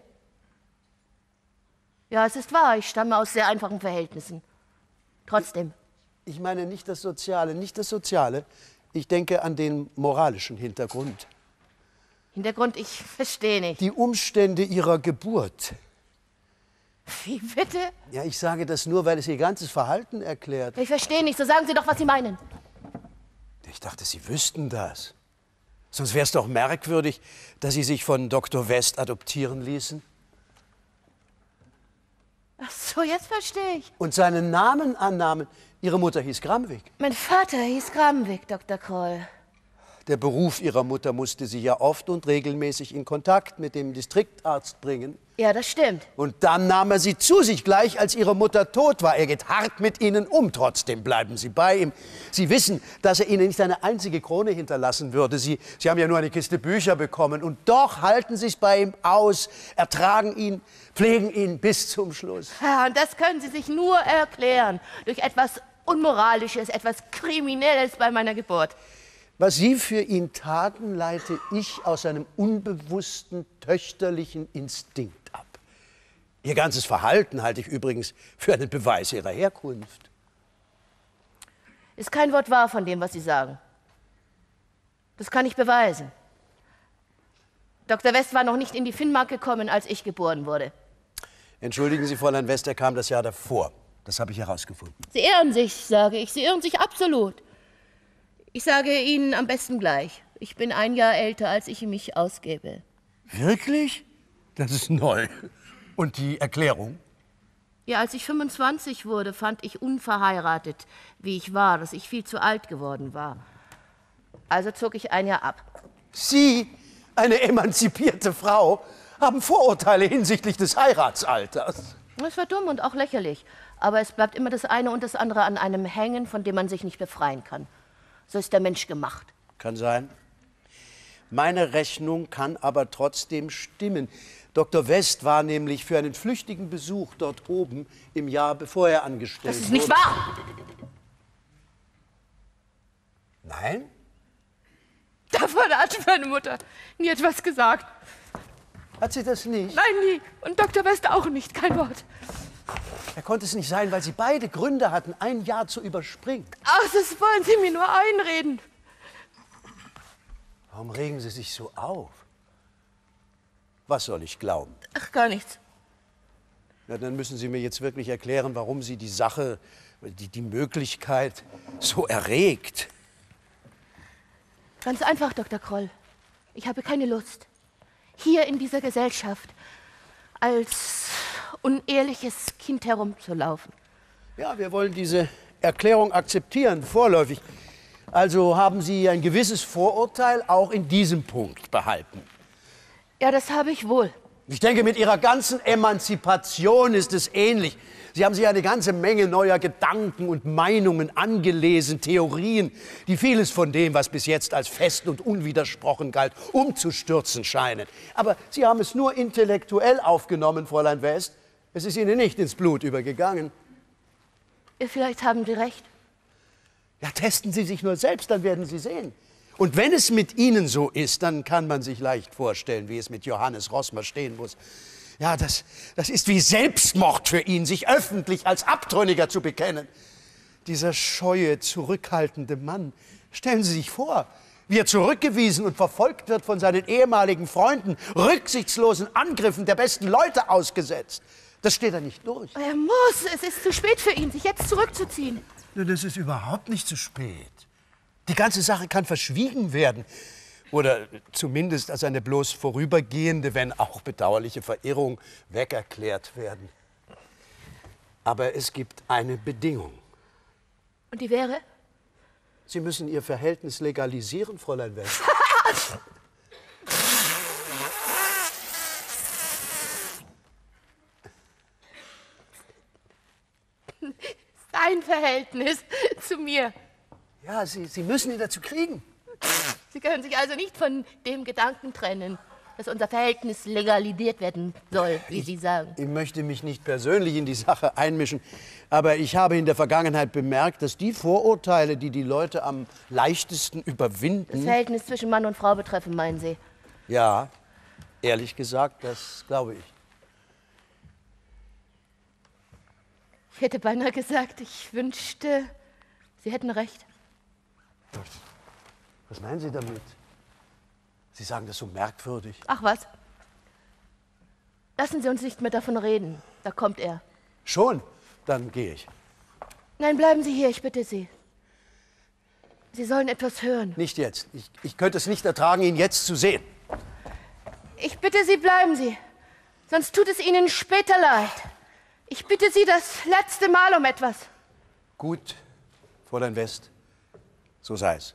Ja, es ist wahr, ich stamme aus sehr einfachen Verhältnissen. Trotzdem. Ich meine nicht das Soziale, nicht das Soziale. Ich denke an den moralischen Hintergrund. Hintergrund, ich verstehe nicht. Die Umstände Ihrer Geburt. Wie bitte? Ja, ich sage das nur, weil es Ihr ganzes Verhalten erklärt. Ich verstehe nicht, so sagen Sie doch, was Sie meinen. Ich dachte, Sie wüssten das. Sonst wäre es doch merkwürdig, dass Sie sich von Doktor West adoptieren ließen. Ach so, jetzt verstehe ich. Und seinen Namen annahmen. Ihre Mutter hieß Gramwig. Mein Vater hieß Gramwig, Doktor Kroll. Der Beruf Ihrer Mutter musste Sie ja oft und regelmäßig in Kontakt mit dem Distriktarzt bringen. Ja, das stimmt. Und dann nahm er Sie zu sich, gleich als Ihre Mutter tot war. Er geht hart mit Ihnen um. Trotzdem bleiben Sie bei ihm. Sie wissen, dass er Ihnen nicht eine einzige Krone hinterlassen würde. Sie, Sie haben ja nur eine Kiste Bücher bekommen. Und doch halten Sie es bei ihm aus, ertragen ihn, pflegen ihn bis zum Schluss. Ja, und das können Sie sich nur erklären. Durch etwas Unmoralisches, etwas Kriminelles bei meiner Geburt. Was Sie für ihn taten, leite ich aus einem unbewussten, töchterlichen Instinkt ab. Ihr ganzes Verhalten halte ich übrigens für einen Beweis Ihrer Herkunft. Ist kein Wort wahr von dem, was Sie sagen. Das kann ich beweisen. Doktor West war noch nicht in die Finnmark gekommen, als ich geboren wurde. Entschuldigen Sie, Fräulein West, er kam das Jahr davor. Das habe ich herausgefunden. Sie irren sich, sage ich. Sie irren sich absolut. Ich sage Ihnen am besten gleich. Ich bin ein Jahr älter, als ich mich ausgebe. Wirklich? Das ist neu. Und die Erklärung? Ja, als ich fünfundzwanzig wurde, fand ich unverheiratet, wie ich war, dass ich viel zu alt geworden war. Also zog ich ein Jahr ab. Sie, eine emanzipierte Frau, haben Vorurteile hinsichtlich des Heiratsalters. Das war dumm und auch lächerlich. Aber es bleibt immer das eine und das andere an einem hängen, von dem man sich nicht befreien kann. So ist der Mensch gemacht. Kann sein. Meine Rechnung kann aber trotzdem stimmen. Doktor West war nämlich für einen flüchtigen Besuch dort oben im Jahr, bevor er angestellt wurde. Das ist nicht wahr! Nein? Davon hat meine Mutter nie etwas gesagt. Hat sie das nicht? Nein, nie. Und Doktor West auch nicht. Kein Wort. Er konnte es nicht sein, weil sie beide Gründe hatten, ein Jahr zu überspringen. Ach, das wollen Sie mir nur einreden. Warum regen Sie sich so auf? Was soll ich glauben? Ach, gar nichts. Na, dann müssen Sie mir jetzt wirklich erklären, warum Sie die Sache, die, die Möglichkeit so erregt. Ganz einfach, Doktor Kroll. Ich habe keine Lust, hier in dieser Gesellschaft als unehrliches Kind herumzulaufen. Ja, wir wollen diese Erklärung akzeptieren, vorläufig. Also haben Sie ein gewisses Vorurteil auch in diesem Punkt behalten. Ja, das habe ich wohl. Ich denke, mit Ihrer ganzen Emanzipation ist es ähnlich. Sie haben sich eine ganze Menge neuer Gedanken und Meinungen angelesen, Theorien, die vieles von dem, was bis jetzt als fest und unwidersprochen galt, umzustürzen scheinen. Aber Sie haben es nur intellektuell aufgenommen, Fräulein West. Es ist Ihnen nicht ins Blut übergegangen. Ja, vielleicht haben Sie recht. Ja, testen Sie sich nur selbst, dann werden Sie sehen. Und wenn es mit Ihnen so ist, dann kann man sich leicht vorstellen, wie es mit Johannes Roßmer stehen muss. Ja, das, das ist wie Selbstmord für ihn, sich öffentlich als Abtrünniger zu bekennen. Dieser scheue, zurückhaltende Mann, stellen Sie sich vor, wie er zurückgewiesen und verfolgt wird von seinen ehemaligen Freunden, rücksichtslosen Angriffen der besten Leute ausgesetzt. Das steht er nicht durch. Er muss. Es ist zu spät für ihn, sich jetzt zurückzuziehen. Das ist überhaupt nicht zu spät. Die ganze Sache kann verschwiegen werden. Oder zumindest als eine bloß vorübergehende, wenn auch bedauerliche Verirrung wegerklärt werden. Aber es gibt eine Bedingung. Und die wäre? Sie müssen Ihr Verhältnis legalisieren, Fräulein West. Sein Verhältnis zu mir. Ja, Sie, Sie müssen ihn dazu kriegen. Sie können sich also nicht von dem Gedanken trennen, dass unser Verhältnis legalisiert werden soll, wie ich, Sie sagen. Ich möchte mich nicht persönlich in die Sache einmischen, aber ich habe in der Vergangenheit bemerkt, dass die Vorurteile, die die Leute am leichtesten überwinden... Das Verhältnis zwischen Mann und Frau betreffen, meinen Sie? Ja, ehrlich gesagt, das glaube ich. Ich hätte beinahe gesagt, ich wünschte, Sie hätten recht. Was meinen Sie damit? Sie sagen das so merkwürdig. Ach was. Lassen Sie uns nicht mehr davon reden. Da kommt er. Schon? Dann gehe ich. Nein, bleiben Sie hier, ich bitte Sie. Sie sollen etwas hören. Nicht jetzt. Ich, ich könnte es nicht ertragen, ihn jetzt zu sehen. Ich bitte Sie, bleiben Sie. Sonst tut es Ihnen später leid. Ich bitte Sie das letzte Mal um etwas. Gut, Fräulein West. So sei es.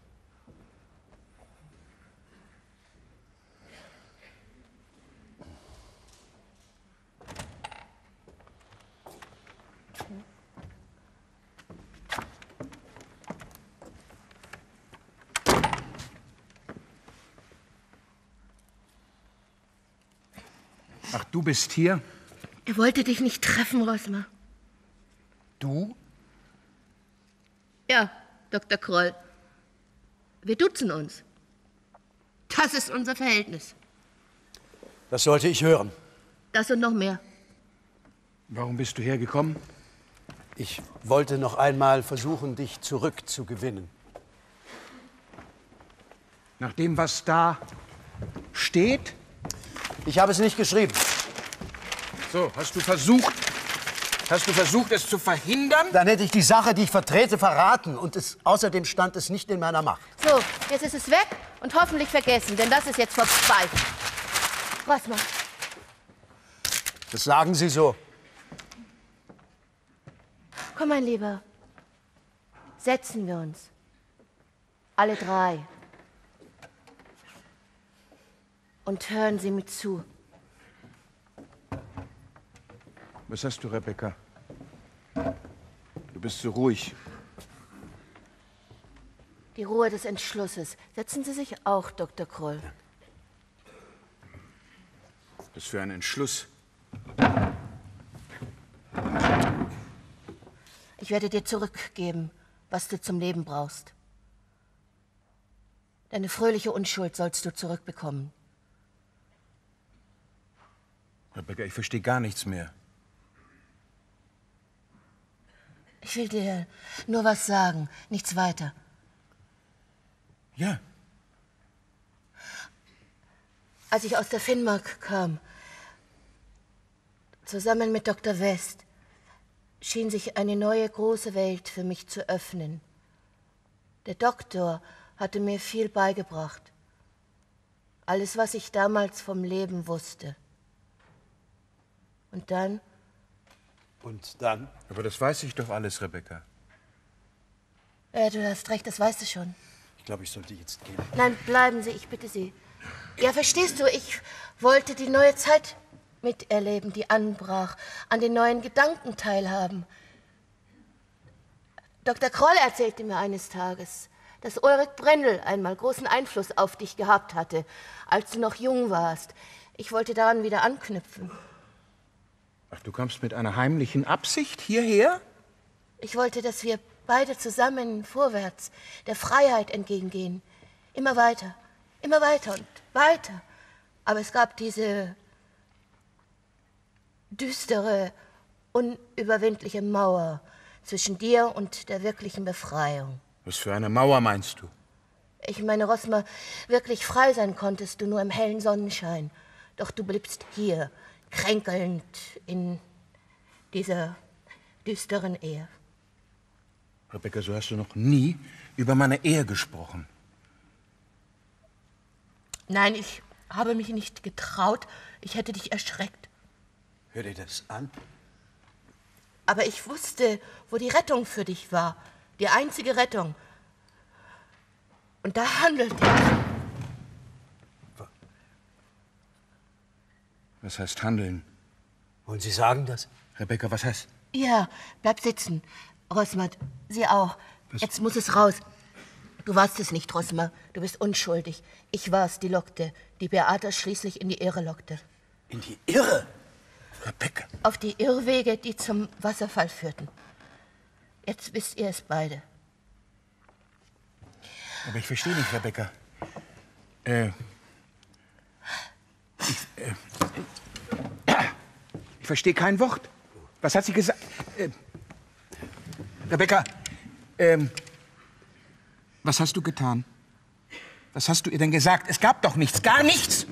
Ach, du bist hier? Er wollte dich nicht treffen, Roßmer. Du? Ja, Doktor Kroll. Wir duzen uns. Das ist unser Verhältnis. Das sollte ich hören. Das und noch mehr. Warum bist du hergekommen? Ich wollte noch einmal versuchen, dich zurückzugewinnen. Nach dem, was da steht? Ich habe es nicht geschrieben. So, hast du versucht, hast du versucht, es zu verhindern? Dann hätte ich die Sache, die ich vertrete, verraten. Und es, außerdem stand es nicht in meiner Macht. So, jetzt ist es weg und hoffentlich vergessen, denn das ist jetzt vorbei. Roßmer. Das sagen Sie so. Komm, mein Lieber. Setzen wir uns. Alle drei. Und hören Sie mir zu. Was hast du, Rebecca? Du bist so ruhig. Die Ruhe des Entschlusses. Setzen Sie sich auch, Doktor Kroll. Was für ein Entschluss. Ich werde dir zurückgeben, was du zum Leben brauchst. Deine fröhliche Unschuld sollst du zurückbekommen. Rebecca, ich verstehe gar nichts mehr. Ich will dir nur was sagen, nichts weiter. Ja. Als ich aus der Finnmark kam, Zusammen mit Doktor West schien sich eine neue große Welt für mich zu öffnen. Der Doktor hatte mir viel beigebracht. Alles, was ich damals vom Leben wusste. Und dann? Und dann? Aber das weiß ich doch alles, Rebecca. Ja, du hast recht, das weißt du schon. Ich glaube, ich sollte jetzt gehen. Nein, bleiben Sie, ich bitte Sie. Ja, verstehst du, ich wollte die neue Zeit miterleben, die anbrach, an den neuen Gedanken teilhaben. Doktor Kroll erzählte mir eines Tages, dass Ulrich Brendel einmal großen Einfluss auf dich gehabt hatte, als du noch jung warst. Ich wollte daran wieder anknüpfen. Ach, du kommst mit einer heimlichen Absicht hierher? Ich wollte, dass wir beide zusammen vorwärts, der Freiheit entgegengehen. Immer weiter, immer weiter und weiter. Aber es gab diese düstere, unüberwindliche Mauer zwischen dir und der wirklichen Befreiung. Was für eine Mauer meinst du? Ich meine, Rosmer, wirklich frei sein konntest du nur im hellen Sonnenschein. Doch du bliebst hier, kränkelnd in dieser düsteren Ehe. Rebecca, so hast du noch nie über meine Ehe gesprochen. Nein, ich habe mich nicht getraut. Ich hätte dich erschreckt. Hör dir das an. Aber ich wusste, wo die Rettung für dich war. Die einzige Rettung. Und da handelte ich. Was heißt handeln? Wollen Sie sagen das? Rebecca, was heißt? Ja, bleib sitzen. Rosmer, Sie auch. Was? Jetzt muss es raus. Du warst es nicht, Rosmer. Du bist unschuldig. Ich war's, die lockte, die Beata schließlich in die Irre lockte. In die Irre? Rebecca. Auf die Irrwege, die zum Wasserfall führten. Jetzt wisst ihr es beide. Aber ich verstehe nicht, Rebecca. Äh. Ich, äh, ich verstehe kein Wort. Was hat sie gesagt? Äh, Rebecca, ähm, was hast du getan? Was hast du ihr denn gesagt? Es gab doch nichts, gar nichts.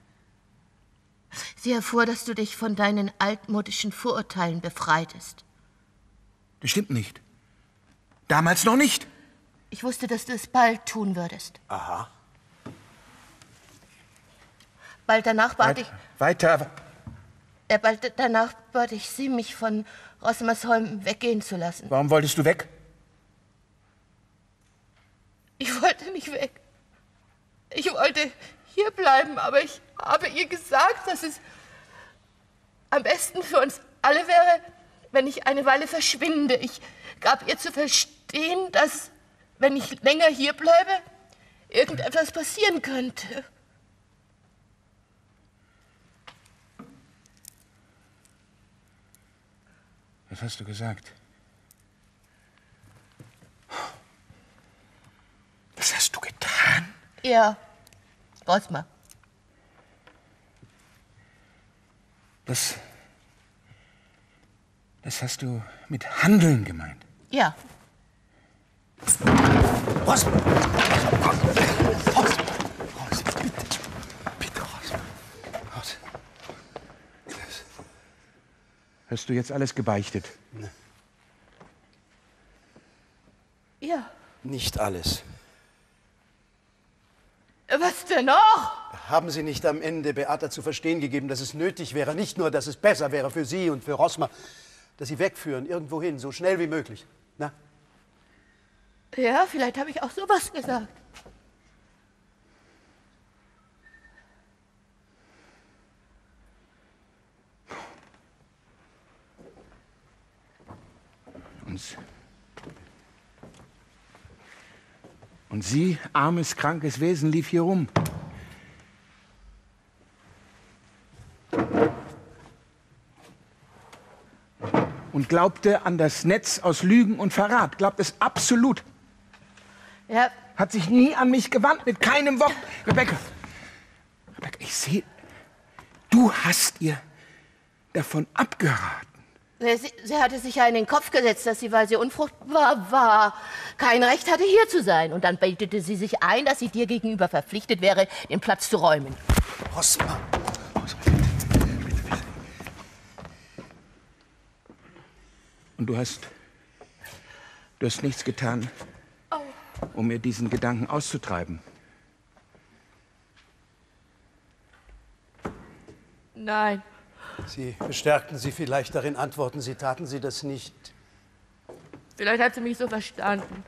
Sie erfuhr, dass du dich von deinen altmodischen Vorurteilen befreitest. Das stimmt nicht. Damals noch nicht. Ich wusste, dass du es bald tun würdest. Aha. Bald danach bat ich... Weiter. Äh, bald danach bat ich sie, mich von Rosmersholm weggehen zu lassen. Warum wolltest du weg? Ich wollte nicht weg. Ich wollte hier bleiben, aber ich habe ihr gesagt, dass es am besten für uns alle wäre, wenn ich eine Weile verschwinde. Ich gab ihr zu verstehen, dass, wenn ich länger hier bleibe, irgendetwas passieren könnte. Was hast du gesagt? Was hast du getan? Ja, Rosmer. Das... Das hast du mit Handeln gemeint? Ja. Rosmer! Rosmer! Rosmer, bitte! Bitte, Rosmer! Rosmer! Hast du jetzt alles gebeichtet? Ne. Ja. Nicht alles. Was denn noch? Haben Sie nicht am Ende Beata zu verstehen gegeben, dass es nötig wäre, nicht nur, dass es besser wäre für Sie und für Rosmer, dass Sie wegführen, irgendwohin, so schnell wie möglich? Na? Ja, vielleicht habe ich auch sowas gesagt. Und, und sie, armes, krankes Wesen, lief hier rum. Und glaubte an das Netz aus Lügen und Verrat. Glaubt es absolut. Ja. Hat sich nie an mich gewandt, mit keinem Wort. Rebecca, Rebecca, ich sehe, du hast ihr davon abgeraten. Sie, sie hatte sich ja in den Kopf gesetzt, dass sie, weil sie unfruchtbar war, kein Recht hatte, hier zu sein. Und dann bildete sie sich ein, dass sie dir gegenüber verpflichtet wäre, den Platz zu räumen. Rosmer! Und du hast... Du hast nichts getan, um mir diesen Gedanken auszutreiben. Nein. Sie bestärkten sie vielleicht darin, antworten Sie, taten Sie das nicht. Vielleicht hat sie mich so verstanden.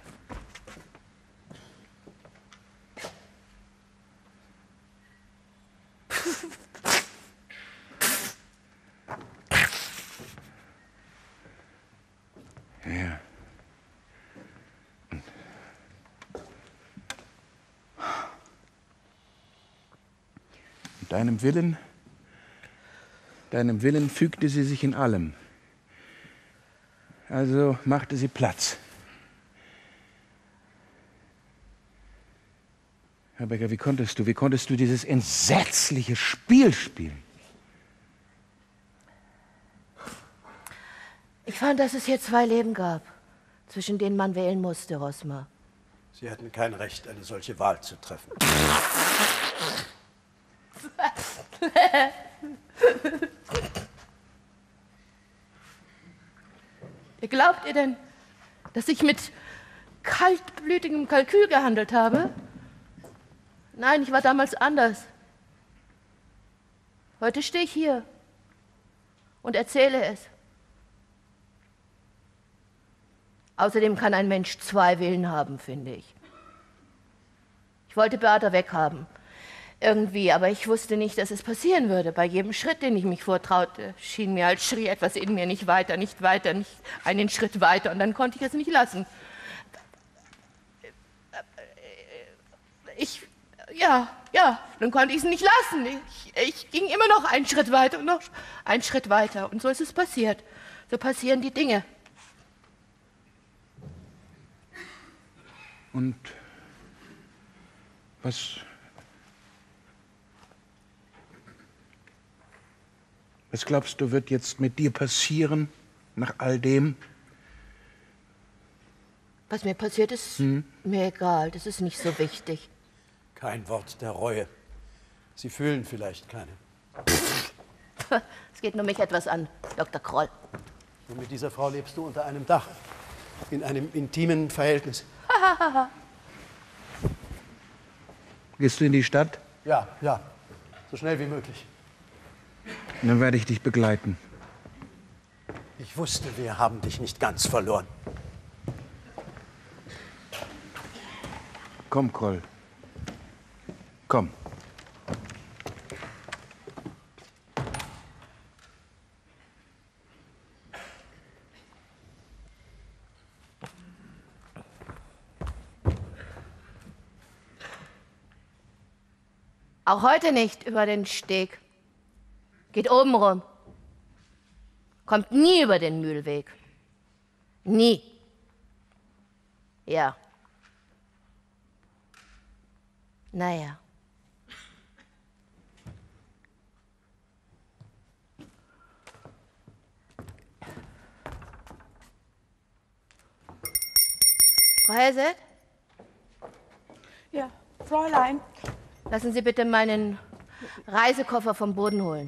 Ja. Und deinem Willen, deinem Willen fügte sie sich in allem. Also machte sie Platz. Herr Becker, wie konntest du, wie konntest du dieses entsetzliche Spiel spielen? Ich fand, dass es hier zwei Leben gab, zwischen denen man wählen musste, Rosmer. Sie hatten kein Recht, eine solche Wahl zu treffen. Glaubt ihr denn, dass ich mit kaltblütigem Kalkül gehandelt habe? Nein, ich war damals anders. Heute stehe ich hier und erzähle es. Außerdem kann ein Mensch zwei Willen haben, finde ich. Ich wollte Beata weghaben. Irgendwie, aber ich wusste nicht, dass es passieren würde. Bei jedem Schritt, den ich mich vortraute, schien mir, als schrie etwas in mir, nicht weiter, nicht weiter, nicht einen Schritt weiter. Und dann konnte ich es nicht lassen. Ich, ja, ja, dann konnte ich es nicht lassen. Ich, ich ging immer noch einen Schritt weiter und noch einen Schritt weiter. Und so ist es passiert. So passieren die Dinge. Und was... Was glaubst du, wird jetzt mit dir passieren, nach all dem? Was mir passiert ist, hm? mir egal. Das ist nicht so wichtig. Kein Wort der Reue. Sie fühlen vielleicht keine. Es geht nur mich etwas an, Doktor Kroll. Und mit dieser Frau lebst du unter einem Dach, in einem intimen Verhältnis. Gehst du in die Stadt? Ja, ja. So schnell wie möglich. Dann werde ich dich begleiten. Ich wusste, wir haben dich nicht ganz verloren. Komm, Kroll. Komm. Auch heute nicht über den Steg. Geht oben rum. Kommt nie über den Mühlweg. Nie. Ja. Naja. Frau Hesset? Ja, Fräulein. Lassen Sie bitte meinen Reisekoffer vom Boden holen.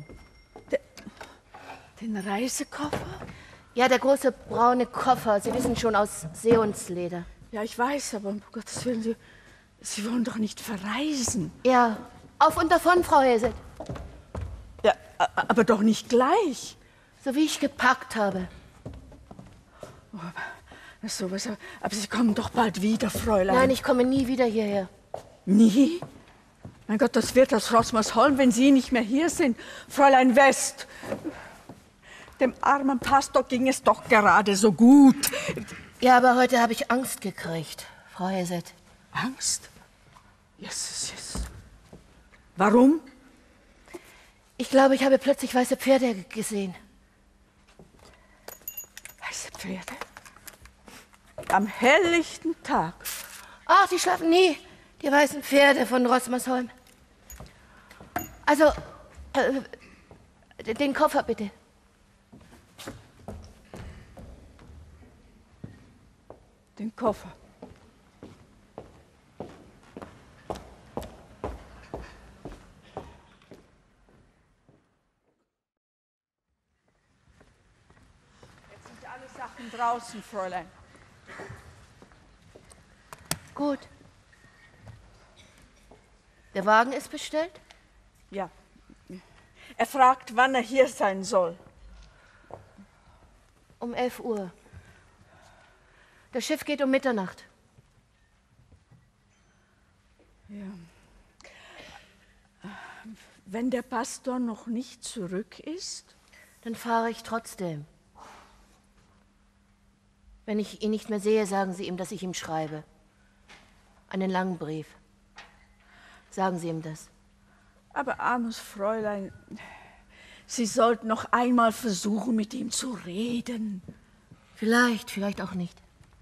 Den Reisekoffer? Ja, der große braune Koffer. Sie wissen schon, aus Seehundsleder. Ja, ich weiß, aber um Gottes Willen, Sie, Sie wollen doch nicht verreisen. Ja, auf und davon, Frau Hesset. Ja, aber doch nicht gleich. So wie ich gepackt habe. Oh, aber, sowas, aber Sie kommen doch bald wieder, Fräulein. Nein, ich komme nie wieder hierher. Nie? Mein Gott, das wird aus Rosmersholm, wenn Sie nicht mehr hier sind. Fräulein West. Dem armen Pastor ging es doch gerade so gut. Ja, aber heute habe ich Angst gekriegt, Frau Hesset. Angst? Jesus, Jesus. Warum? Ich glaube, ich habe plötzlich weiße Pferde gesehen. Weiße Pferde? Am helllichten Tag. Ach, die schlafen nie, die weißen Pferde von Rosmersholm. Also, äh, den Koffer bitte. Den Koffer. Jetzt sind alle Sachen warten draußen, Fräulein. Gut. Der Wagen ist bestellt? Ja. Er fragt, wann er hier sein soll. Um elf Uhr. Das Schiff geht um Mitternacht. Ja. Wenn der Pastor noch nicht zurück ist? Dann fahre ich trotzdem. Wenn ich ihn nicht mehr sehe, sagen Sie ihm, dass ich ihm schreibe. Einen langen Brief. Sagen Sie ihm das. Aber armes Fräulein, Sie sollten noch einmal versuchen, mit ihm zu reden. Vielleicht, vielleicht auch nicht.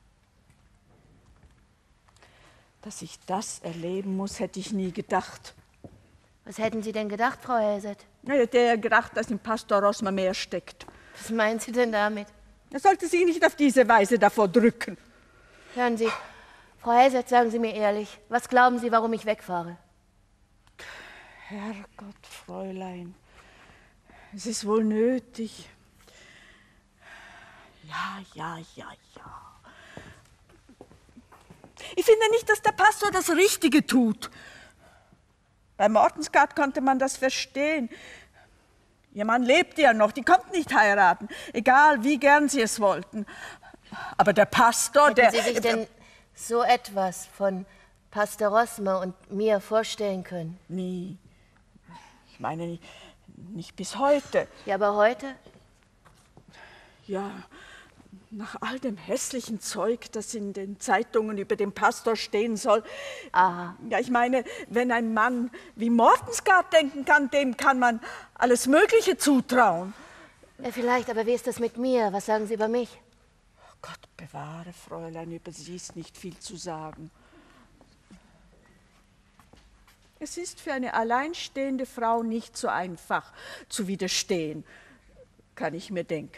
Dass ich das erleben muss, hätte ich nie gedacht. Was hätten Sie denn gedacht, Frau Helseth? Ich hätte ja gedacht, dass im Pastor Rossmer mehr steckt. Was meinen Sie denn damit? Er sollte Sie nicht auf diese Weise davor drücken. Hören Sie, Frau Helseth, sagen Sie mir ehrlich, was glauben Sie, warum ich wegfahre? Herrgott, Fräulein, es ist wohl nötig. Ja, ja, ja, ja. Ich finde nicht, dass der Pastor das Richtige tut. Bei Mortensgaard konnte man das verstehen. Ihr Mann lebte ja noch, die konnten nicht heiraten, egal wie gern sie es wollten. Aber der Pastor, Hätten der... Sie sich denn so etwas von Pastor Rossmer und mir vorstellen können? Nie. Ich meine, nicht, nicht bis heute. Ja, aber heute? Ja, nach all dem hässlichen Zeug, das in den Zeitungen über den Pastor stehen soll. Aha. Ja, ich meine, wenn ein Mann wie Mortensgaard denken kann, dem kann man alles Mögliche zutrauen. Ja, vielleicht, aber wie ist das mit mir? Was sagen Sie über mich? Gott bewahre, Fräulein, über Sie ist nicht viel zu sagen. Es ist für eine alleinstehende Frau nicht so einfach zu widerstehen, kann ich mir denken.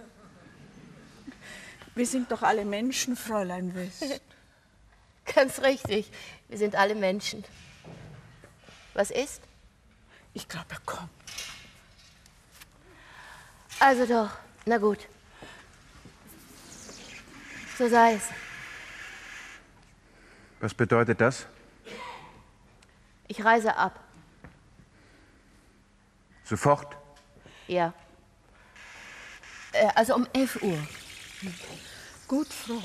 Wir sind doch alle Menschen, Fräulein West. Ganz richtig, wir sind alle Menschen. Was ist? Ich glaube, er kommt. Also doch, na gut. So sei es. Was bedeutet das? Ich reise ab. Sofort? Ja. Äh, also um elf Uhr. Gut, Frau.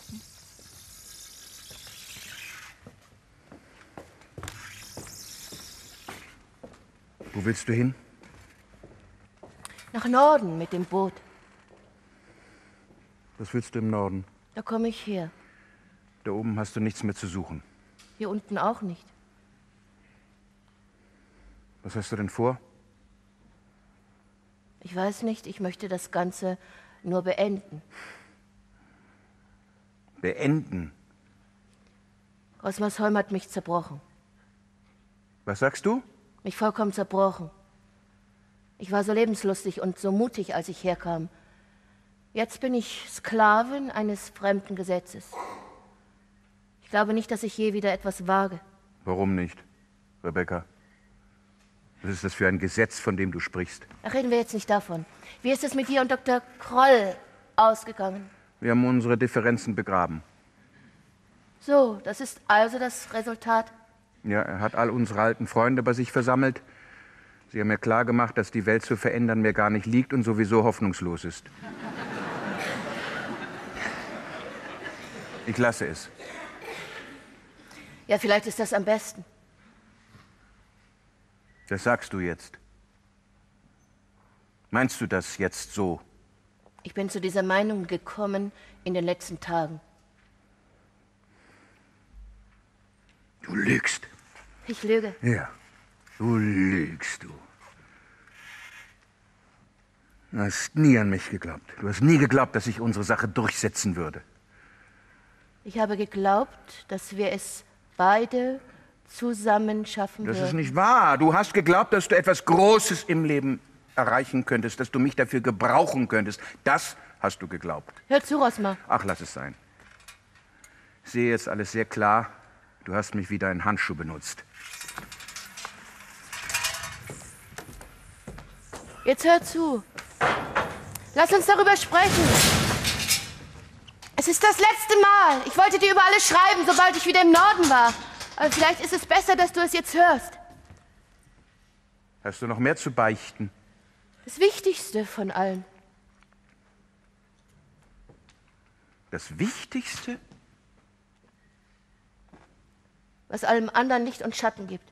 Wo willst du hin? Nach Norden mit dem Boot. Was willst du im Norden? Da komme ich her. Da oben hast du nichts mehr zu suchen. Hier unten auch nicht. Was hast du denn vor? Ich weiß nicht, ich möchte das Ganze nur beenden. Beenden? Rosmersholm hat mich zerbrochen. Was sagst du? Mich vollkommen zerbrochen. Ich war so lebenslustig und so mutig, als ich herkam. Jetzt bin ich Sklavin eines fremden Gesetzes. Ich glaube nicht, dass ich je wieder etwas wage. Warum nicht, Rebecca? Was ist das für ein Gesetz, von dem du sprichst? Ach, reden wir jetzt nicht davon. Wie ist es mit dir und Doktor Kroll ausgegangen? Wir haben unsere Differenzen begraben. So, das ist also das Resultat. Ja, er hat all unsere alten Freunde bei sich versammelt. Sie haben mir klargemacht, dass die Welt zu verändern mir gar nicht liegt und sowieso hoffnungslos ist. Ich lasse es. Ja, vielleicht ist das am besten. Das sagst du jetzt. Meinst du das jetzt so? Ich bin zu dieser Meinung gekommen in den letzten Tagen. Du lügst. Ich lüge. Ja, du lügst, du. Du hast nie an mich geglaubt. Du hast nie geglaubt, dass ich unsere Sache durchsetzen würde. Ich habe geglaubt, dass wir es beide zusammen schaffen Das würden. ist nicht wahr. Du hast geglaubt, dass du etwas Großes im Leben erreichen könntest, dass du mich dafür gebrauchen könntest. Das hast du geglaubt. Hör zu, Rosmer. Ach, lass es sein. Ich sehe jetzt alles sehr klar. Du hast mich wie deinen Handschuh benutzt. Jetzt hör zu. Lass uns darüber sprechen. Es ist das letzte Mal. Ich wollte dir über alles schreiben, sobald ich wieder im Norden war. Aber vielleicht ist es besser, dass du es jetzt hörst. Hast du noch mehr zu beichten? Das Wichtigste von allem. Das Wichtigste? Was allem anderen Licht und Schatten gibt.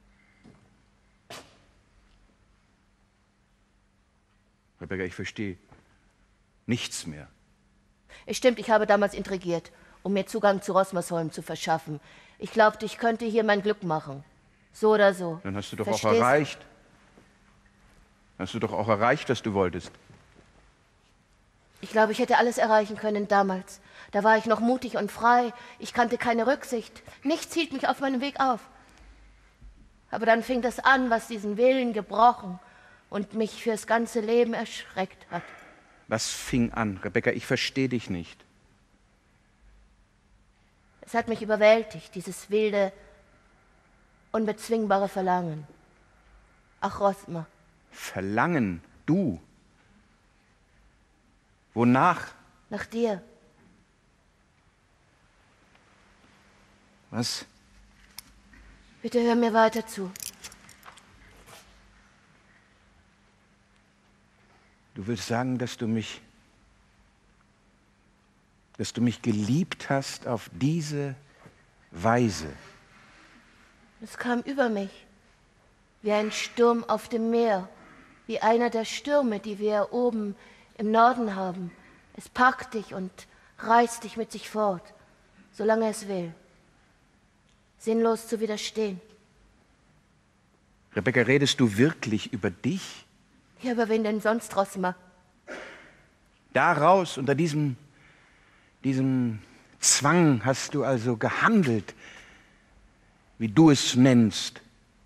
Rebecca, ich verstehe nichts mehr. Es stimmt, ich habe damals intrigiert, um mir Zugang zu Rosmersholm zu verschaffen. Ich glaubte, ich könnte hier mein Glück machen. So oder so. Dann hast du doch Verstehst auch du? erreicht. Hast du doch auch erreicht, was du wolltest. Ich glaube, ich hätte alles erreichen können damals. Da war ich noch mutig und frei. Ich kannte keine Rücksicht. Nichts hielt mich auf meinem Weg auf. Aber dann fing das an, was diesen Willen gebrochen und mich fürs ganze Leben erschreckt hat. Was fing an? Rebecca, ich verstehe dich nicht. Es hat mich überwältigt, dieses wilde, unbezwingbare Verlangen. Ach, Rosmer. Verlangen? Du? Wonach? Nach dir. Was? Bitte hör mir weiter zu. Du willst sagen, dass du mich, dass du mich geliebt hast auf diese Weise? Es kam über mich, wie ein Sturm auf dem Meer, wie einer der Stürme, die wir oben im Norden haben. Es packt dich und reißt dich mit sich fort, solange es will. Sinnlos zu widerstehen. Rebecca, redest du wirklich über dich? Ja, aber wen denn sonst, Rosmer? Daraus, unter diesem, diesem Zwang hast du also gehandelt, wie du es nennst.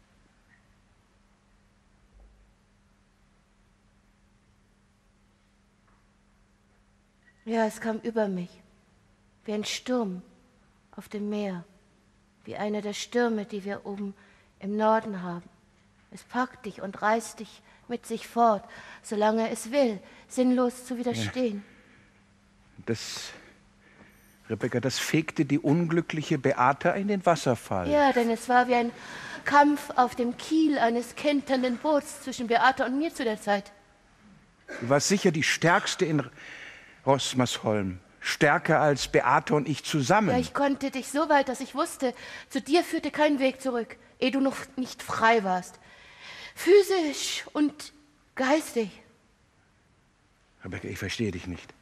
Ja, es kam über mich, wie ein Sturm auf dem Meer, wie einer der Stürme, die wir oben im Norden haben. Es packt dich und reißt dich mit sich fort, solange es will, sinnlos zu widerstehen. Das, Rebecca, das fegte die unglückliche Beata in den Wasserfall. Ja, denn es war wie ein Kampf auf dem Kiel eines kenternden Boots zwischen Beata und mir zu der Zeit. Du warst sicher die Stärkste in Rosmersholm. Stärker als Beate und ich zusammen. Ja, ich konnte dich so weit, dass ich wusste, zu dir führte kein Weg zurück, ehe du noch nicht frei warst. Physisch und geistig. Rebecca, ich verstehe dich nicht.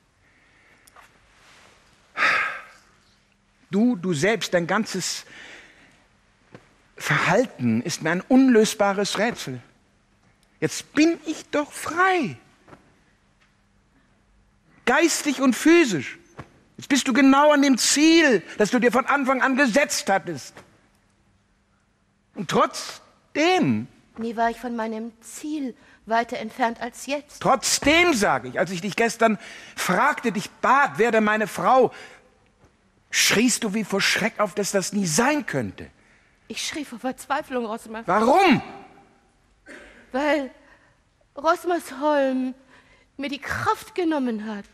Du, du selbst, dein ganzes Verhalten ist mir ein unlösbares Rätsel. Jetzt bin ich doch frei. Geistig und physisch. Jetzt bist du genau an dem Ziel, das du dir von Anfang an gesetzt hattest. Und trotzdem, Nie war ich von meinem Ziel weiter entfernt als jetzt. trotzdem sage ich, als ich dich gestern fragte, dich bat, werde meine Frau, schriest du wie vor Schreck auf, dass das nie sein könnte. Ich schrie vor Verzweiflung, Rosmer. Warum? Weil Rosmersholm mir die Kraft genommen hat.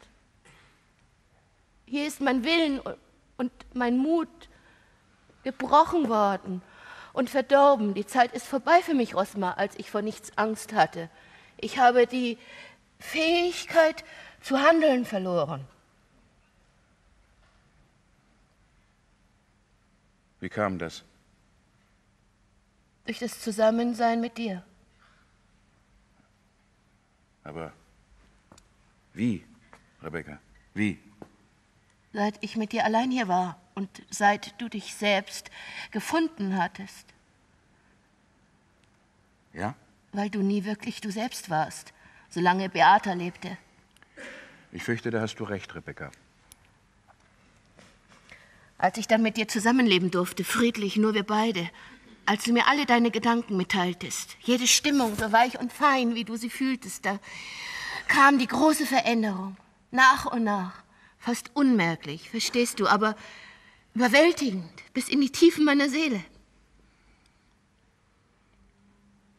Hier ist mein Willen und mein Mut gebrochen worden und verdorben. Die Zeit ist vorbei für mich, Rosmer, als ich vor nichts Angst hatte. Ich habe die Fähigkeit zu handeln verloren. Wie kam das? Durch das Zusammensein mit dir. Aber wie, Rebecca? Wie? Seit ich mit dir allein hier war und seit du dich selbst gefunden hattest. Ja? Weil du nie wirklich du selbst warst, solange Beata lebte. Ich fürchte, da hast du recht, Rebecca. Als ich dann mit dir zusammenleben durfte, friedlich, nur wir beide, als du mir alle deine Gedanken mitteiltest, jede Stimmung so weich und fein, wie du sie fühltest, da kam die große Veränderung, nach und nach, fast unmerklich, verstehst du, aber überwältigend, bis in die Tiefen meiner Seele.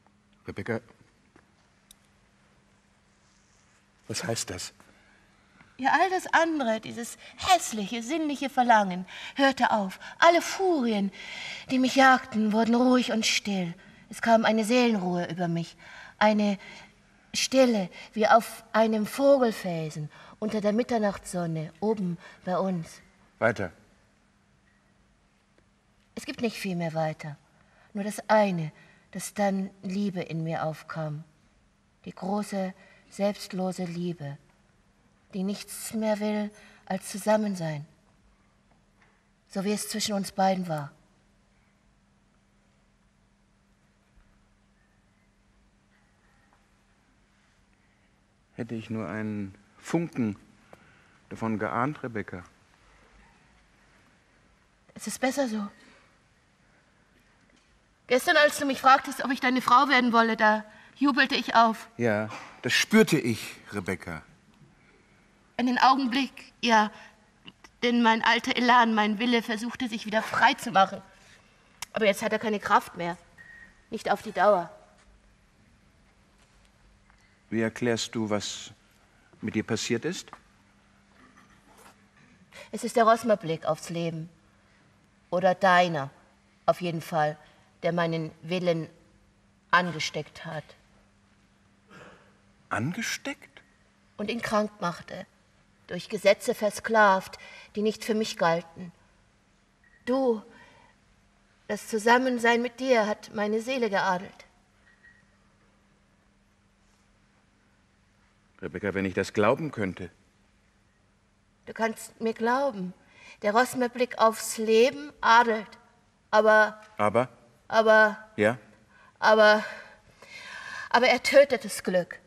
Rebecca, was heißt das? Ja, all das andere, dieses hässliche, sinnliche Verlangen, hörte auf. Alle Furien, die mich jagten, wurden ruhig und still. Es kam eine Seelenruhe über mich, eine Stille wie auf einem Vogelfelsen unter der Mitternachtssonne oben bei uns. Weiter. Es gibt nicht viel mehr weiter. Nur das eine, dass dann Liebe in mir aufkam. Die große, selbstlose Liebe, die nichts mehr will als zusammen sein. So wie es zwischen uns beiden war. Hätte ich nur einen Funken davon geahnt, Rebecca. Es ist besser so. Gestern, als du mich fragtest, ob ich deine Frau werden wolle, da jubelte ich auf. Ja, das spürte ich, Rebecca. Einen Augenblick, ja, denn mein alter Elan, mein Wille, versuchte sich wieder frei zu machen. Aber jetzt hat er keine Kraft mehr. Nicht auf die Dauer. Wie erklärst du, was mit dir passiert ist? Es ist der Rossmer-Blick aufs Leben. Oder deiner, auf jeden Fall, der meinen Willen angesteckt hat. Angesteckt? Und ihn krank machte. Durch Gesetze versklavt, die nicht für mich galten. Du, das Zusammensein mit dir hat meine Seele geadelt. Rebecca, wenn ich das glauben könnte. Du kannst mir glauben, der Rossmer-Blick aufs Leben adelt. Aber, Aber? aber, Ja? aber, aber er tötet das Glück.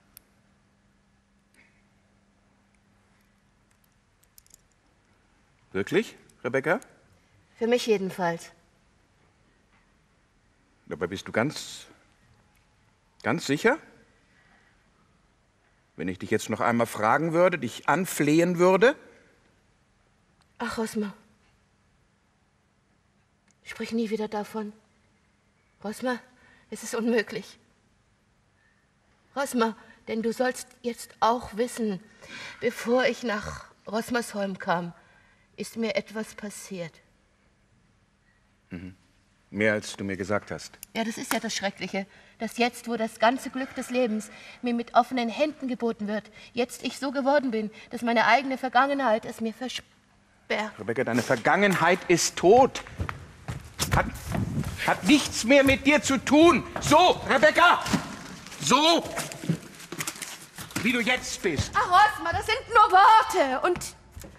Wirklich, Rebecca? Für mich jedenfalls. Dabei bist du ganz, ganz sicher? Wenn ich dich jetzt noch einmal fragen würde, dich anflehen würde? Ach, Rossmer. Sprich nie wieder davon. Rossmer, es ist unmöglich. Rossmer, denn du sollst jetzt auch wissen, bevor ich nach Rossmersholm kam, ist mir etwas passiert. Mhm. Mehr als du mir gesagt hast. Ja, das ist ja das Schreckliche, dass jetzt, wo das ganze Glück des Lebens mir mit offenen Händen geboten wird, jetzt ich so geworden bin, dass meine eigene Vergangenheit es mir versperrt. Rebecca, deine Vergangenheit ist tot. Hat, hat nichts mehr mit dir zu tun. So, Rebecca! So, wie du jetzt bist. Ach, Rossmer, das sind nur Worte. Und,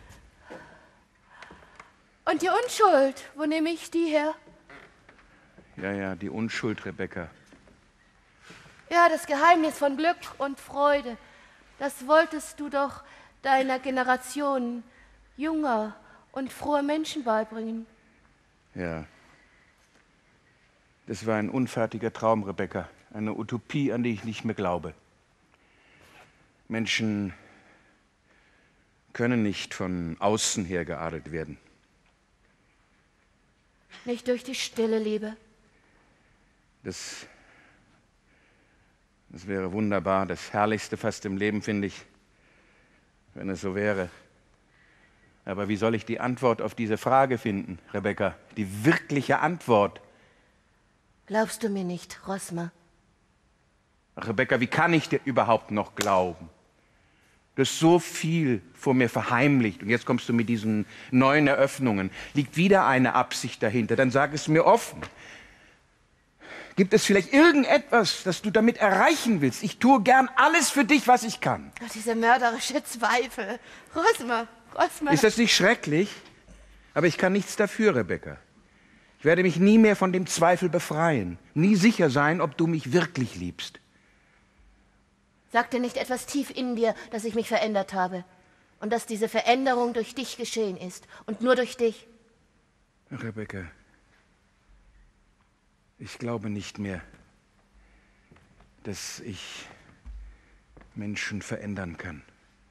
und die Unschuld, wo nehme ich die her? Ja, ja, die Unschuld, Rebecca. Ja, das Geheimnis von Glück und Freude. Das wolltest du doch deiner Generation junger und froher Menschen beibringen. Ja. Das war ein unfertiger Traum, Rebecca. Eine Utopie, an die ich nicht mehr glaube. Menschen können nicht von außen her geadelt werden. Nicht durch die stille Liebe. Das, das wäre wunderbar, das Herrlichste fast im Leben, finde ich, wenn es so wäre. Aber wie soll ich die Antwort auf diese Frage finden, Rebecca? Die wirkliche Antwort. Glaubst du mir nicht, Rossmer? Ach, Rebecca, wie kann ich dir überhaupt noch glauben? Du hast so viel vor mir verheimlicht und jetzt kommst du mit diesen neuen Eröffnungen. Liegt wieder eine Absicht dahinter? Dann sag es mir offen. Gibt es vielleicht irgendetwas, das du damit erreichen willst? Ich tue gern alles für dich, was ich kann. Ach, diese mörderische Zweifel. Rossmer, Rossmer. Ist das nicht schrecklich? Aber ich kann nichts dafür, Rebecca. Ich werde mich nie mehr von dem Zweifel befreien. Nie sicher sein, ob du mich wirklich liebst. Sagt dir nicht etwas tief in dir, dass ich mich verändert habe? Und dass diese Veränderung durch dich geschehen ist. Und nur durch dich. Rebecca, ich glaube nicht mehr, dass ich Menschen verändern kann.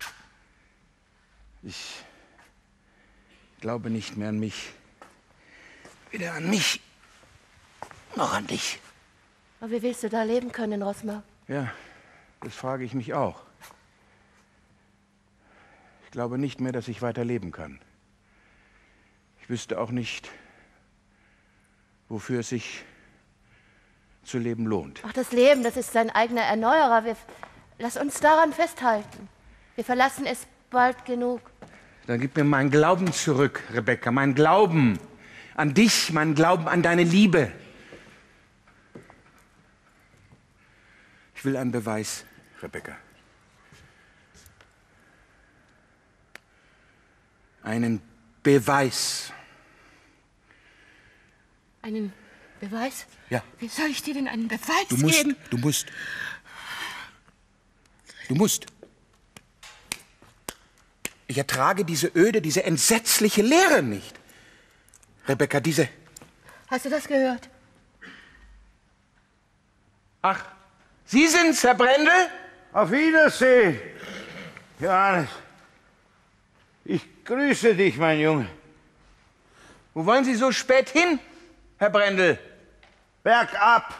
Ich glaube nicht mehr an mich. Weder an mich, noch an dich. Aber wie willst du da leben können, Rossmer? Ja, das frage ich mich auch. Ich glaube nicht mehr, dass ich weiter leben kann. Ich wüsste auch nicht, wofür es sich zu leben lohnt. Ach, das Leben, das ist sein eigener Erneuerer. Wir, lass uns daran festhalten. Wir verlassen es bald genug. Dann gib mir meinen Glauben zurück, Rebecca. Meinen Glauben an dich, meinen Glauben an deine Liebe. Ich will einen Beweis, Rebecca. Einen Beweis. Einen Beweis? Ja. Wie soll ich dir denn einen Beweis Du musst, geben? du musst. Du musst. Ich ertrage diese öde, diese entsetzliche Leere nicht. Rebecca, diese... Hast du das gehört? Ach, Sie sind's, Herr Brendel? Auf Wiedersehen, Johannes. Ich grüße dich, mein Junge. Wo wollen Sie so spät hin, Herr Brendel? Bergab.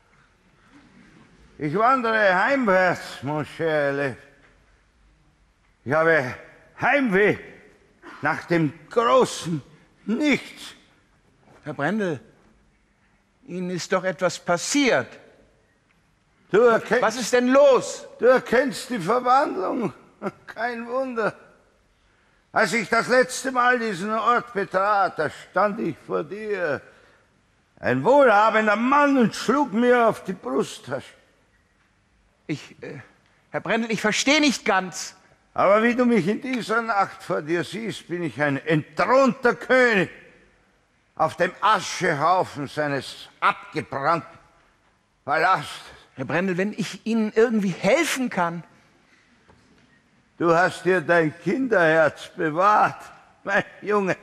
Ich wandere heimwärts, mon cher Lev. Ich habe Heimweh nach dem großen Nichts. Herr Brendel, Ihnen ist doch etwas passiert. Du erkennst, Was ist denn los? du erkennst die Verwandlung. Kein Wunder. Als ich das letzte Mal diesen Ort betrat, da stand ich vor dir. Ein wohlhabender Mann und schlug mir auf die Brusttasche. Ich, äh, Herr Brendel, ich verstehe nicht ganz. Aber wie du mich in dieser Nacht vor dir siehst, bin ich ein entthronter König auf dem Aschehaufen seines abgebrannten Palastes. Herr Brendel, wenn ich Ihnen irgendwie helfen kann. Du hast dir dein Kinderherz bewahrt, mein Junge.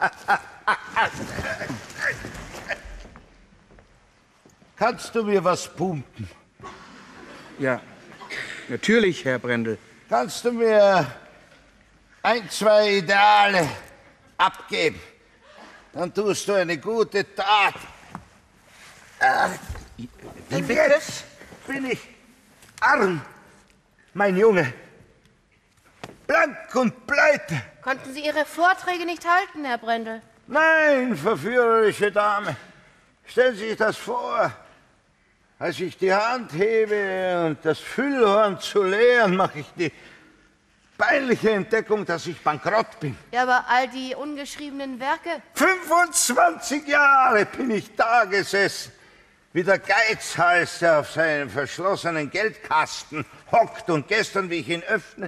Kannst du mir was pumpen? Ja, natürlich, Herr Brendel. Kannst du mir ein, zwei Ideale abgeben? Dann tust du eine gute Tat. Wie Und bitte? jetzt bin ich arm, mein Junge. Blank und pleite. Konnten Sie Ihre Vorträge nicht halten, Herr Brendel? Nein, verführerische Dame. Stellen Sie sich das vor. Als ich die Hand hebe und das Füllhorn zu leeren, mache ich die peinliche Entdeckung, dass ich bankrott bin. Ja, aber all die ungeschriebenen Werke? fünfundzwanzig Jahre bin ich da gesessen, wie der Geizhals, der auf seinem verschlossenen Geldkasten hockt und gestern, wie ich ihn öffne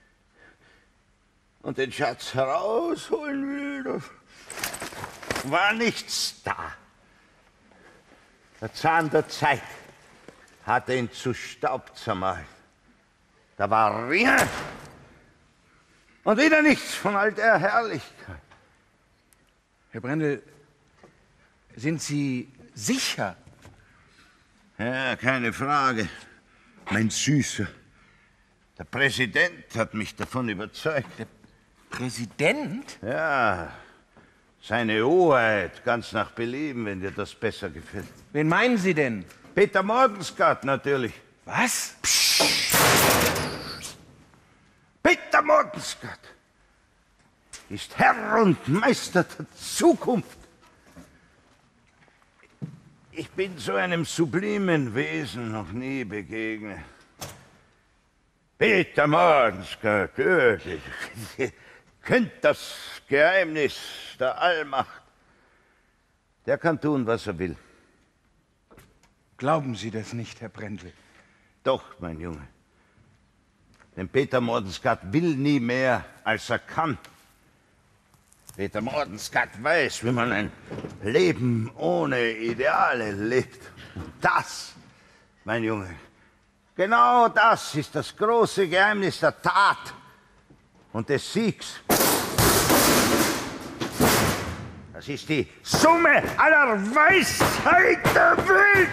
und den Schatz herausholen will, war nichts da. Der Zahn der Zeit hatte ihn zu Staub zermalt. Da war rien und wieder nichts von all der Herrlichkeit. Herr Brendel, sind Sie sicher? Ja, keine Frage, mein Süßer. Der Präsident hat mich davon überzeugt. Der Präsident? Ja, seine Hoheit, ganz nach Belieben, wenn dir das besser gefällt. Wen meinen Sie denn? Peter Mordensgard natürlich. Was? Peter Mordensgard ist Herr und Meister der Zukunft. Ich bin so einem sublimen Wesen noch nie begegnet. Peter Mordensgard, kennt das Geheimnis der Allmacht. Der kann tun, was er will. Glauben Sie das nicht, Herr Brendel? Doch, mein Junge. Denn Peter Mordensgard will nie mehr, als er kann. Peter Mordensgard weiß, wie man ein Leben ohne Ideale lebt. Und das, mein Junge, genau das ist das große Geheimnis der Tat und des Siegs. Das ist die Summe aller Weisheit der Welt.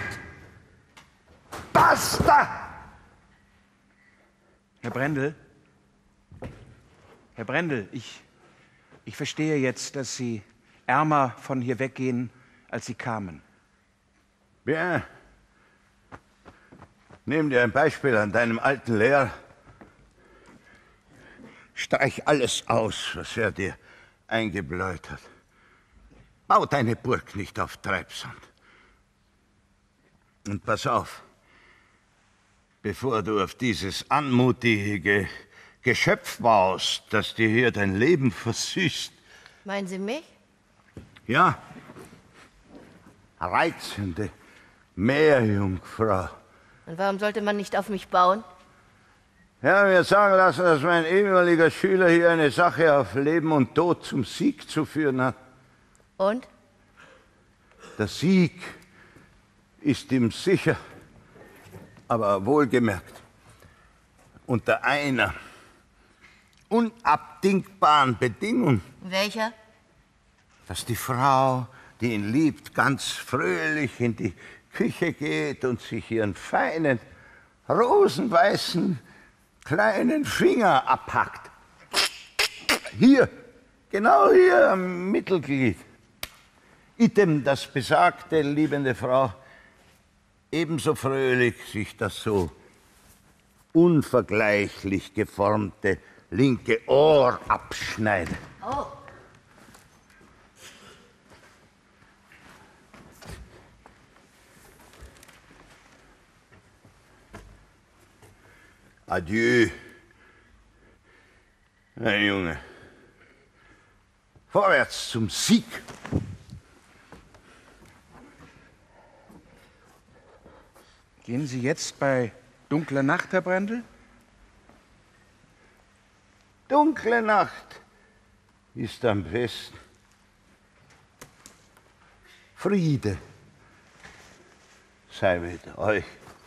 Basta! Herr Brendel? Herr Brendel, ich, ich verstehe jetzt, dass Sie ärmer von hier weggehen, als Sie kamen. Ja. Nimm dir ein Beispiel an deinem alten Lehrer. Streich alles aus, was er dir eingebläut hat. Bau deine Burg nicht auf Treibsand. Und pass auf, bevor du auf dieses anmutige Geschöpf baust, das dir hier dein Leben versüßt. Meinen Sie mich? Ja, reizende Meerjungfrau. Und warum sollte man nicht auf mich bauen? Ja, mir sagen lassen, dass mein ehemaliger Schüler hier eine Sache auf Leben und Tod zum Sieg zu führen hat. Und? Der Sieg ist ihm sicher, aber wohlgemerkt unter einer unabdingbaren Bedingung. Welcher? Dass die Frau, die ihn liebt, ganz fröhlich in die Küche geht und sich ihren feinen, rosenweißen, kleinen Finger abhackt. Hier, genau hier am Mittelglied. Item, dass besagte liebende Frau ebenso fröhlich sich das so unvergleichlich geformte linke Ohr abschneidet. Oh. Adieu, mein Junge. Vorwärts zum Sieg. Gehen Sie jetzt bei dunkler Nacht, Herr Brendel? Dunkle Nacht ist am besten. Friede sei mit euch.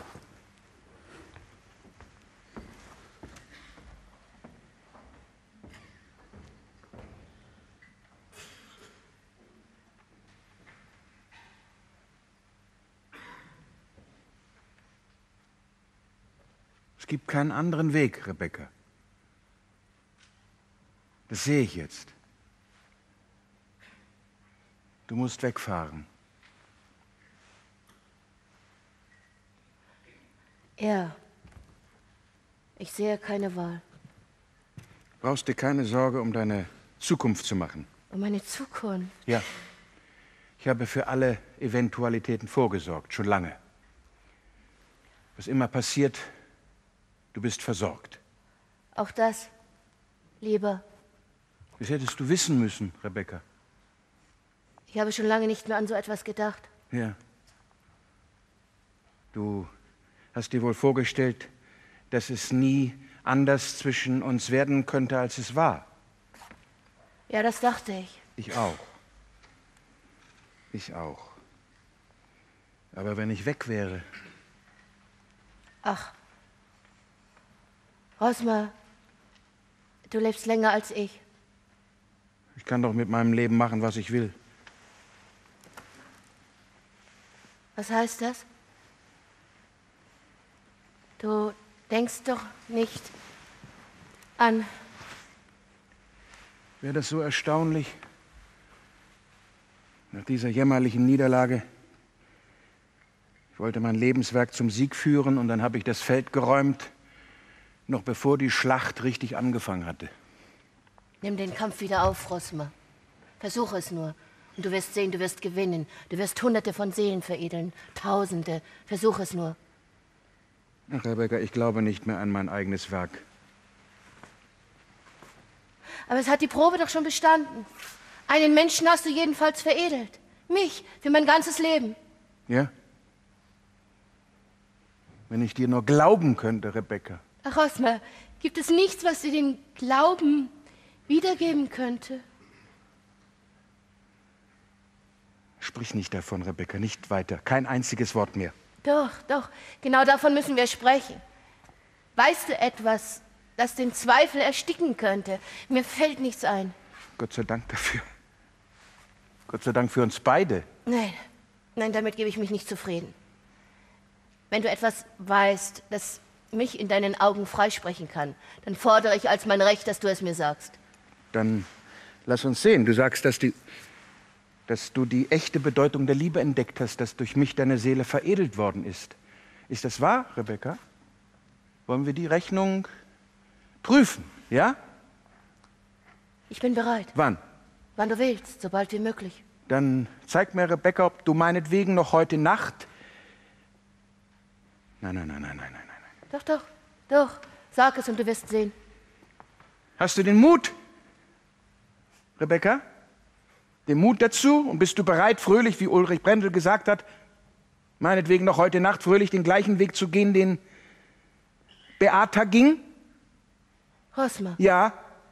Es gibt keinen anderen Weg, Rebecca. Das sehe ich jetzt. Du musst wegfahren. Ja. Ich sehe keine Wahl. Brauchst dir keine Sorge um deine Zukunft zu machen. Um meine Zukunft? Ja. Ich habe für alle Eventualitäten vorgesorgt, schon lange. Was immer passiert, du bist versorgt. Auch das, lieber. Das hättest du wissen müssen, Rebecca. Ich habe schon lange nicht mehr an so etwas gedacht. Ja. Du hast dir wohl vorgestellt, dass es nie anders zwischen uns werden könnte, als es war. Ja, das dachte ich. Ich auch. Ich auch. Aber wenn ich weg wäre... Ach. Rosmer, du lebst länger als ich. Ich kann doch mit meinem Leben machen, was ich will. Was heißt das? Du denkst doch nicht an... Wäre das so erstaunlich? Nach dieser jämmerlichen Niederlage. Ich wollte mein Lebenswerk zum Sieg führen und dann habe ich das Feld geräumt, noch bevor die Schlacht richtig angefangen hatte. Nimm den Kampf wieder auf, Rosmer. Versuch es nur. Und du wirst sehen, du wirst gewinnen. Du wirst Hunderte von Seelen veredeln. Tausende. Versuch es nur. Ach, Rebecca, ich glaube nicht mehr an mein eigenes Werk. Aber es hat die Probe doch schon bestanden. Einen Menschen hast du jedenfalls veredelt. Mich, für mein ganzes Leben. Ja? Wenn ich dir nur glauben könnte, Rebecca. Ach, Rosmer, gibt es nichts, was dir den Glauben wiedergeben könnte? Sprich nicht davon, Rebecca, nicht weiter. Kein einziges Wort mehr. Doch, doch, genau davon müssen wir sprechen. Weißt du etwas, das den Zweifel ersticken könnte? Mir fällt nichts ein. Gott sei Dank dafür. Gott sei Dank für uns beide. Nein, nein, damit gebe ich mich nicht zufrieden. Wenn du etwas weißt, das mich in deinen Augen freisprechen kann, dann fordere ich als mein Recht, dass du es mir sagst. Dann lass uns sehen. Du sagst, dass, die, dass du die echte Bedeutung der Liebe entdeckt hast, dass durch mich deine Seele veredelt worden ist. Ist das wahr, Rebecca? Wollen wir die Rechnung prüfen, ja? Ich bin bereit. Wann? Wann du willst, sobald wie möglich. Dann zeig mir, Rebecca, ob du meinetwegen noch heute Nacht... Nein, nein, nein, nein, nein, nein, nein. Doch, doch, doch. Sag es und du wirst sehen. Hast du den Mut, Rebecca? Den Mut dazu? Und bist du bereit, fröhlich, wie Ulrich Brendel gesagt hat, meinetwegen noch heute Nacht fröhlich den gleichen Weg zu gehen, den Beata ging? Rosmer. Ja.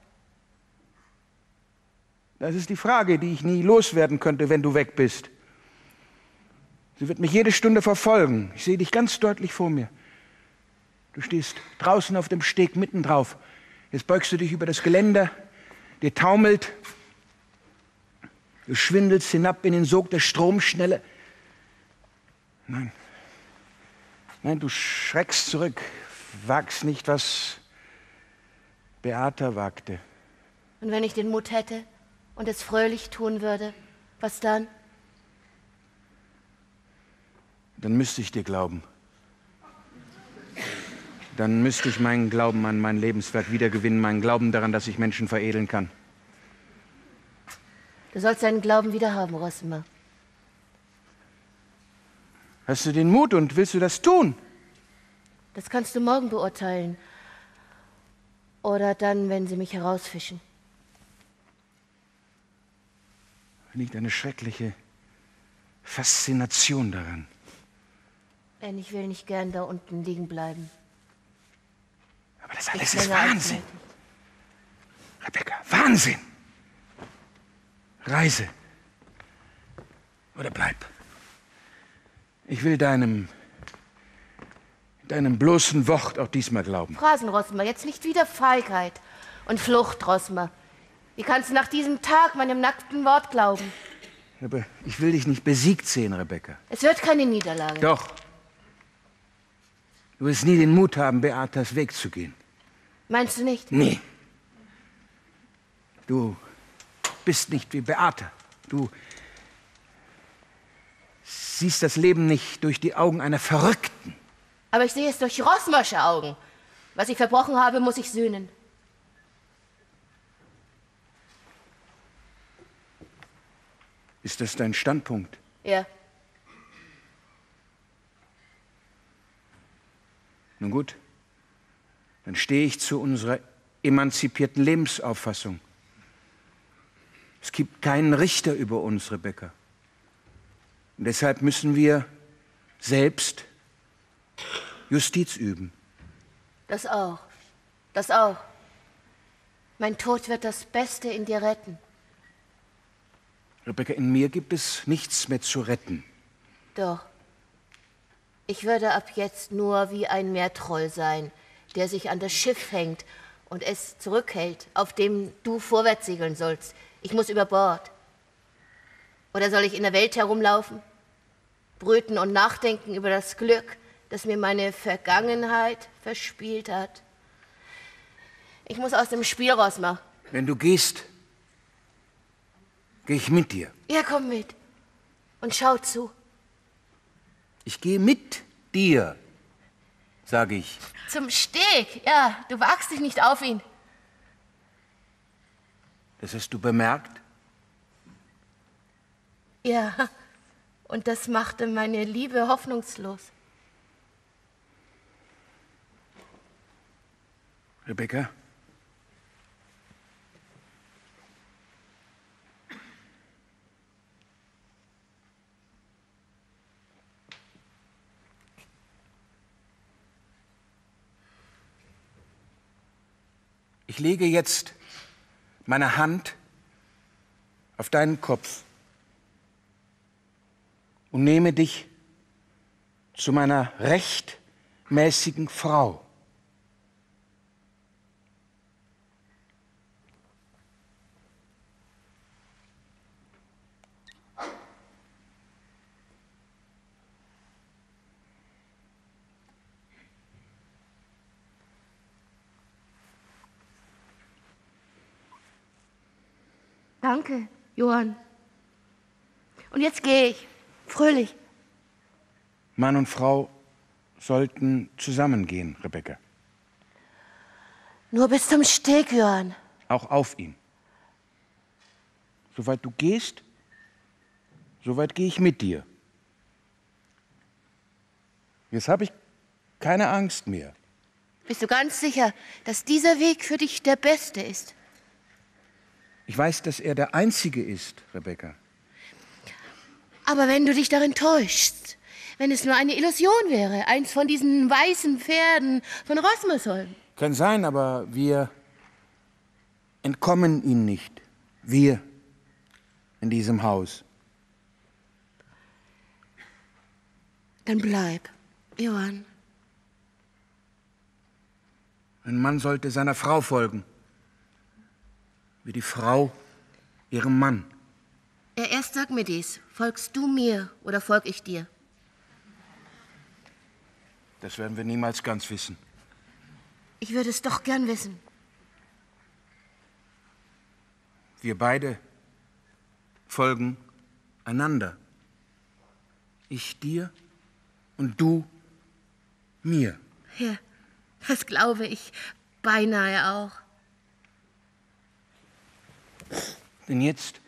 Das ist die Frage, die ich nie loswerden könnte, wenn du weg bist. Sie wird mich jede Stunde verfolgen. Ich sehe dich ganz deutlich vor mir. Du stehst draußen auf dem Steg mitten drauf. Jetzt beugst du dich über das Geländer, dir taumelt, du schwindelst hinab in den Sog der Stromschnelle. Nein, nein, du schreckst zurück, wagst nicht, was Beata wagte. Und wenn ich den Mut hätte und es fröhlich tun würde, was dann? Dann müsste ich dir glauben. Dann müsste ich meinen Glauben an mein Lebenswerk wiedergewinnen, meinen Glauben daran, dass ich Menschen veredeln kann. Du sollst deinen Glauben wieder haben, Rosmer. Hast du den Mut und willst du das tun? Das kannst du morgen beurteilen. Oder dann, wenn sie mich herausfischen. Da liegt eine schreckliche Faszination daran. Denn ich will nicht gern da unten liegen bleiben. Aber das alles Nicht ist länger als Wahnsinn. nötig. Rebecca, Wahnsinn. Reise. Oder bleib. Ich will deinem, deinem bloßen Wort auch diesmal glauben. Phrasen, Rosmer, jetzt nicht wieder Feigheit und Flucht, Rosmer. Wie kannst du nach diesem Tag meinem nackten Wort glauben? Aber ich will dich nicht besiegt sehen, Rebecca. Es wird keine Niederlage. Doch. Du wirst nie den Mut haben, Beatas Weg zu gehen. Meinst du nicht? Nee. Du bist nicht wie Beata. Du siehst das Leben nicht durch die Augen einer Verrückten. Aber ich sehe es durch Rosmersche Augen. Was ich verbrochen habe, muss ich sühnen. Ist das dein Standpunkt? Ja. Nun gut, dann stehe ich zu unserer emanzipierten Lebensauffassung. Es gibt keinen Richter über uns, Rebecca. Und deshalb müssen wir selbst Justiz üben. Das auch. Das auch. Mein Tod wird das Beste in dir retten. Rebecca, in mir gibt es nichts mehr zu retten. Doch. Ich würde ab jetzt nur wie ein Meertroll sein, der sich an das Schiff hängt und es zurückhält, auf dem du vorwärts segeln sollst. Ich muss über Bord. Oder soll ich in der Welt herumlaufen, brüten und nachdenken über das Glück, das mir meine Vergangenheit verspielt hat? Ich muss aus dem Spiel, Rosmer. Wenn du gehst, gehe ich mit dir. Ja, komm mit und schau zu. Ich gehe mit dir, sage ich. Zum Steg, ja, du wagst dich nicht auf ihn. Das hast du bemerkt? Ja, und das machte meine Liebe hoffnungslos. Rebecca? Ich lege jetzt meine Hand auf deinen Kopf und nehme dich zu meiner rechtmäßigen Frau. Danke, Johann. Und jetzt gehe ich, fröhlich. Mann und Frau sollten zusammengehen, Rebecca. Nur bis zum Steg, Johann. Auch auf ihn. Soweit du gehst, soweit gehe ich mit dir. Jetzt habe ich keine Angst mehr. Bist du ganz sicher, dass dieser Weg für dich der beste ist? Ich weiß, dass er der einzige ist, Rebecca. Aber wenn du dich darin täuschst, wenn es nur eine Illusion wäre, eins von diesen weißen Pferden von Rosmersholm. Kann sein, aber wir entkommen ihnen nicht. Wir in diesem Haus. Dann bleib, Johann. Ein Mann sollte seiner Frau folgen, wie die Frau ihrem Mann. Ja, erst sag mir dies. Folgst du mir oder folg ich dir? Das werden wir niemals ganz wissen. Ich würde es doch gern wissen. Wir beide folgen einander. Ich dir und du mir. Ja, das glaube ich beinahe auch. Denn jetzt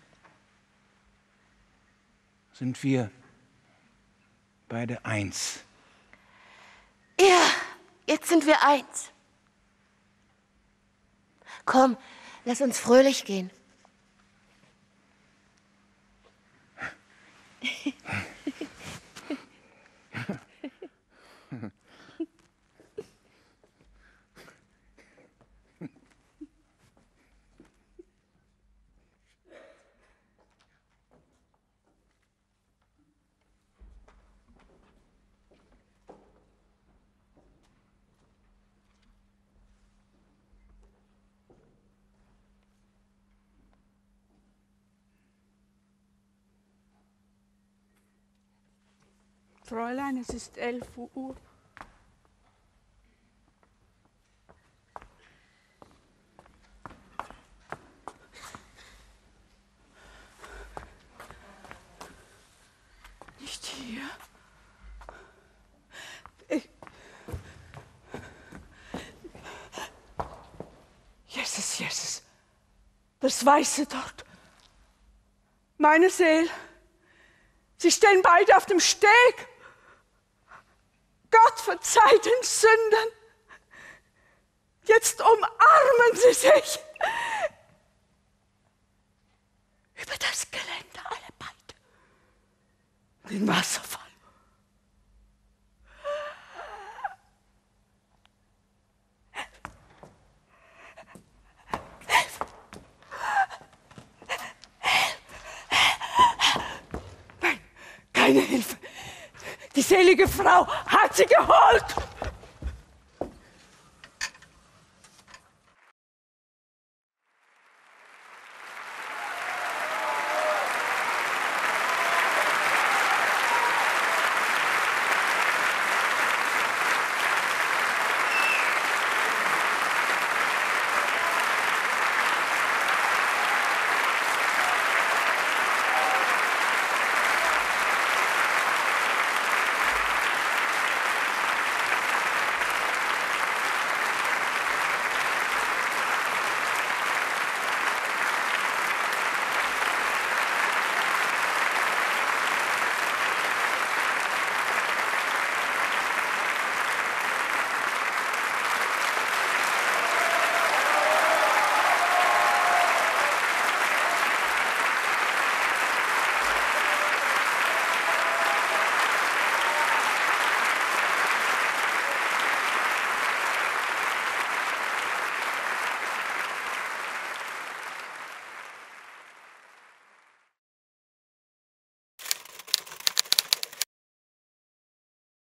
sind wir beide eins. Ja, jetzt sind wir eins. Komm, lass uns fröhlich gehen. Fräulein, es ist elf Uhr. Nicht hier. Ich. Jesus, Jesus. Das Weiße dort. Meine Seele. Sie stehen beide auf dem Steg. Gott verzeih den Sündern. Jetzt umarmen sie sich. Über das Geländer alle beide. Den Wasserfall. Nein, keine Hilfe. Die selige Frau hat sie geholt.